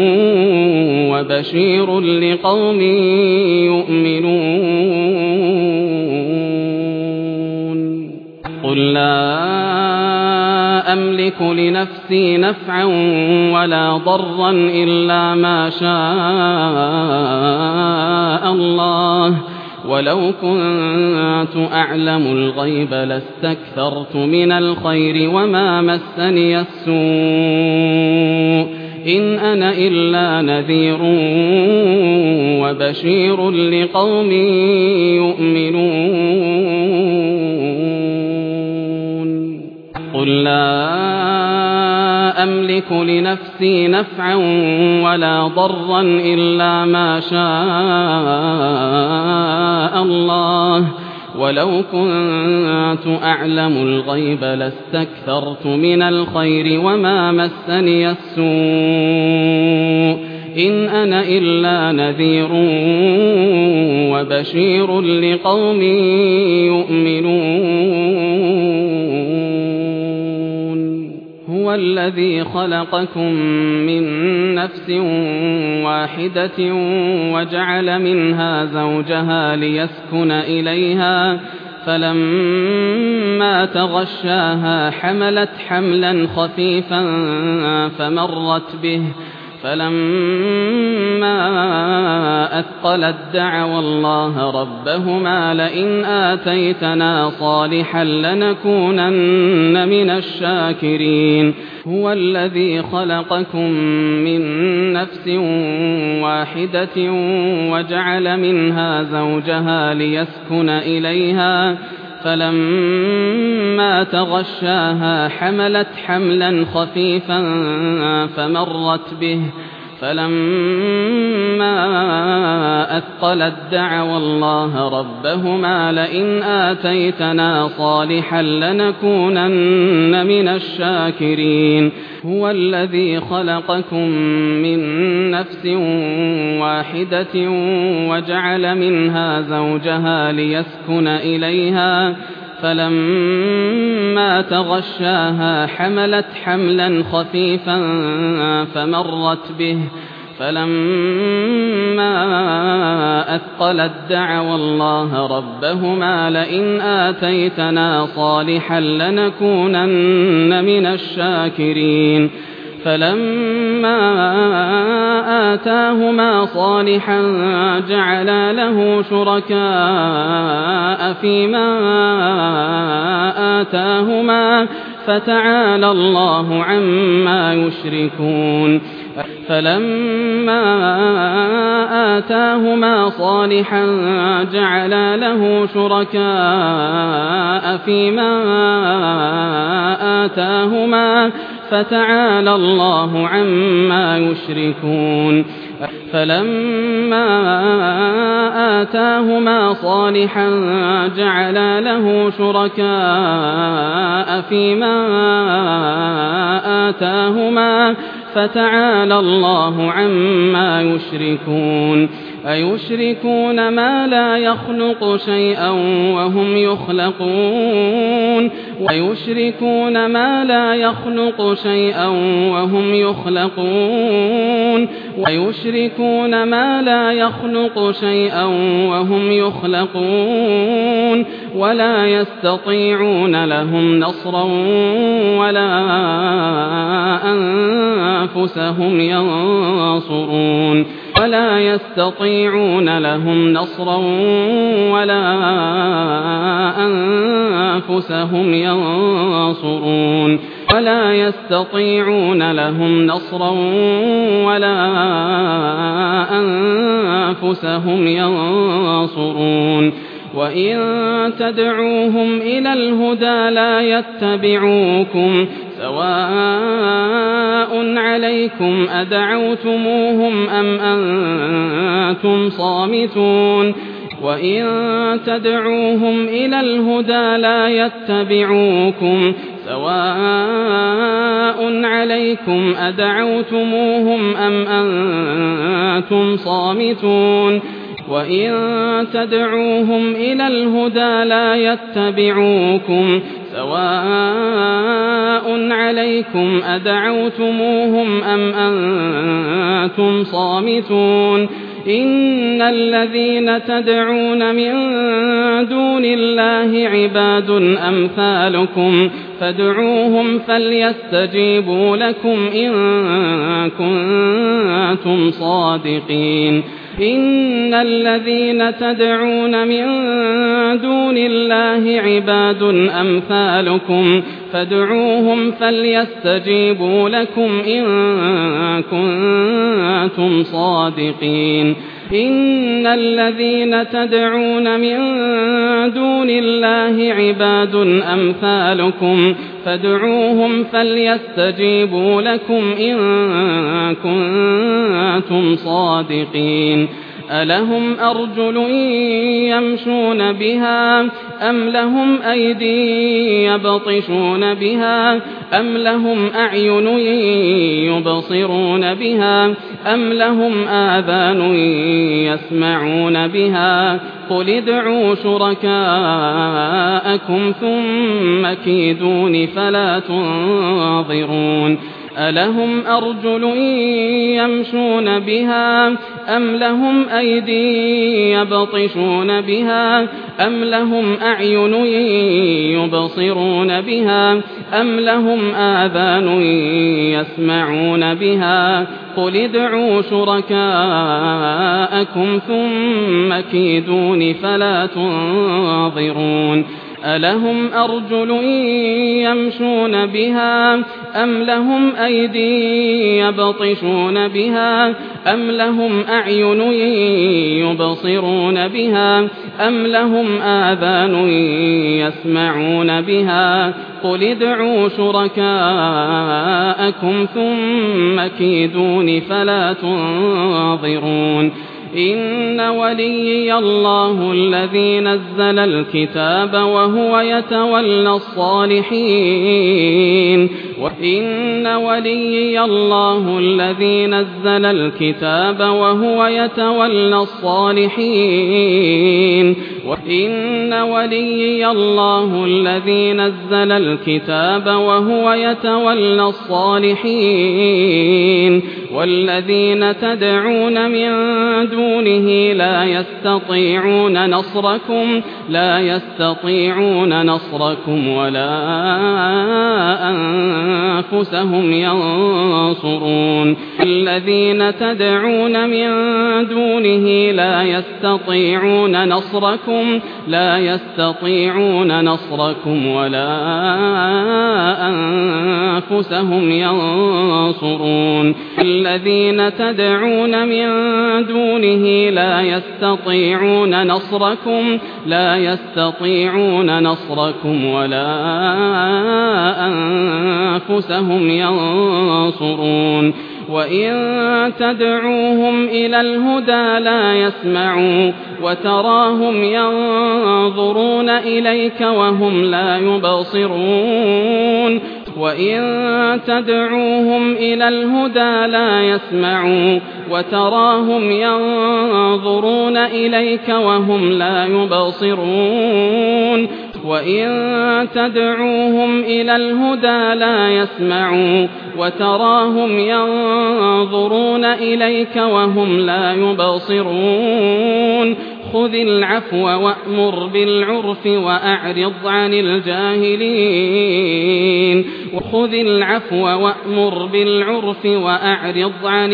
وبشير لقوم يؤمنون قل لا أملك لنفسي نفعا ولا ضرا إلا ما شاء الله ولو كنت أعلم الغيب لاستكثرت من الخير وما مسني السوء إن أنا إلا نذير وبشير لقوم يؤمنون قل لا أملك لنفسي نفعا ولا ضرا إلا ما شاء الله ولو كنت أعلم الغيب لاستكثرت من الخير وما مسني السوء إن أنا إلا نذير وبشير لقوم يؤمنون هو الذي خلقكم من نفس واحدة وجعل منها زوجها ليسكن إليها فلما تغشاها حملت حملا خفيفا فمرت به فلما أثقلت دعوا الله ربهما لئن آتيتنا صالحا لنكونن من الشاكرين هو الذي خلقكم من نفس واحدة وجعل منها زوجها ليسكن إليها فلما تغشاها حملت حملا خفيفا فمرت به فلما أثقلت دعوا الله ربهما لئن آتيتنا صالحا لنكونن من الشاكرين هو الذي خلقكم من نفس واحدة وجعل منها زوجها ليسكن إليها فلما تغشاها حملت حملا خفيفا فمرت به فلما أثقلت دعوا الله ربهما لئن آتيتنا صالحا لنكونن من الشاكرين فلما آتاهما صالحا جعلا له شركاء فيما آتاهما فتعالى الله عما يشركون فلما آتاهما صالحا جعلا له شركاء فيما آتاهما فتعالى الله عما يشركون فلما آتاهما صالحا جعلا له شركاء فيما آتاهما فتعالى الله عما يشركون أيشركون ما لا يخلق شيئا وهم يخلقون ويشركون ما لا يخلق شيئا وهم يخلقون ويشركون ما لا يخلق شيئا وهم يخلقون ولا يستطيعون لهم نصرا ولا أنفسهم ينصرون ولا يستطيعون لهم نصرا ولا أنفسهم ينصرون ولا يستطيعون لهم نصرا ولا أنفسهم ينصرون وإن تدعوهم إلى الهدى لا يتبعوكم سواء عليكم أدعوتموهم أم أنتم صامتون وإن تدعوهم إلى الهدى لا يتبعوكم سواء عليكم أدعوتموهم أم أنتم صامتون وإن تدعوهم إلى الهدى لا يتبعوكم سواء عليكم أدعوتموهم أم أنتم صامتون إن الذين تدعون من دون الله عباد أمثالكم فادعوهم فليستجيبوا لكم إن كنتم صادقين إن الذين تدعون من دون الله عباد أمثالكم فادعوهم فليستجيبوا لكم إن كنتم صادقين إن الذين تدعون من دون الله عباد أمثالكم فادعوهم فليستجيبوا لكم إن كنتم صادقين ألهم أرجل يمشون بها أم لهم أيدي يبطشون بها أم لهم أعين يبصرون بها أم لهم آذان يسمعون بها قل ادعوا شركاءكم ثم كيدون فلا تنظرون ألهم أرجل يمشون بها أم لهم أيدي يبطشون بها أم لهم أعين يبصرون بها أم لهم آذان يسمعون بها قل ادعوا شركاءكم ثم كيدون فلا تنظرون ألهم أرجل يمشون بها أم لهم أيدي يبطشون بها أم لهم أعين يبصرون بها أم لهم آذان يسمعون بها قل ادعوا شركاءكم ثم كيدون فلا تنظرون إن وليي الله الذي نزل الكتاب وهو يتولى الصالحين وإن وليي الله الذي نزل الكتاب وهو يتولى الصالحين وإن وليي الله الذي نزل الكتاب وهو يتولى الصالحين والذين تدعون من دونه لا يستطيعون نصركم لا يستطيعون نصركم ولا أنفسهم ينصرون الذين تدعون من دونه لا يستطيعون نصركم لا يستطيعون نصركم ولا أنفسهم ينصرون الذين تدعون من دونه لا يستطيعون نصركم لا يستطيعون نصركم ولا أنفسهم ينصرون وإن تدعوهم إلى الهدى لا يسمعوا وتراهم ينظرون إليك وهم لا يبصرون وإن تدعوهم إلى الهدى لا يسمعوا وتراهم ينظرون إليك وهم لا يبصرون وإن تدعوهم إلى الهدى لا يسمعوا وتراهم ينظرون إليك وهم لا يبصرون خذ العفو وأمر بالعرف وأعرض عن الجاهلين خذ العفو وأمر بالعرف وأعرض عن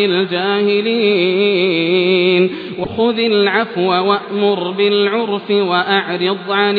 الجاهلين خذ العفو وأمر بالعرف وأعرض عن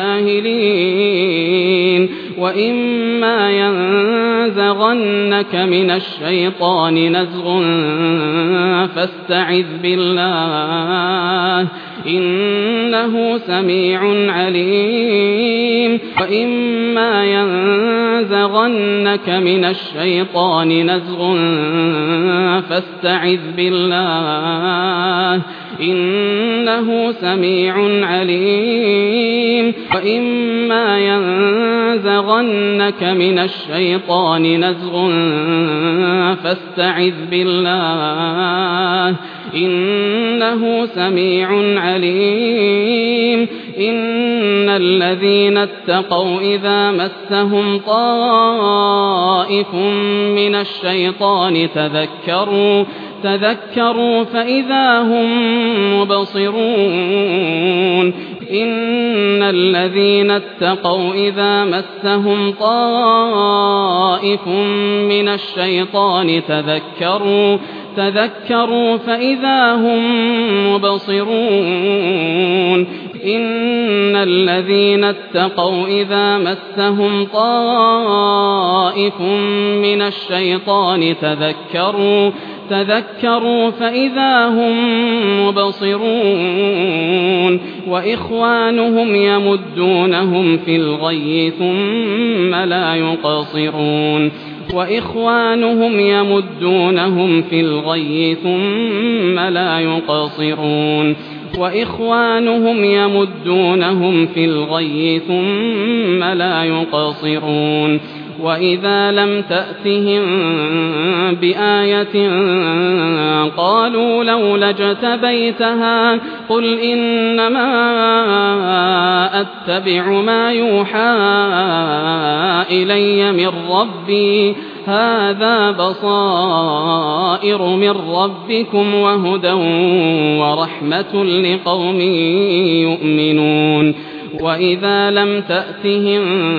الجاهلين وإما ينزغنك من الشيطان نزغ فاستعذ بالله إنه سميع عليم وإما ينزغنك من الشيطان نزغ فاستعذ بالله إنه سميع عليم وإما ينزغنك من الشيطان نزغ فاستعذ بالله إنه سميع عليم إن الذين اتقوا إذا مسهم طائف من الشيطان تذكروا تذكروا فإذا هم مبصرون إن الذين اتقوا إذا مسهم طائف من الشيطان تذكروا تذكروا فإذا هم مبصرون إن الذين اتقوا إذا مسهم طائف من الشيطان تذكروا تذكروا فإذا هم مبصرون وإخوانهم يمدونهم في الغي ثم لا يقصرون وإخوانهم يمدونهم في الغي ثم لا يقصرون وإخوانهم يمدونهم في الغي ثم لا يقصرون وإذا لم تأتهم بآية قالوا لولا اجتبيتها قل إنما أتبع ما يوحى إلي من ربي هذا بصائر من ربكم وهدى ورحمة لقوم يؤمنون وإذا لم تأتهم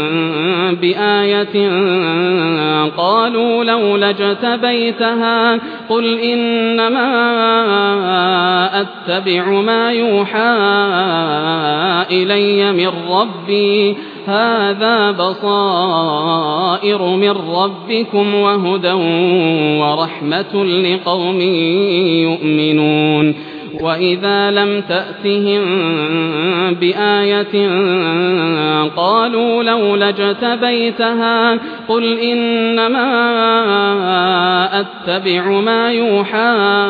بآية قالوا لولا اجتبيتها قل إنما أتبع ما يوحى إلي من ربي هذا بصائر من ربكم وهدى ورحمة لقوم يؤمنون وإذا لم تأتهم بآية قالوا لولا اجتبيتها قل إنما أتبع ما يوحى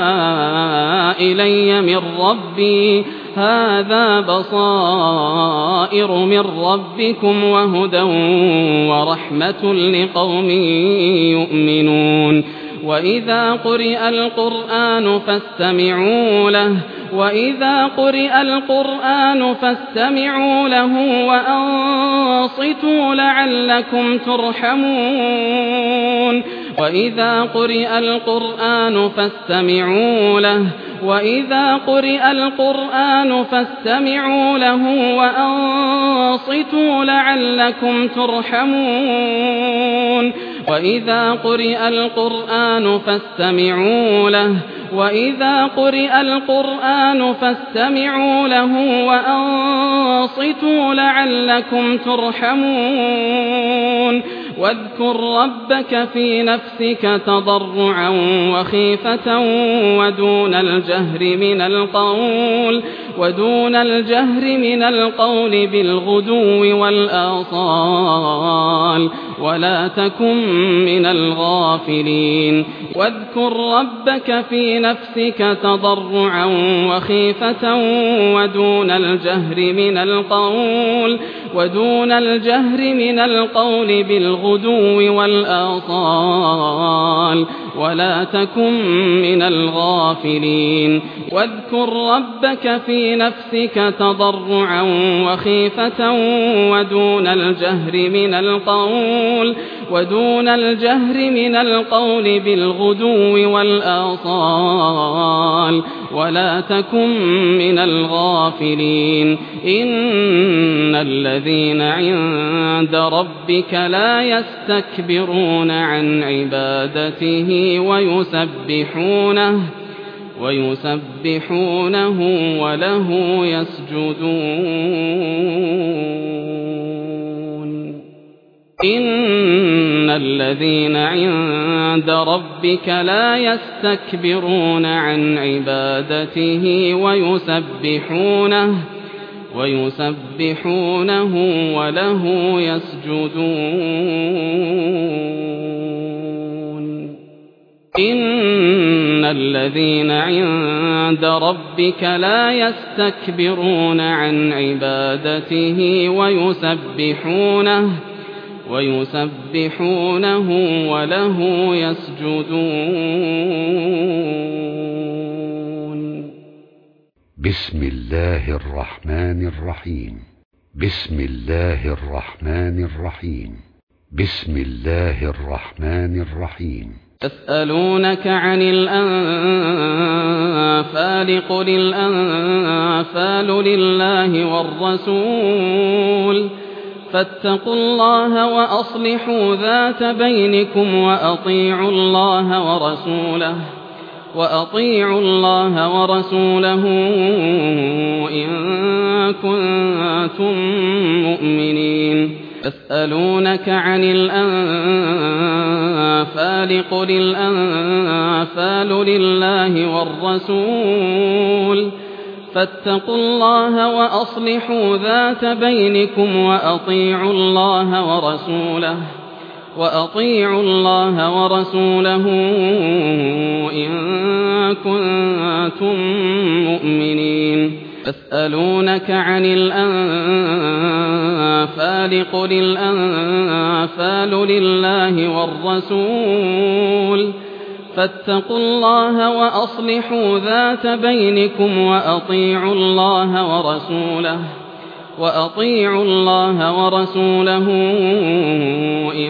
إلي من ربي هذا بصائر من ربكم وهدى ورحمة لقوم يؤمنون وإذا قرئ القرآن فاستمعوا له وإذا قرئ القرآن فاستمعوا له وأنصتوا لعلكم ترحمون وإذا قرئ القرآن فاستمعوا له وإذا قرئ القرآن فاستمعوا له وأنصتوا لعلكم ترحمون وإذا قرئ القرآن فاستمعوا له وإذا قرئ القرآن فاستمعوا له وأنصتوا لعلكم ترحمون واذكر ربك في نفسك تضرعا وخيفة ودون الجهر من القول ودون الجهر من القول بالغدو والآصال ولا تكن من الغافلين واذكر ربك في نفسك تضرعا وخيفة ودون الجهر من القول ودون الجهر من القول بالغدو والآصال ولا تكن من الغافلين واذكر ربك في نفسك تضرعا وخيفة ودون الجهر من القول ودون الجهر من القول بالغدو والآصال ولا تكن من الغافلين إن الذين عند ربك لا يستكبرون عن عبادته ويسبحونه ويسبحونه وله يسجدون إن الذين عند ربك لا يستكبرون عن عبادته ويسبحونه ويسبحونه وله يسجدون إن الذين عند ربك لا يستكبرون عن عبادته ويسبحونه ويسبحونه وله يسجدون بسم الله الرحمن الرحيم بسم الله الرحمن الرحيم بسم الله الرحمن الرحيم يسألونك عن الأنفال قل الأنفال لله والرسول فاتقوا الله وأصلحوا ذات بينكم وأطيعوا الله ورسوله وأطيعوا الله ورسوله إن كنتم مؤمنين يسألونك عن الأنفال قل الأنفال لله والرسول فاتقوا الله وأصلحوا ذات بينكم وأطيعوا الله ورسوله وأطيعوا الله ورسوله إن كنتم مؤمنين يسألونك عن الأنفال قل الأنفال لله والرسول فاتقوا الله وأصلحوا ذات بينكم وأطيعوا الله ورسوله وأطيعوا الله ورسوله إن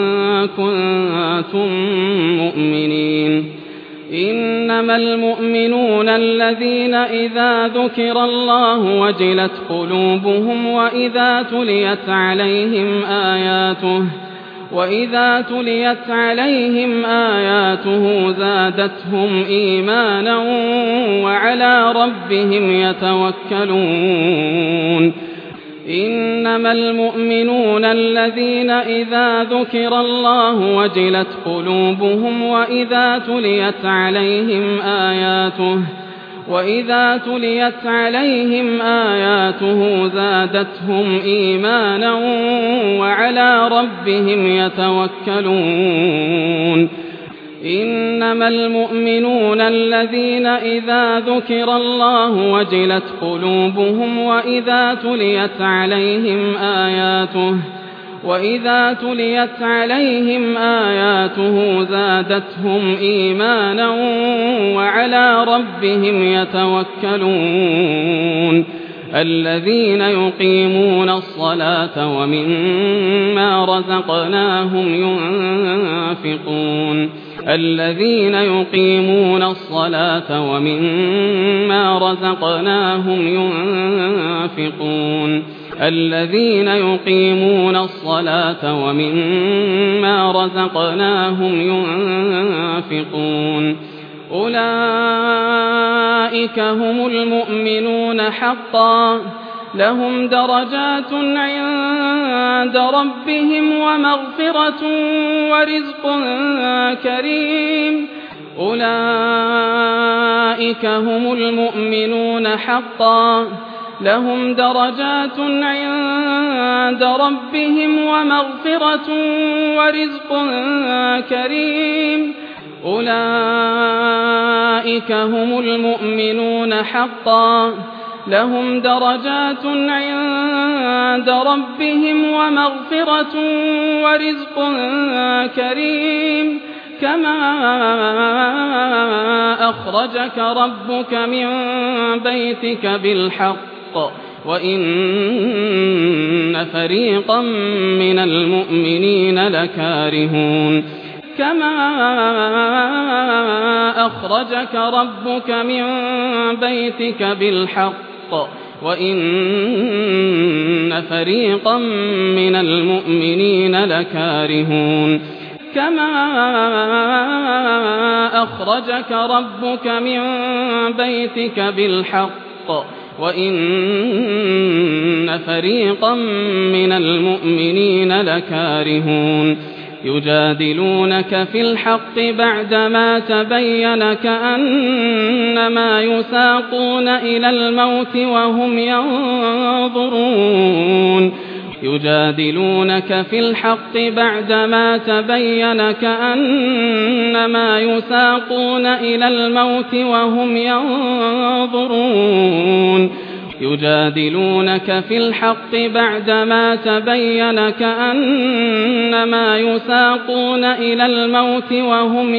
كنتم مؤمنين إنما المؤمنون الذين إذا ذكر الله وجلت قلوبهم وإذا تليت عليهم آياته وإذا تليت عليهم آياته زادتهم إيمانا وعلى ربهم يتوكلون إنما المؤمنون الذين إذا ذكر الله وجلت قلوبهم وإذا تليت عليهم آياته وإذا تليت عليهم آياته زادتهم إيمانا وعلى ربهم يتوكلون إنما المؤمنون الذين إذا ذكر الله وجلت قلوبهم وإذا تليت عليهم آياته وإذا تليت عليهم آياته زادتهم إيمانا وعلى ربهم يتوكلون الذين يقيمون الصلاة ومما رزقناهم ينفقون الذين يقيمون الصلاة ومما رزقناهم ينفقون الذين يقيمون الصلاة ومما رزقناهم ينفقون أولئك هم المؤمنون حقا لهم درجات عند ربهم ومغفرة ورزق كريم أولئك هم المؤمنون حقا لهم درجات عند ربهم ومغفرة ورزق كريم أولئك هم المؤمنون حقا لهم درجات عند ربهم ومغفرة ورزق كريم كما أخرجك ربك من بيتك بالحق وإن فريقا من المؤمنين لكارهون كما أخرجك ربك من بيتك بالحق وإن فريقا من المؤمنين لكارهون كما أخرجك ربك من بيتك بالحق وإن فريقا من المؤمنين لكارهون يجادلونك في الحق بعدما تبين كأنما يساقون إلى الموت وهم ينظرون يجادلونك في الحق بعدما تبين كأنما يساقون إلى الموت وهم ينظرون يجادلونك في الحق بعدما تبين كأنما يساقون إلى الموت وهم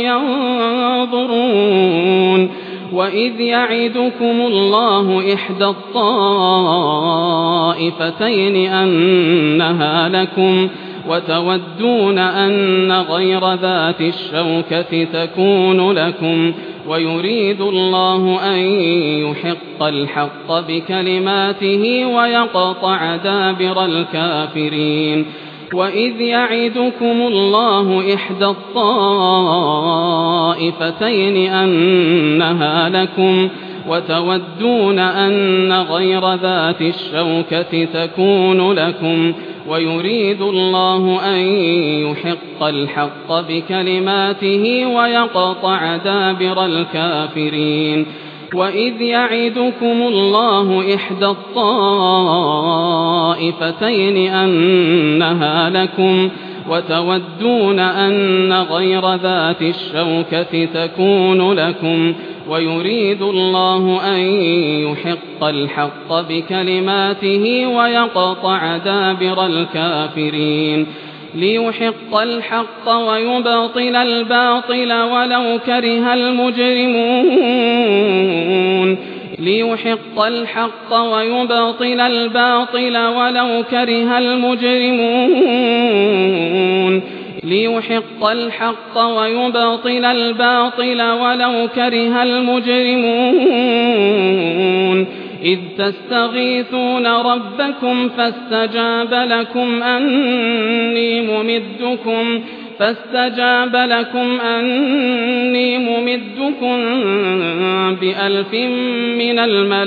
ينظرون وإذ يعدكم الله إحدى الطائفتين أنها لكم وتودون أن غير ذات الشوكة تكون لكم ويريد الله أن يحق الحق بكلماته ويقطع دابر الكافرين وإذ يعدكم الله إحدى الطائفتين أنها لكم وتودون أن غير ذات الشوكة تكون لكم ويريد الله أن يحق الحق بكلماته ويقطع دابر الكافرين وإذ يعدكم الله إحدى الطائفتين أنها لكم وتودون أن غير ذات الشوكة تكون لكم ويريد الله أن يحق الحق بكلماته ويقطع دابر الكافرين ليحق الحق ويبطل الباطل ولو كره المجرمون ليحق الحق ويبطل الباطل ولو كره المجرمون ليحق الحق ويبطل الباطل ولو كره المجرمون إذ تستغيثون ربكم فاستجاب لكم أني ممدكم فاستجاب لكم أني ممدكم بألف من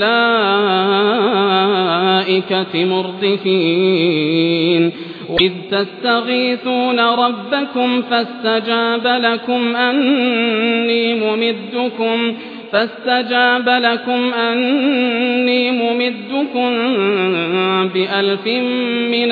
الملائكة مردفين إذ تستغيثون ربكم فاستجاب لكم أني ممدكم فاستجاب لكم أني ممدكم بألف من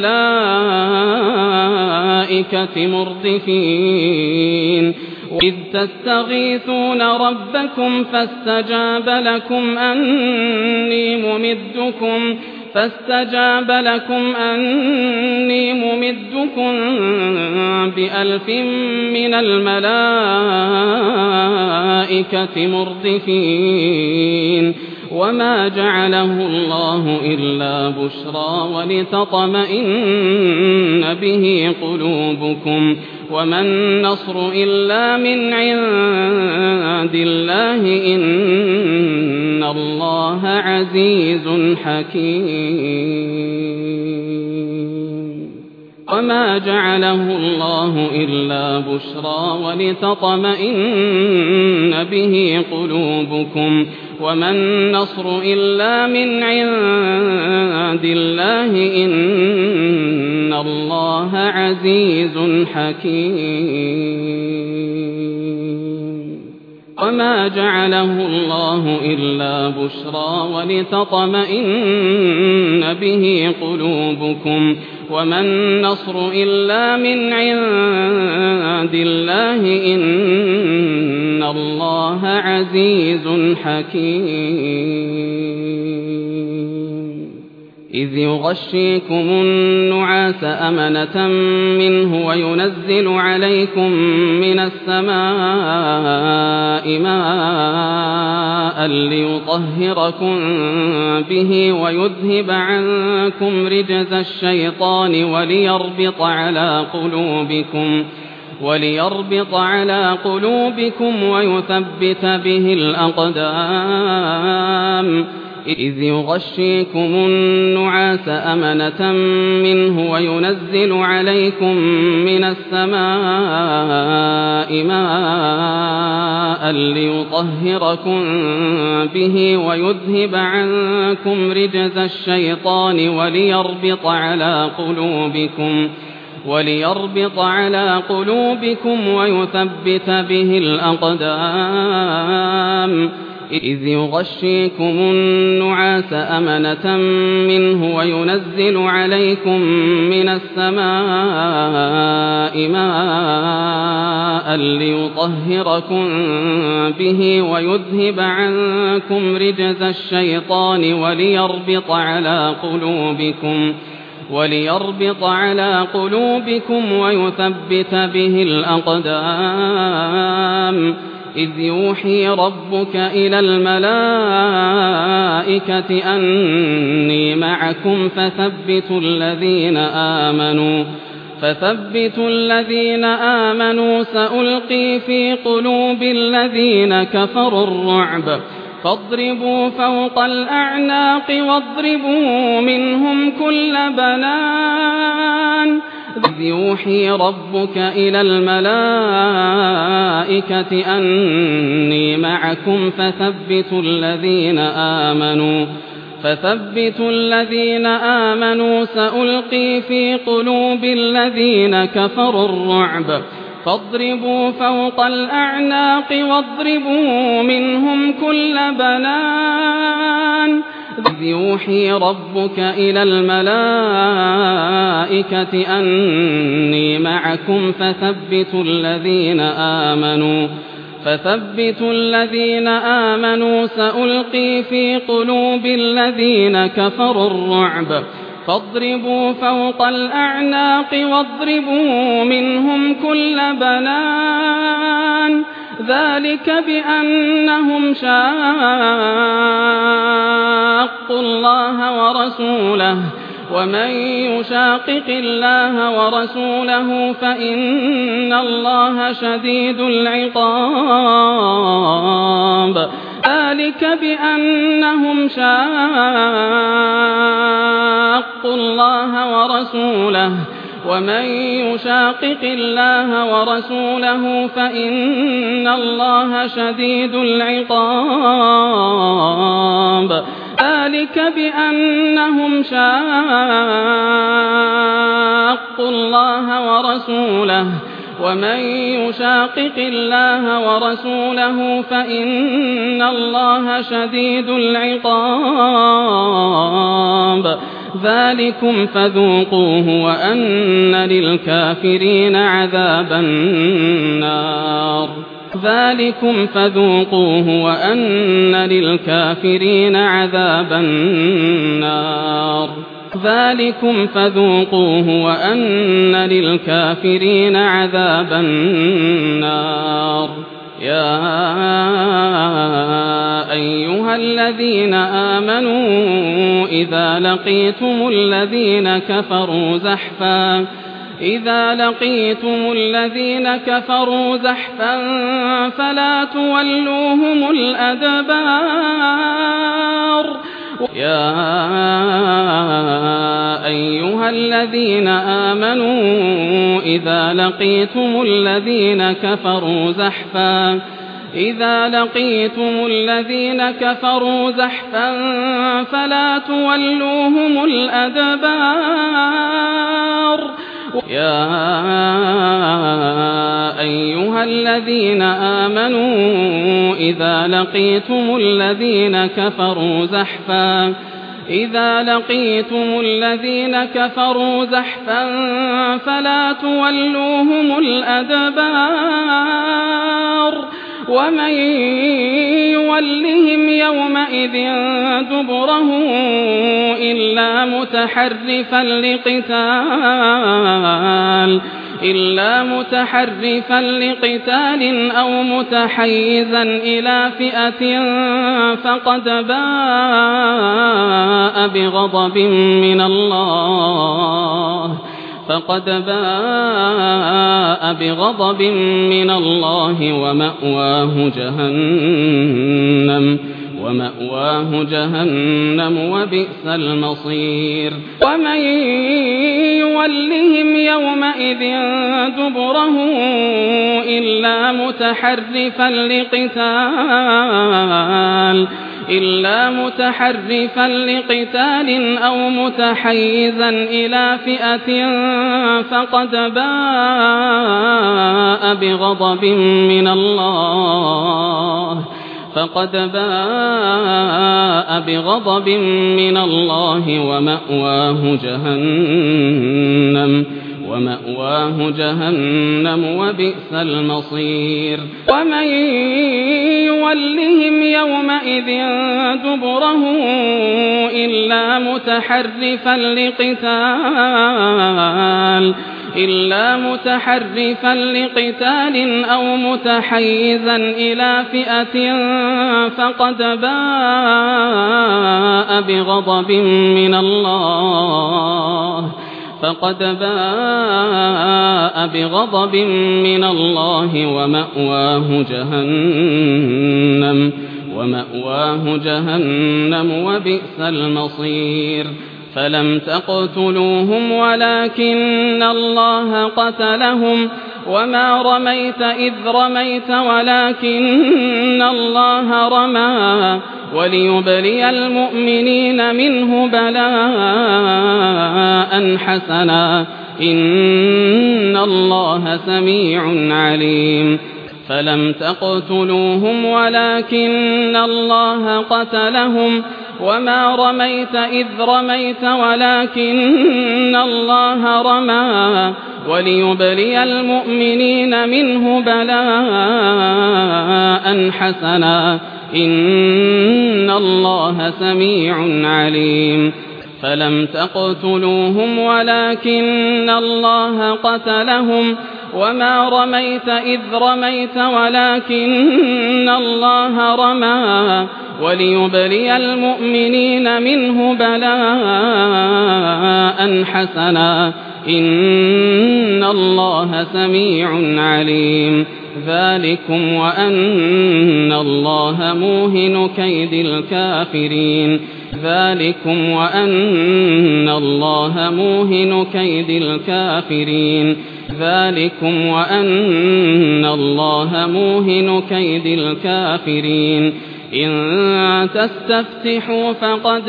الملائكة مردفين إذ تستغيثون ربكم فاستجاب لكم أني ممدكم فاستجاب لكم أني ممدكم بألف من الملائكة مردفين وما جعله الله إلا بشرى ولتطمئن به قلوبكم وما النصر إلا من عند الله إن الله عزيز حكيم وما جعله الله إلا بشرى ولتطمئن به قلوبكم وما النصر إلا من عند الله إن الله عزيز حكيم وما جعله الله إلا بشرى ولتطمئن به قلوبكم وما النصر إلا من عند الله إن الله عزيز حكيم إذ يغشيكم النعاس أمنة منه وينزل عليكم من السماء ماء ليطهركم به ويذهب عنكم رجز الشيطان وليربط على قلوبكم وليربط على قلوبكم ويثبت به الأقدام إذ يغشيكم النعاس أمنة منه وينزل عليكم من السماء ماء ليطهركم به ويذهب عنكم رجز الشيطان وليربط على قلوبكم وليربط على قلوبكم ويثبت به الأقدام إذ يغشيكم النعاس أمنة منه وينزل عليكم من السماء ماء ليطهركم به ويذهب عنكم رجز الشيطان وليربط على قلوبكم وليربط على قلوبكم ويثبت به الأقدام إذ يوحي ربك إلى الملائكة أني معكم فثبتوا الذين آمنوا فثبتوا الذين آمنوا سألقي في قلوب الذين كفروا الرعب فاضربوا فوق الأعناق واضربوا منهم كل بنان إذ يوحي ربك إلى الملائكة أني معكم فثبتوا الذين آمنوا فثبتوا الذين آمنوا سألقي في قلوب الذين كفروا الرعب فاضربوا فوق الأعناق واضربوا منهم كل بنان إذ يوحي ربك إلى الملائكة أني معكم فثبتوا الذين آمنوا فثبتوا الذين آمنوا سألقي في قلوب الذين كفروا الرعب فاضربوا فوق الأعناق واضربوا منهم كل بنان ذلك بأنهم شاقوا الله ورسوله ومن يشاقق الله ورسوله فإن الله شديد العقاب ذلك بأنهم شاقوا الله ورسوله ومن يشاقق الله ورسوله فإن الله شديد العقاب ذلك بأنهم شاقوا الله ورسوله ومن يشاقق الله ورسوله فإن الله شديد العقاب ذلكم فذوقوه وأن للكافرين عذاب النار ذلكم فذوقوه وأن للكافرين عذاب النار ذلكم فذوقوه وأن للكافرين عذاب النار يا أيها الذين آمنوا إذا لقيتم الذين كفروا زحفا إذا لقيتم الذين كفروا زحفا فلا تولوهم الأدبار يا أيها الذين آمنوا إذا لقيتم الذين كفروا زحفا إذا لقيتم الذين كفروا زحفا فلا تولوهم الأدبار يا أيها الذين آمنوا إذا لقيتم الذين كفروا زحفا إذا لقيتم الذين كفروا زحفا فلا تولوهم الأدبار ومن يولهم يومئذ دبره إلا متحرفا لقتال إلا متحرفا لقتال أو متحيزا إلى فئة فقد باء بغضب من الله فقد باء بغضب من الله ومأواه جهنم ومأواه جهنم وبئس المصير ومن يولهم يومئذ دبره إلا متحرفا لقتال إلا متحرفا لقتال أو متحيزا إلى فئة فقد باء بغضب من الله فقد باء بغضب من الله ومأواه جهنم ومأواه جهنم وبئس المصير ومن يولهم يومئذ دبره إلا متحرفا لقتال إلا متحرفا لقتال أو متحيزا إلى فئة فقد باء بغضب من الله فقد باء بغضب من الله ومأواه جهنم ومأواه جهنم وبئس المصير فلم تقتلوهم ولكن الله قتلهم وما رميت إذ رميت ولكن الله رمى وليبلي المؤمنين منه بلاء حسنا إن الله سميع عليم فلم تقتلوهم ولكن الله قتلهم وما رميت إذ رميت ولكن الله رمى وليبلي المؤمنين منه بلاء حسنا إن الله سميع عليم فلم تقتلوهم ولكن الله قتلهم وما رميت إذ رميت ولكن الله رمى وليبلي المؤمنين منه بلاء حسنا إن الله سميع عليم ذلكم وأن الله موهن كيد الكافرين ذلكم وأن الله موهن كيد الكافرين ذلكم وأن الله موهن كيد الكافرين إن تستفتحوا فقد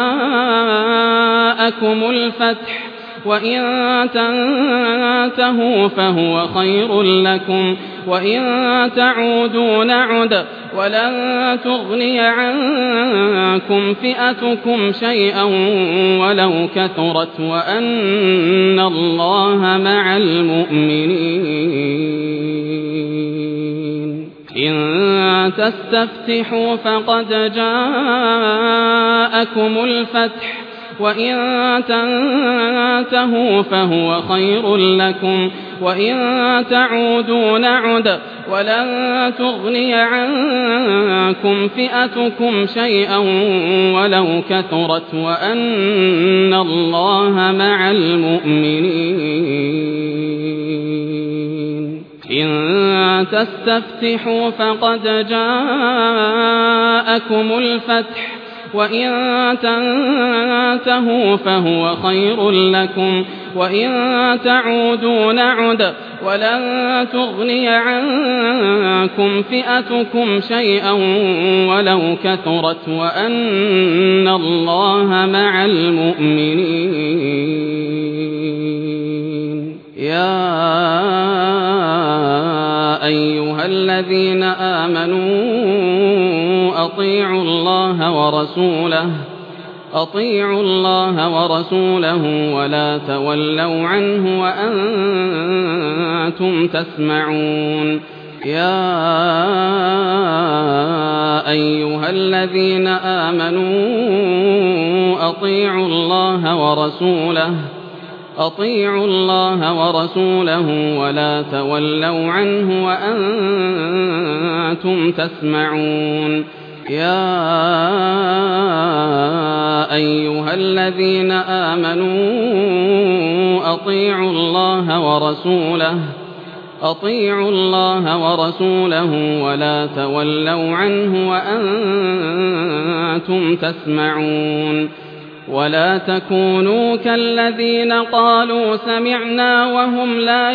جاءكم الفتح وإن تنتهوا فهو خير لكم وإن تعودوا نعد ولن تغني عنكم فئتكم شيئا ولو كثرت وأن الله مع المؤمنين إن تستفتحوا فقد جاءكم الفتح وإن تنتهوا فهو خير لكم وإن تعودوا نعد ولن تغني عنكم فئتكم شيئا ولو كثرت وأن الله مع المؤمنين إن تستفتحوا فقد جاءكم الفتح وإن تنتهوا فهو خير لكم وإن تعودوا نعد ولن تغني عنكم فئتكم شيئا ولو كثرت وأن الله مع المؤمنين ورسوله أطيعوا الله ورسوله ولا تولوا عنه وأنتم تسمعون يا أيها الذين آمنوا أطيعوا الله ورسوله أطيعوا الله ورسوله ولا تولوا عنه وأنتم تسمعون يا أيها الذين آمنوا أطيعوا الله ورسوله أطيعوا الله ورسوله ولا تولوا عنه وأنتم تسمعون ولا تكونوا كالذين قالوا سمعنا وهم لا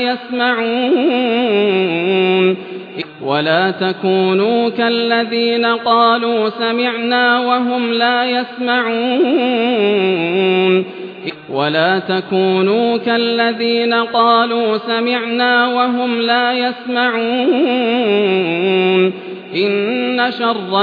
يسمعون ولا تكونوا كالذين قالوا سمعنا وهم لا يسمعون ولا تكونوا كالذين قالوا سمعنا وهم لا يسمعون إن شر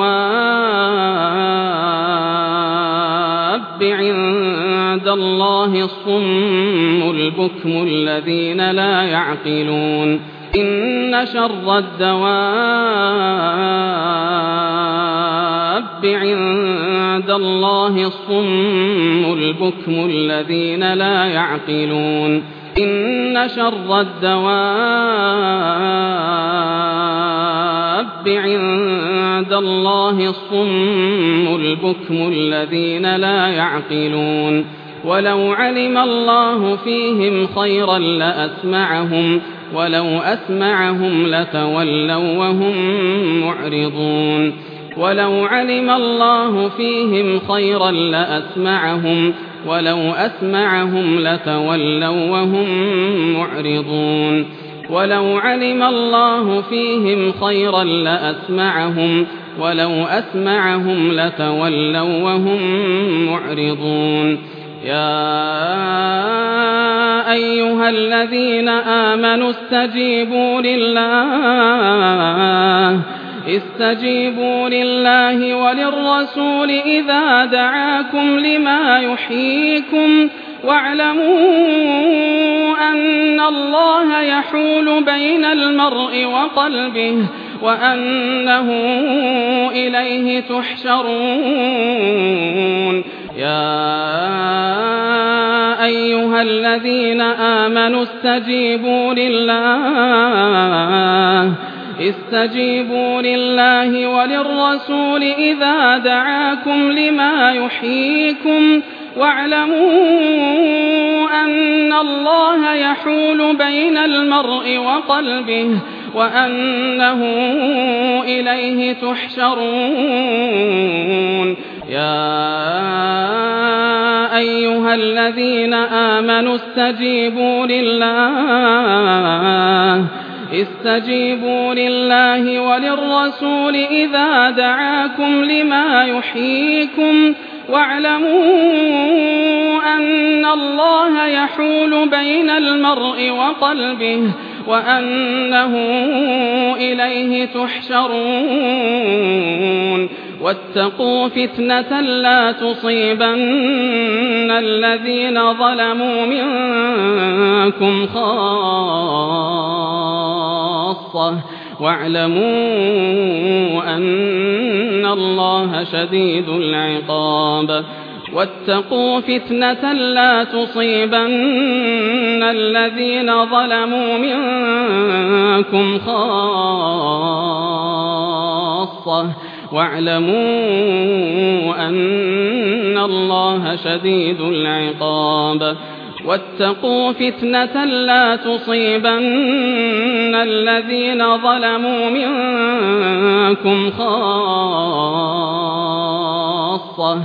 الدواب عند الله الصم البكم الذين لا يعقلون إن شر الدواب عند الله الصم البكم الذين لا يعقلون إن شر الدواب عند الله الصم البكم الذين لا يعقلون ولو علم الله فيهم خيرا لأسمعهم ولو أسمعهم لتولوا وهم معرضون ولو علم الله فيهم خيرا لأسمعهم ولو أسمعهم لتولوا وهم معرضون ولو علم الله فيهم خيرا لأسمعهم ولو أسمعهم لتولوا وهم معرضون يا أيها الذين آمنوا استجيبوا لله استجيبوا لله وللرسول إذا دعاكم لما يحييكم واعلموا أن الله يحول بين المرء وقلبه وأنه إليه تحشرون يا أيها الذين آمنوا استجيبوا لله استجيبوا لله وللرسول إذا دعاكم لما يحييكم واعلموا أن الله يحول بين المرء وقلبه وأنه إليه تحشرون يا أيها الذين آمنوا استجيبوا لله استجيبوا لله وللرسول إذا دعاكم لما يحييكم واعلموا أن الله يحول بين المرء وقلبه وأنه إليه تحشرون واتقوا فتنة لا تصيبن الذين ظلموا منكم خاصة واعلموا أن الله شديد العقاب واتقوا فتنة لا تصيبن الذين ظلموا منكم خاصة واعلموا أن الله شديد العقاب واتقوا فتنة لا تصيبن الذين ظلموا منكم خاصة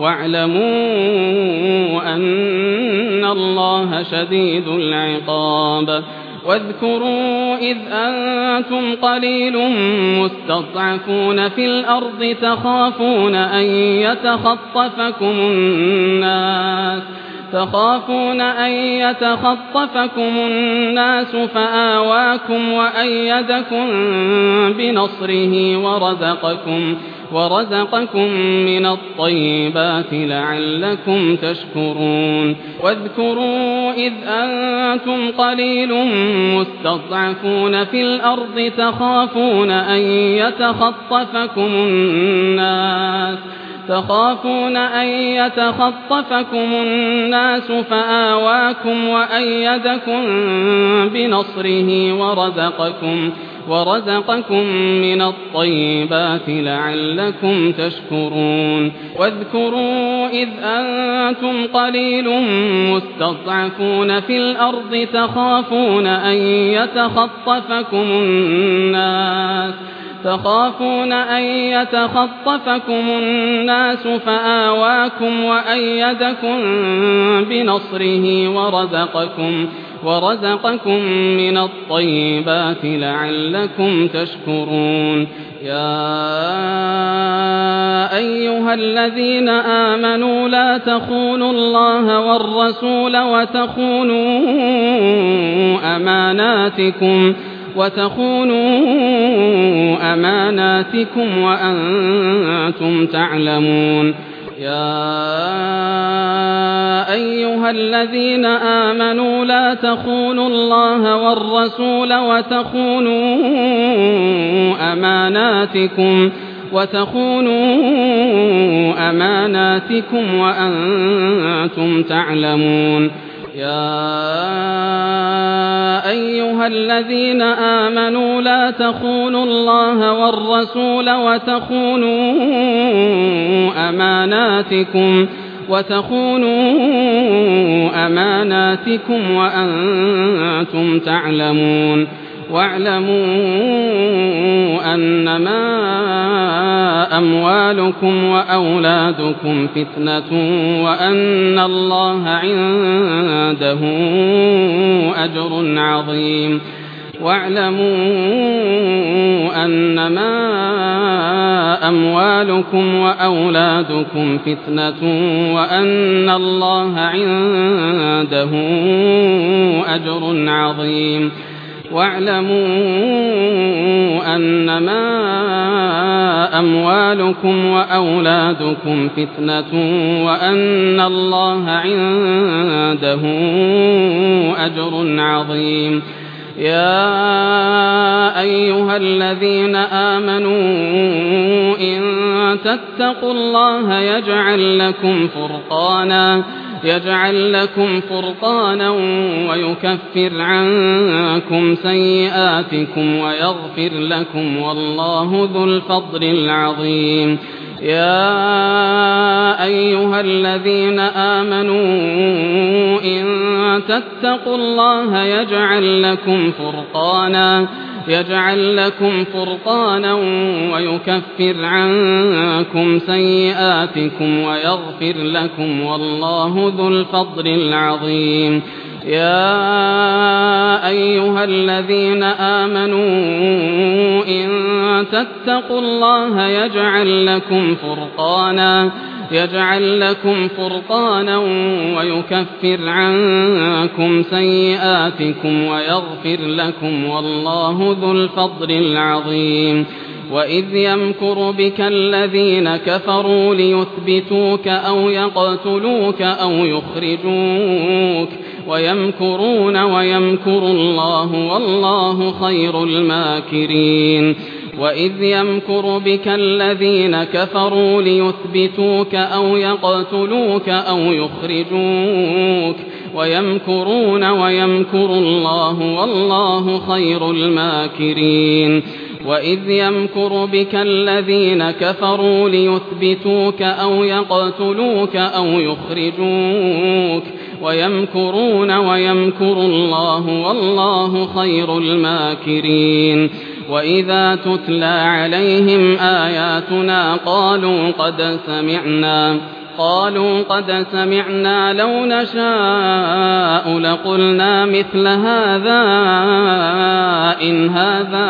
واعلموا أن الله شديد العقاب واذكروا إذ أنتم قليل مستضعفون في الأرض تخافون أن يتخطفكم الناس تخافون أن يتخطفكم الناس فآواكم وأيدكم بنصره ورزقكم ورزقكم من الطيبات لعلكم تشكرون واذكروا إذ أنتم قليل مستضعفون في الأرض تخافون أن يتخطفكم الناس تخافون أن يتخطفكم الناس فآواكم وأيدكم بنصره ورزقكم ورزقكم من الطيبات لعلكم تشكرون واذكروا إذ أنتم قليل مستضعفون في الأرض تخافون أن يتخطفكم الناس تخافون أن يتخطفكم الناس فآواكم وأيدكم بنصره ورزقكم ورزقكم من الطيبات لعلكم تشكرون يا أيها الذين آمنوا لا تخونوا الله والرسول وتخونوا أماناتكم وتخونوا أماناتكم وأنتم تعلمون يا أيها الذين آمنوا لا تخونوا الله والرسول وتخونوا أماناتكم وتخونوا أماناتكم وأنتم تعلمون يا أيها الذين آمنوا لا تخونوا الله والرسول وتخونوا أماناتكم وتخونوا أماناتكم وأنتم تعلمون واعلموا أنما أموالكم وأولادكم فتنة وأن الله عنده أجر عظيم واعلموا أنما أموالكم وأولادكم فتنة وأن الله عنده أجر عظيم واعلموا أنما أموالكم وأولادكم فتنة وأن الله عنده أجر عظيم يا أيها الذين آمنوا إن تتقوا الله يجعل لكم فرقانا يجعل لكم فرقانا ويكفر عنكم سيئاتكم ويغفر لكم والله ذو الفضل العظيم يا أيها الذين آمنوا إن تتقوا الله يجعل لكم فرقانا يجعل لكم فرقانا ويكفر عنكم سيئاتكم ويغفر لكم والله ذو الفضل العظيم يا أيها الذين آمنوا إن تتقوا الله يجعل لكم فرقانا يجعل لكم فرقانا ويكفر عنكم سيئاتكم ويغفر لكم والله ذو الفضل العظيم وإذ يمكر بك الذين كفروا ليثبتوك أو يقتلوك أو يخرجوك ويمكرون ويمكر الله والله خير الماكرين وإذ يمكر بك الذين كفروا ليثبتوك أو يقتلوك أو يخرجوك ويمكرون ويمكر الله والله خير الماكرين وإذ يمكر بك الذين كفروا ليثبتوك أو يقتلوك أو يخرجوك ويمكرون ويمكر الله والله خير الماكرين وإذا تتلى عليهم آياتنا قالوا قد سمعنا قالوا قد سمعنا لو نشاء لقلنا مثل هذا إن هذا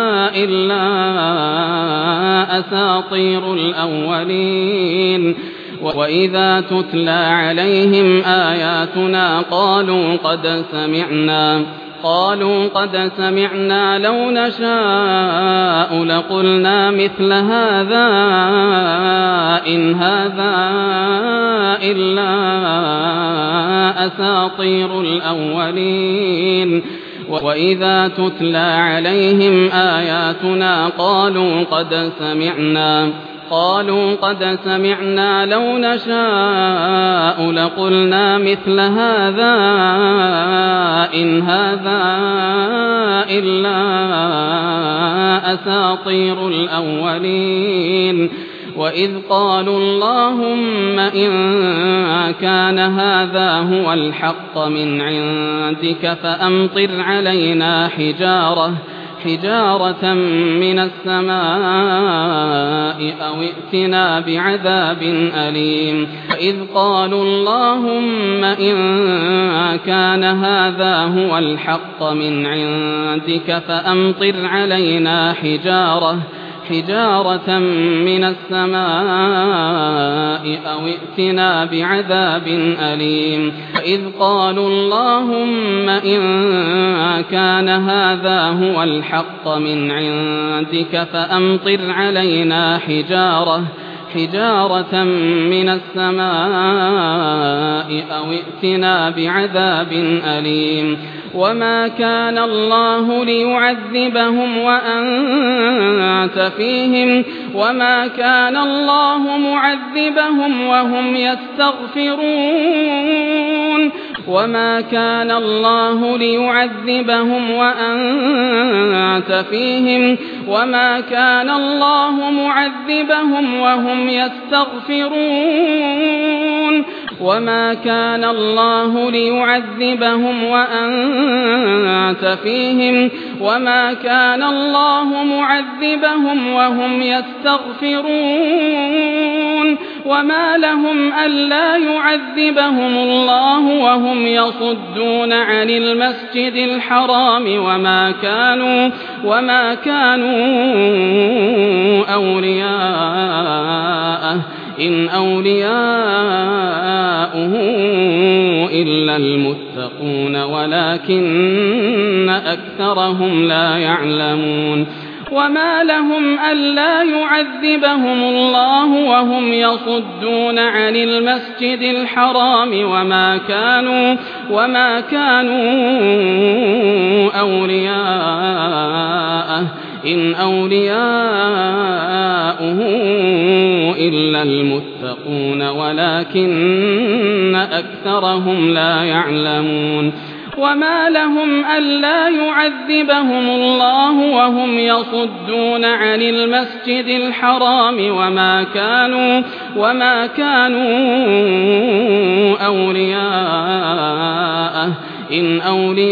إلا أساطير الأولين وإذا تتلى عليهم آياتنا قالوا قد سمعنا قالوا قد سمعنا لو نشاء لقلنا مثل هذا إن هذا إلا أساطير الأولين وإذا تتلى عليهم آياتنا قالوا قد سمعنا قالوا قد سمعنا لو نشاء لقلنا مثل هذا إن هذا إلا أساطير الأولين وإذ قالوا اللهم إن كان هذا هو الحق من عندك فأمطر علينا حجارة حجارة من السماء أو ائتنا بعذاب أليم وإذ قالوا اللهم إن كان هذا هو الحق من عندك فأمطر علينا حجارة حجارة من السماء أو ائتنا بعذاب أليم وإذ قالوا اللهم إن كان هذا هو الحق من عندك فأمطر علينا حجارة حجارة من السماء أو ائتنا بعذاب أليم وما كان الله ليعذبهم وأنت فيهم وما كان الله معذبهم وهم يستغفرون وما كان الله ليعذبهم وأنت فيهم وما كان الله معذبهم وهم يستغفرون وما كان الله ليعذبهم وأنت فيهم وما كان الله معذبهم وهم يستغفرون وما لهم ألا يعذبهم الله وهم يصدون عن المسجد الحرام وما كانوا وما كانوا أولياءه إن أولياؤه إلا المتقون ولكن أكثرهم لا يعلمون وما لهم ألا يعذبهم الله وهم يصدون عن المسجد الحرام وما كانوا وما كانوا أولياءه إن أولياؤه إلا المتقون ولكن أكثرهم لا يعلمون وما لهم ألا يعذبهم الله وهم يصدون عن المسجد الحرام وما كانوا وما كانوا أولياءه إن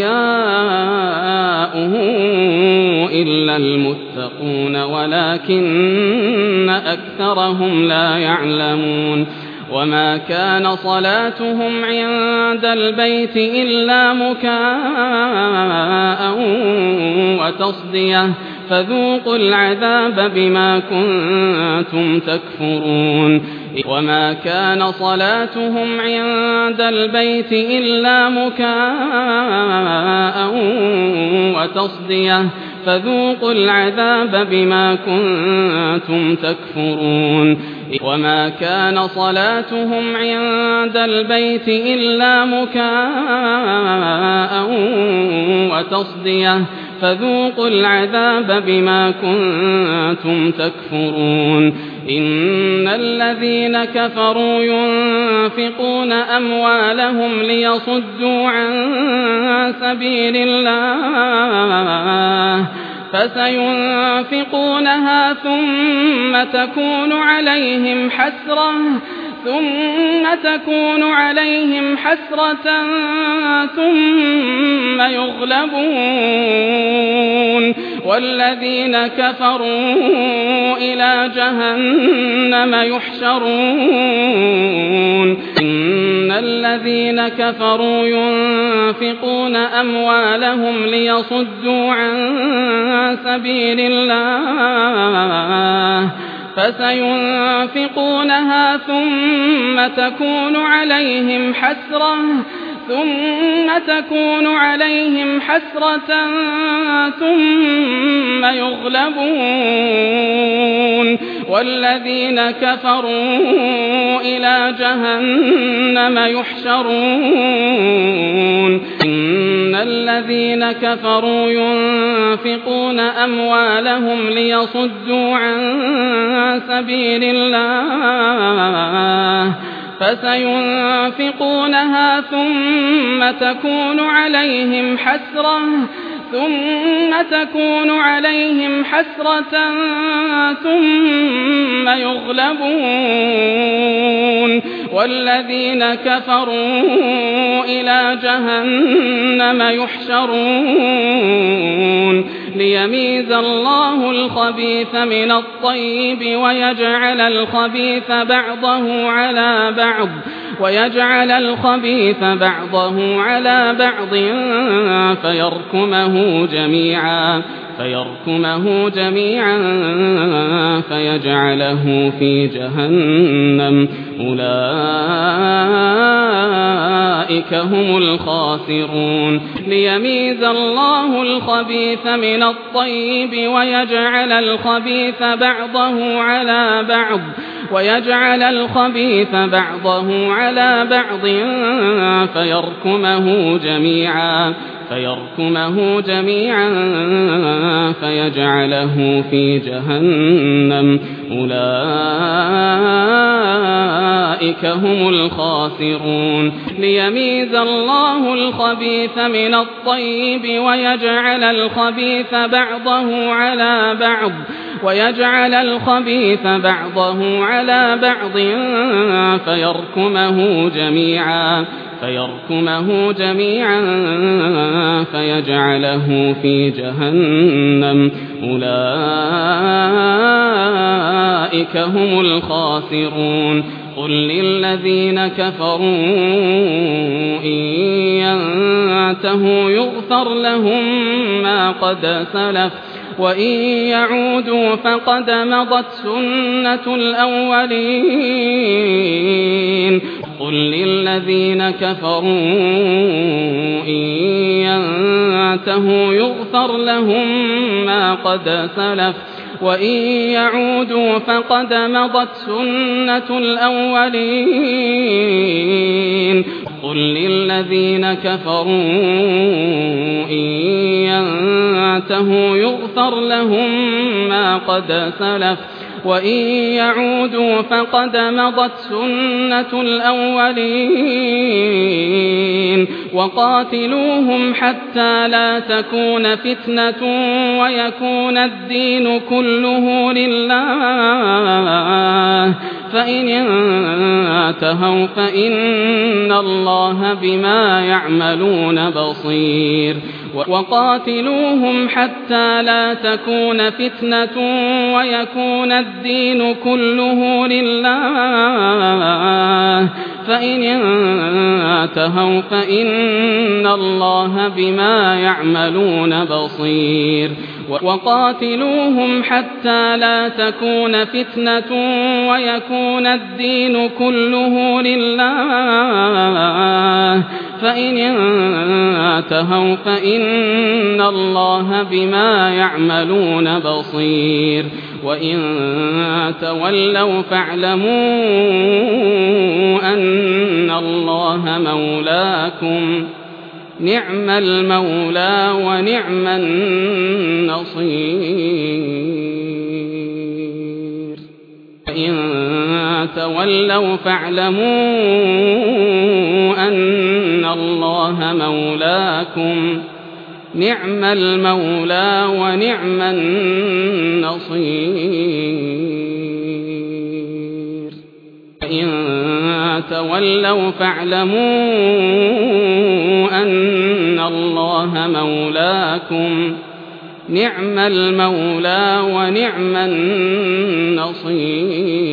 أولياؤه إلا المتقون ولكن أكثرهم لا يعلمون وما كان صلاتهم عند البيت إلا مكاء وتصدية فذوقوا العذاب بما كنتم تكفرون وما كان صلاتهم عند البيت إلا مكاء وتصدية فذوقوا العذاب بما كنتم تكفرون وما كان صلاتهم عند البيت إلا مكاء وتصدية فذوقوا العذاب بما كنتم تكفرون إن الذين كفروا ينفقون أموالهم ليصدوا عن سبيل الله فسينفقونها ثم تكون عليهم حسرة ثم تكون عليهم حسرة ثم يغلبون والذين كفروا إلى جهنم يحشرون إن الذين كفروا ينفقون أموالهم ليصدوا عن سبيل الله فسينفقونها ثم تكون عليهم حسرة ثم تكون عليهم حسرة ثم يغلبون والذين كفروا إلى جهنم يحشرون إن الذين كفروا ينفقون أموالهم ليصدوا عن سبيل الله فسينفقونها ثم تكون عليهم حسرة ثم تكون عليهم حسرة ثم يغلبون والذين كفروا إلى جهنم يحشرون ليميز الله الخبيث من الطيب ويجعل الخبيث بعضه على بعض ويجعل الخبيث بعضه على بعض فيركمه جميعا فيركمه جميعا فيجعله في جهنم أولئك هم الخاسرون ليميز الله الخبيث من الطيب ويجعل الخبيث بعضه على بعض ويجعل الخبيث بعضه على بعض فيركمه جميعا فيركمه جميعا فيجعله في جهنم أولئك هم الخاسرون ليميز الله الخبيث من الطيب ويجعل الخبيث بعضه على بعض ويجعل الخبيث بعضه على بعض فيركمه جميعا فيركمه جميعا فيجعله في جهنم أولئك هم الخاسرون قل للذين كفروا إن ينتهوا يغفر لهم ما قد سلف وإن يعودوا فقد مضت سنة الأولين قل للذين كفروا إن ينتهوا يغفر لهم ما قد سلف وإن يعودوا فقد مضت سنة الأولين قل للذين كفروا إن ينتهوا يغفر لهم ما قد سلف وإن يعودوا فقد مضت سنة الأولين وقاتلوهم حتى لا تكون فتنة ويكون الدين كله لله فإن انتهوا فإن الله بما يعملون بصير وقاتلوهم حتى لا تكون فتنة ويكون الدين كله لله فإن انتهوا فإن الله بما يعملون بصير وقاتلوهم حتى لا تكون فتنة ويكون الدين كله لله فإن انتهوا فإن الله بما يعملون بصير وإن تولوا فاعلموا أن الله مولاكم نعم المولى ونعم النصير وإن تولوا فاعلموا أن الله مولاكم نعم المولى ونعم النصير وإن تولوا فاعلموا أن الله مولاكم نعم المولى ونعم النصير